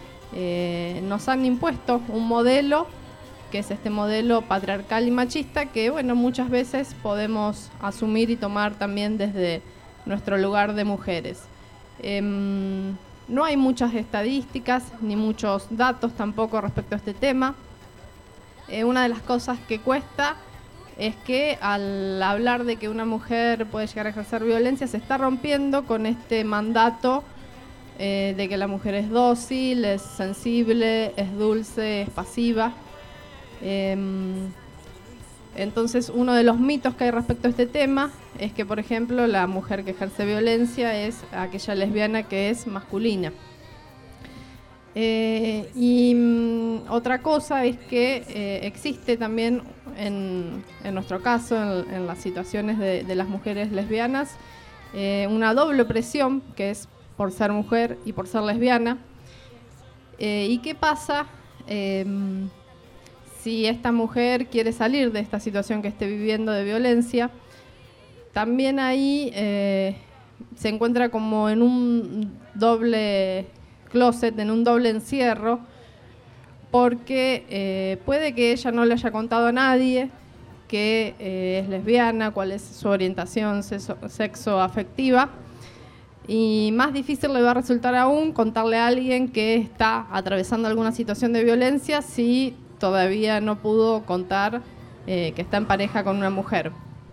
nos han impuesto un modelo que es este modelo patriarcal y machista que, bueno, muchas veces podemos asumir y tomar también desde nuestro lugar de mujeres. No hay muchas estadísticas ni muchos datos tampoco respecto a este tema. Una de las cosas que cuesta es que al hablar de que una mujer puede llegar a ejercer violencia se está rompiendo con este mandato de que la mujer es dócil, es sensible, es dulce, es pasiva. Entonces, uno de los mitos que hay respecto a este tema es que, por ejemplo, la mujer que ejerce violencia es aquella lesbiana que es masculina. Otra cosa es que existe también en nuestro caso, en las situaciones de las mujeres lesbianas, una doble opresión, que es por ser mujer y por ser lesbiana. ¿Y qué pasa si esta mujer quiere salir de esta situación que esté viviendo de violencia? También ahí se encuentra como en un doble closet, en un doble encierro, porque puede que ella no le haya contado a nadie que es lesbiana, cuál es su orientación sexoafectiva, y más difícil le va a resultar aún contarle a alguien que está atravesando alguna situación de violencia si todavía no pudo contar que está en pareja con una mujer.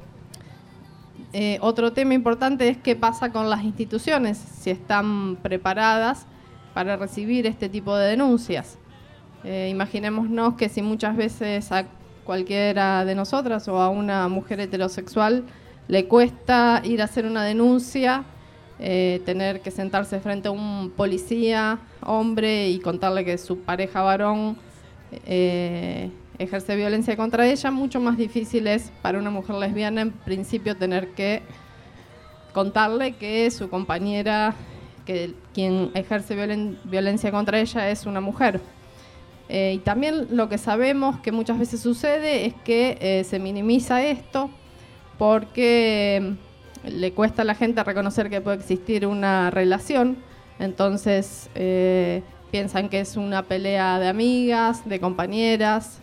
Otro tema importante es qué pasa con las instituciones, si están preparadas para recibir este tipo de denuncias. Imaginémonos que si muchas veces a cualquiera de nosotras o a una mujer heterosexual le cuesta ir a hacer una denuncia, tener que sentarse frente a un policía, hombre, y contarle que su pareja varón ejerce violencia contra ella, mucho más difícil es para una mujer lesbiana en principio tener que contarle que su compañera, que quien ejerce violencia contra ella es una mujer. Y también lo que sabemos que muchas veces sucede es que se minimiza esto porque le cuesta a la gente reconocer que puede existir una relación, entonces piensan que es una pelea de amigas, de compañeras,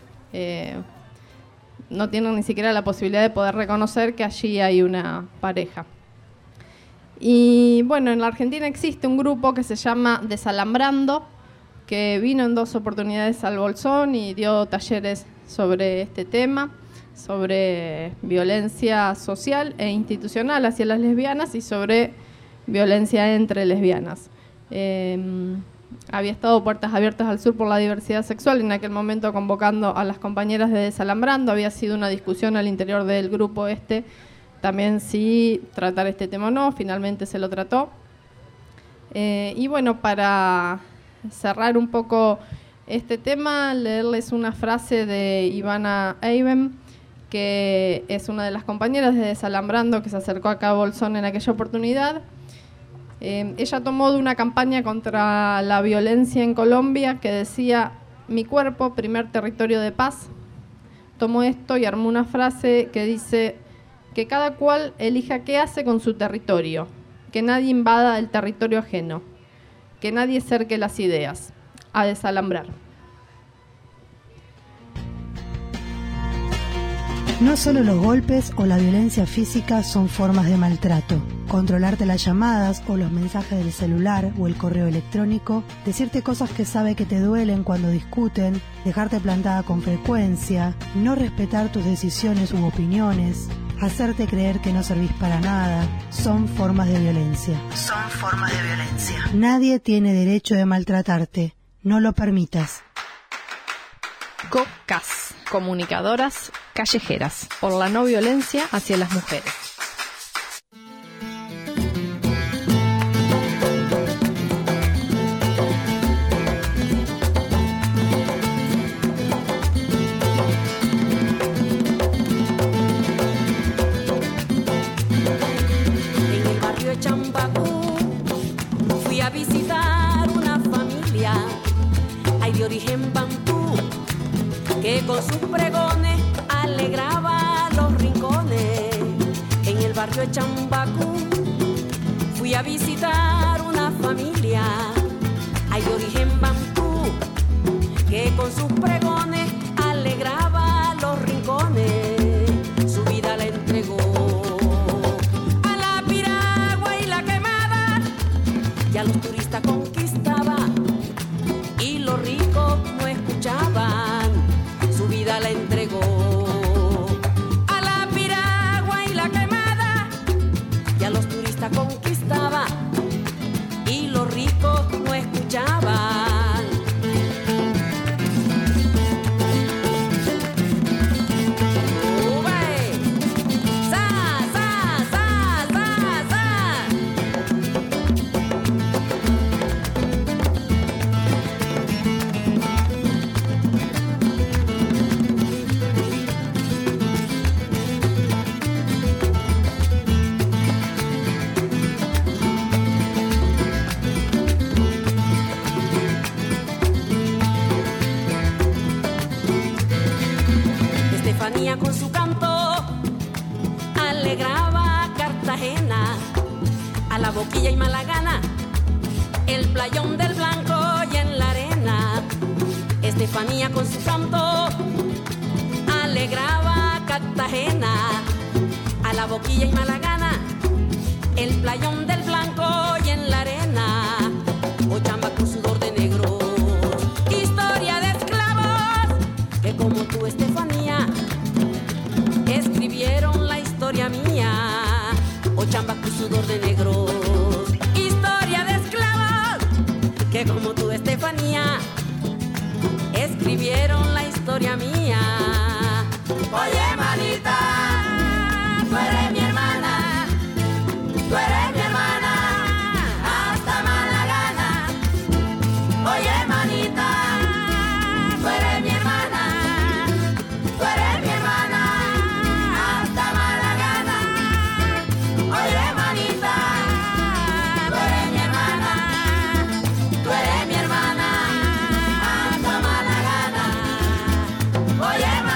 no tienen ni siquiera la posibilidad de poder reconocer que allí hay una pareja. Y bueno, en la Argentina existe un grupo que se llama Desalambrando, que vino en 2 oportunidades al Bolsón y dio talleres sobre este tema, sobre violencia social e institucional hacia las lesbianas y sobre violencia entre lesbianas. Había estado Puertas Abiertas al Sur por la Diversidad Sexual, en aquel momento convocando a las compañeras de Desalambrando. Había sido una discusión al interior del grupo también si tratar este tema o no, finalmente se lo trató. Y bueno, para cerrar un poco este tema, leerles una frase de Ivana Eiben, que es una de las compañeras de Desalambrando que se acercó acá a Bolsón en aquella oportunidad. Ella tomó de una campaña contra la violencia en Colombia que decía: mi cuerpo, primer territorio de paz. Tomó esto y armó una frase que dice: que cada cual elija qué hace con su territorio, que nadie invada el territorio ajeno, que nadie cerque las ideas. A desalambrar. No solo los golpes o la violencia física son formas de maltrato. Controlarte las llamadas o los mensajes del celular o el correo electrónico, decirte cosas que sabe que te duelen cuando discuten, dejarte plantada con frecuencia, no respetar tus decisiones u opiniones, hacerte creer que no servís para nada, son formas de violencia. Son formas de violencia. Nadie tiene derecho de maltratarte. No lo permitas. COCAS, Comunicadoras Callejeras, por la no violencia hacia las mujeres. En el barrio de Chambacú fui a visitar una familia, hay de origen bantú, que con sus pregones alegraba los rincones. En el barrio de Chambacú fui a visitar una familia, hay de origen bantú, que con sus pregones alegraba los rincones. Su vida la entregó a la piragua y la quemada, y a los turistas conquistaba, y los ricos no escuchaban. Su vida la entregó a la piragua y la quemada, y a los turistas conquistaba, y los ricos no escuchaban. Con su canto alegraba a Cartagena, a la Boquilla y Malagana, el playón del Blanco y en la arena. Estefanía con su canto alegraba a Cartagena, a la Boquilla y Malagana, el playón del Blanco y en la arena. Ochamba con sudor de negro, historia de esclavos que como tú, Estefanía, escribieron la historia mía. Ochamba con sudor de negros, historia de esclavos que como tú, Estefanía, escribieron la historia mía. Oye, manita, tú eres mi hermana, tú eres mi hermana, hasta Malagana. Oye, manita, tú eres mi hermana, tú eres mi hermana, hasta Malagana. Oye, manita, tú eres mi hermana, tú eres mi hermana, hasta Malagana. Oye,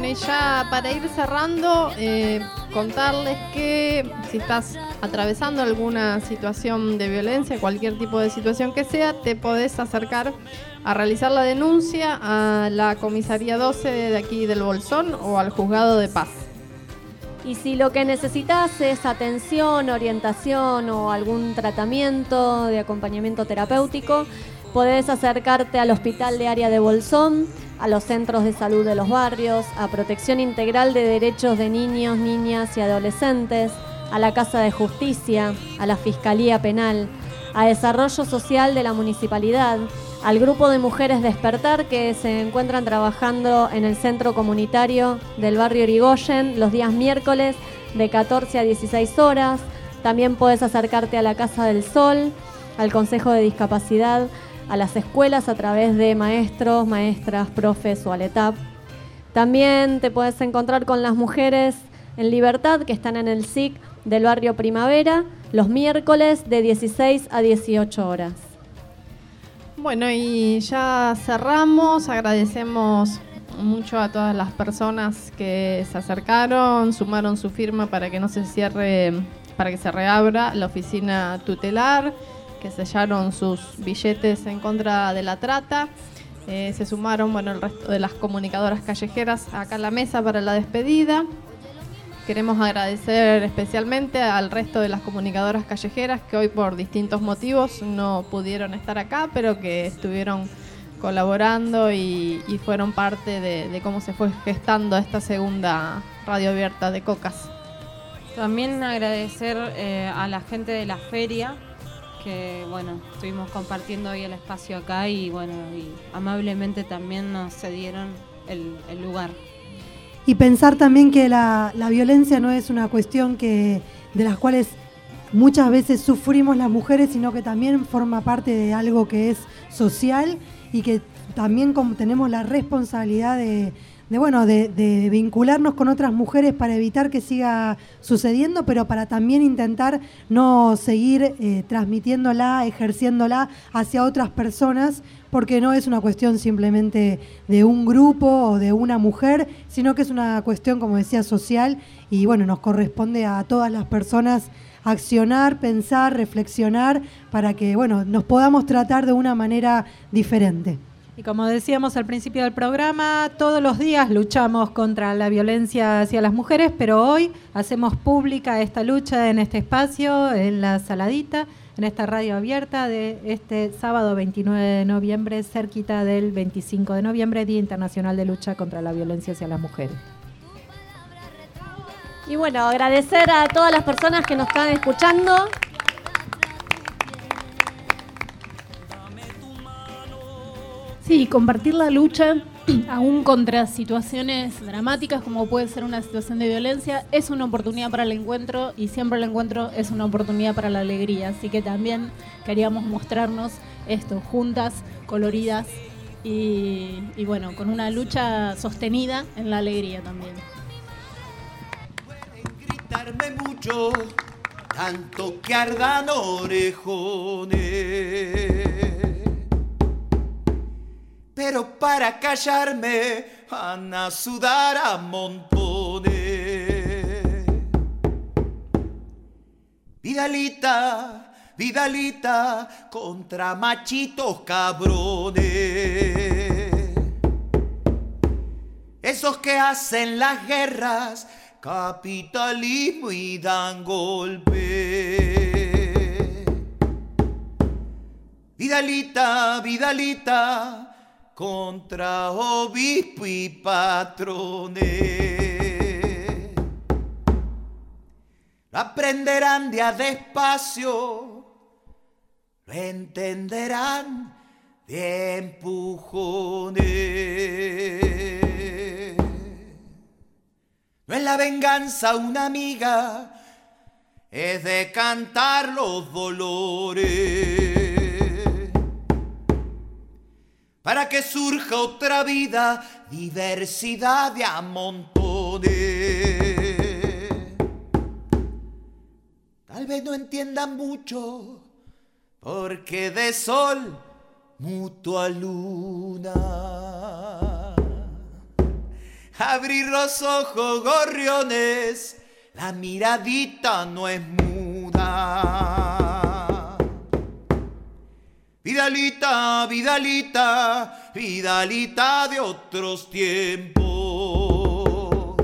Bueno, y ya para ir cerrando, contarles que si estás atravesando alguna situación de violencia, cualquier tipo de situación que sea, te podés acercar a realizar la denuncia a la comisaría 12 de aquí del Bolsón o al juzgado de paz. Y si lo que necesitas es atención, orientación o algún tratamiento de acompañamiento terapéutico, podés acercarte al Hospital de Área de Bolsón, a los centros de salud de los barrios, a Protección Integral de Derechos de Niños, Niñas y Adolescentes, a la Casa de Justicia, a la Fiscalía Penal, a Desarrollo Social de la Municipalidad, al grupo de Mujeres Despertar que se encuentran trabajando en el centro comunitario del barrio Irigoyen los días miércoles de 14 a 16 horas. También puedes acercarte a la Casa del Sol, al Consejo de Discapacidad, a las escuelas a través de maestros, maestras, profes o al ETAP. También te puedes encontrar con las Mujeres en Libertad que están en el SIC del barrio Primavera los miércoles de 16 a 18 horas. Bueno, y ya cerramos. Agradecemos mucho a todas las personas que se acercaron, sumaron su firma para que no se cierre, para que se reabra la oficina tutelar, que sellaron sus billetes en contra de la trata. Se sumaron, bueno, el resto de las comunicadoras callejeras acá a la mesa para la despedida. Queremos agradecer especialmente al resto de las comunicadoras callejeras que hoy por distintos motivos no pudieron estar acá, pero que estuvieron colaborando y fueron parte de cómo se fue gestando esta segunda radio abierta de Cocas. También agradecer a la gente de la feria, que bueno, estuvimos compartiendo hoy el espacio acá y bueno, y amablemente también nos cedieron el lugar. Y pensar también que la violencia no es una cuestión de las cuales muchas veces sufrimos las mujeres, sino que también forma parte de algo que es social y que también como tenemos la responsabilidad de vincularnos con otras mujeres para evitar que siga sucediendo, pero para también intentar no seguir transmitiéndola, ejerciéndola hacia otras personas, porque no es una cuestión simplemente de un grupo o de una mujer, sino que es una cuestión, como decía, social, y bueno, nos corresponde a todas las personas accionar, pensar, reflexionar, para que bueno, nos podamos tratar de una manera diferente. Y como decíamos al principio del programa, todos los días luchamos contra la violencia hacia las mujeres, pero hoy hacemos pública esta lucha en este espacio, en La Saladita, en esta radio abierta de este sábado 29 de noviembre, cerquita del 25 de noviembre, Día Internacional de Lucha contra la Violencia hacia las Mujeres. Y bueno, agradecer a todas las personas que nos están escuchando. Sí, compartir la lucha aún contra situaciones dramáticas como puede ser una situación de violencia es una oportunidad para el encuentro y siempre el encuentro es una oportunidad para la alegría. Así que también queríamos mostrarnos esto, juntas, coloridas y bueno, con una lucha sostenida en la alegría también. Pueden gritarme mucho, tanto que ardan orejones. Pero para callarme van a sudar a montones. Vidalita, Vidalita, contra machitos cabrones. Esos que hacen las guerras, capitalismo y dan golpe. Vidalita, Vidalita, contra obispo y patrones. Lo aprenderán de a despacio, lo entenderán de empujones. No es la venganza una amiga, es de cantar los dolores. Para que surja otra vida, diversidad de a montones. Tal vez no entiendan mucho, porque de sol mutua luna. abrir los ojos, gorriones, la miradita no es muda. Vidalita, Vidalita, Vidalita de otros tiempos,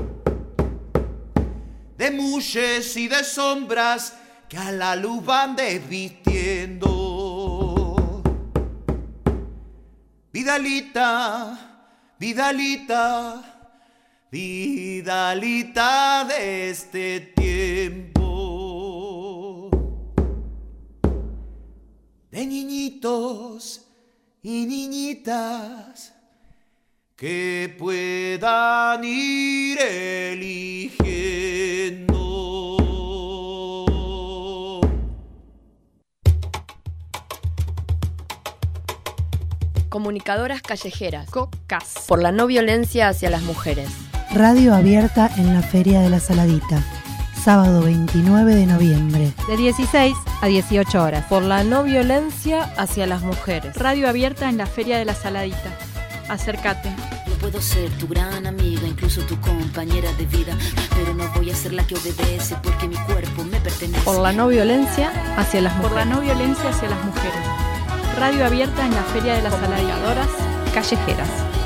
de mulles y de sombras que a la luz van desvistiendo. Vidalita, Vidalita, Vidalita de este tiempo, de niñitos y niñitas que puedan ir eligiendo. Comunicadoras callejeras, COCAS, por la no violencia hacia las mujeres. Radio abierta en la Feria de la Saladita, sábado 29 de noviembre. De 16 a 18 horas. Por la no violencia hacia las mujeres. Radio abierta en la Feria de la Saladita. Acércate. Yo puedo ser tu gran amiga, incluso tu compañera de vida, pero no voy a ser la que obedece porque mi cuerpo me pertenece. Por la no violencia hacia las mujeres. Por la no violencia hacia las mujeres. Radio abierta en la Feria de las Saladita. Callejeras.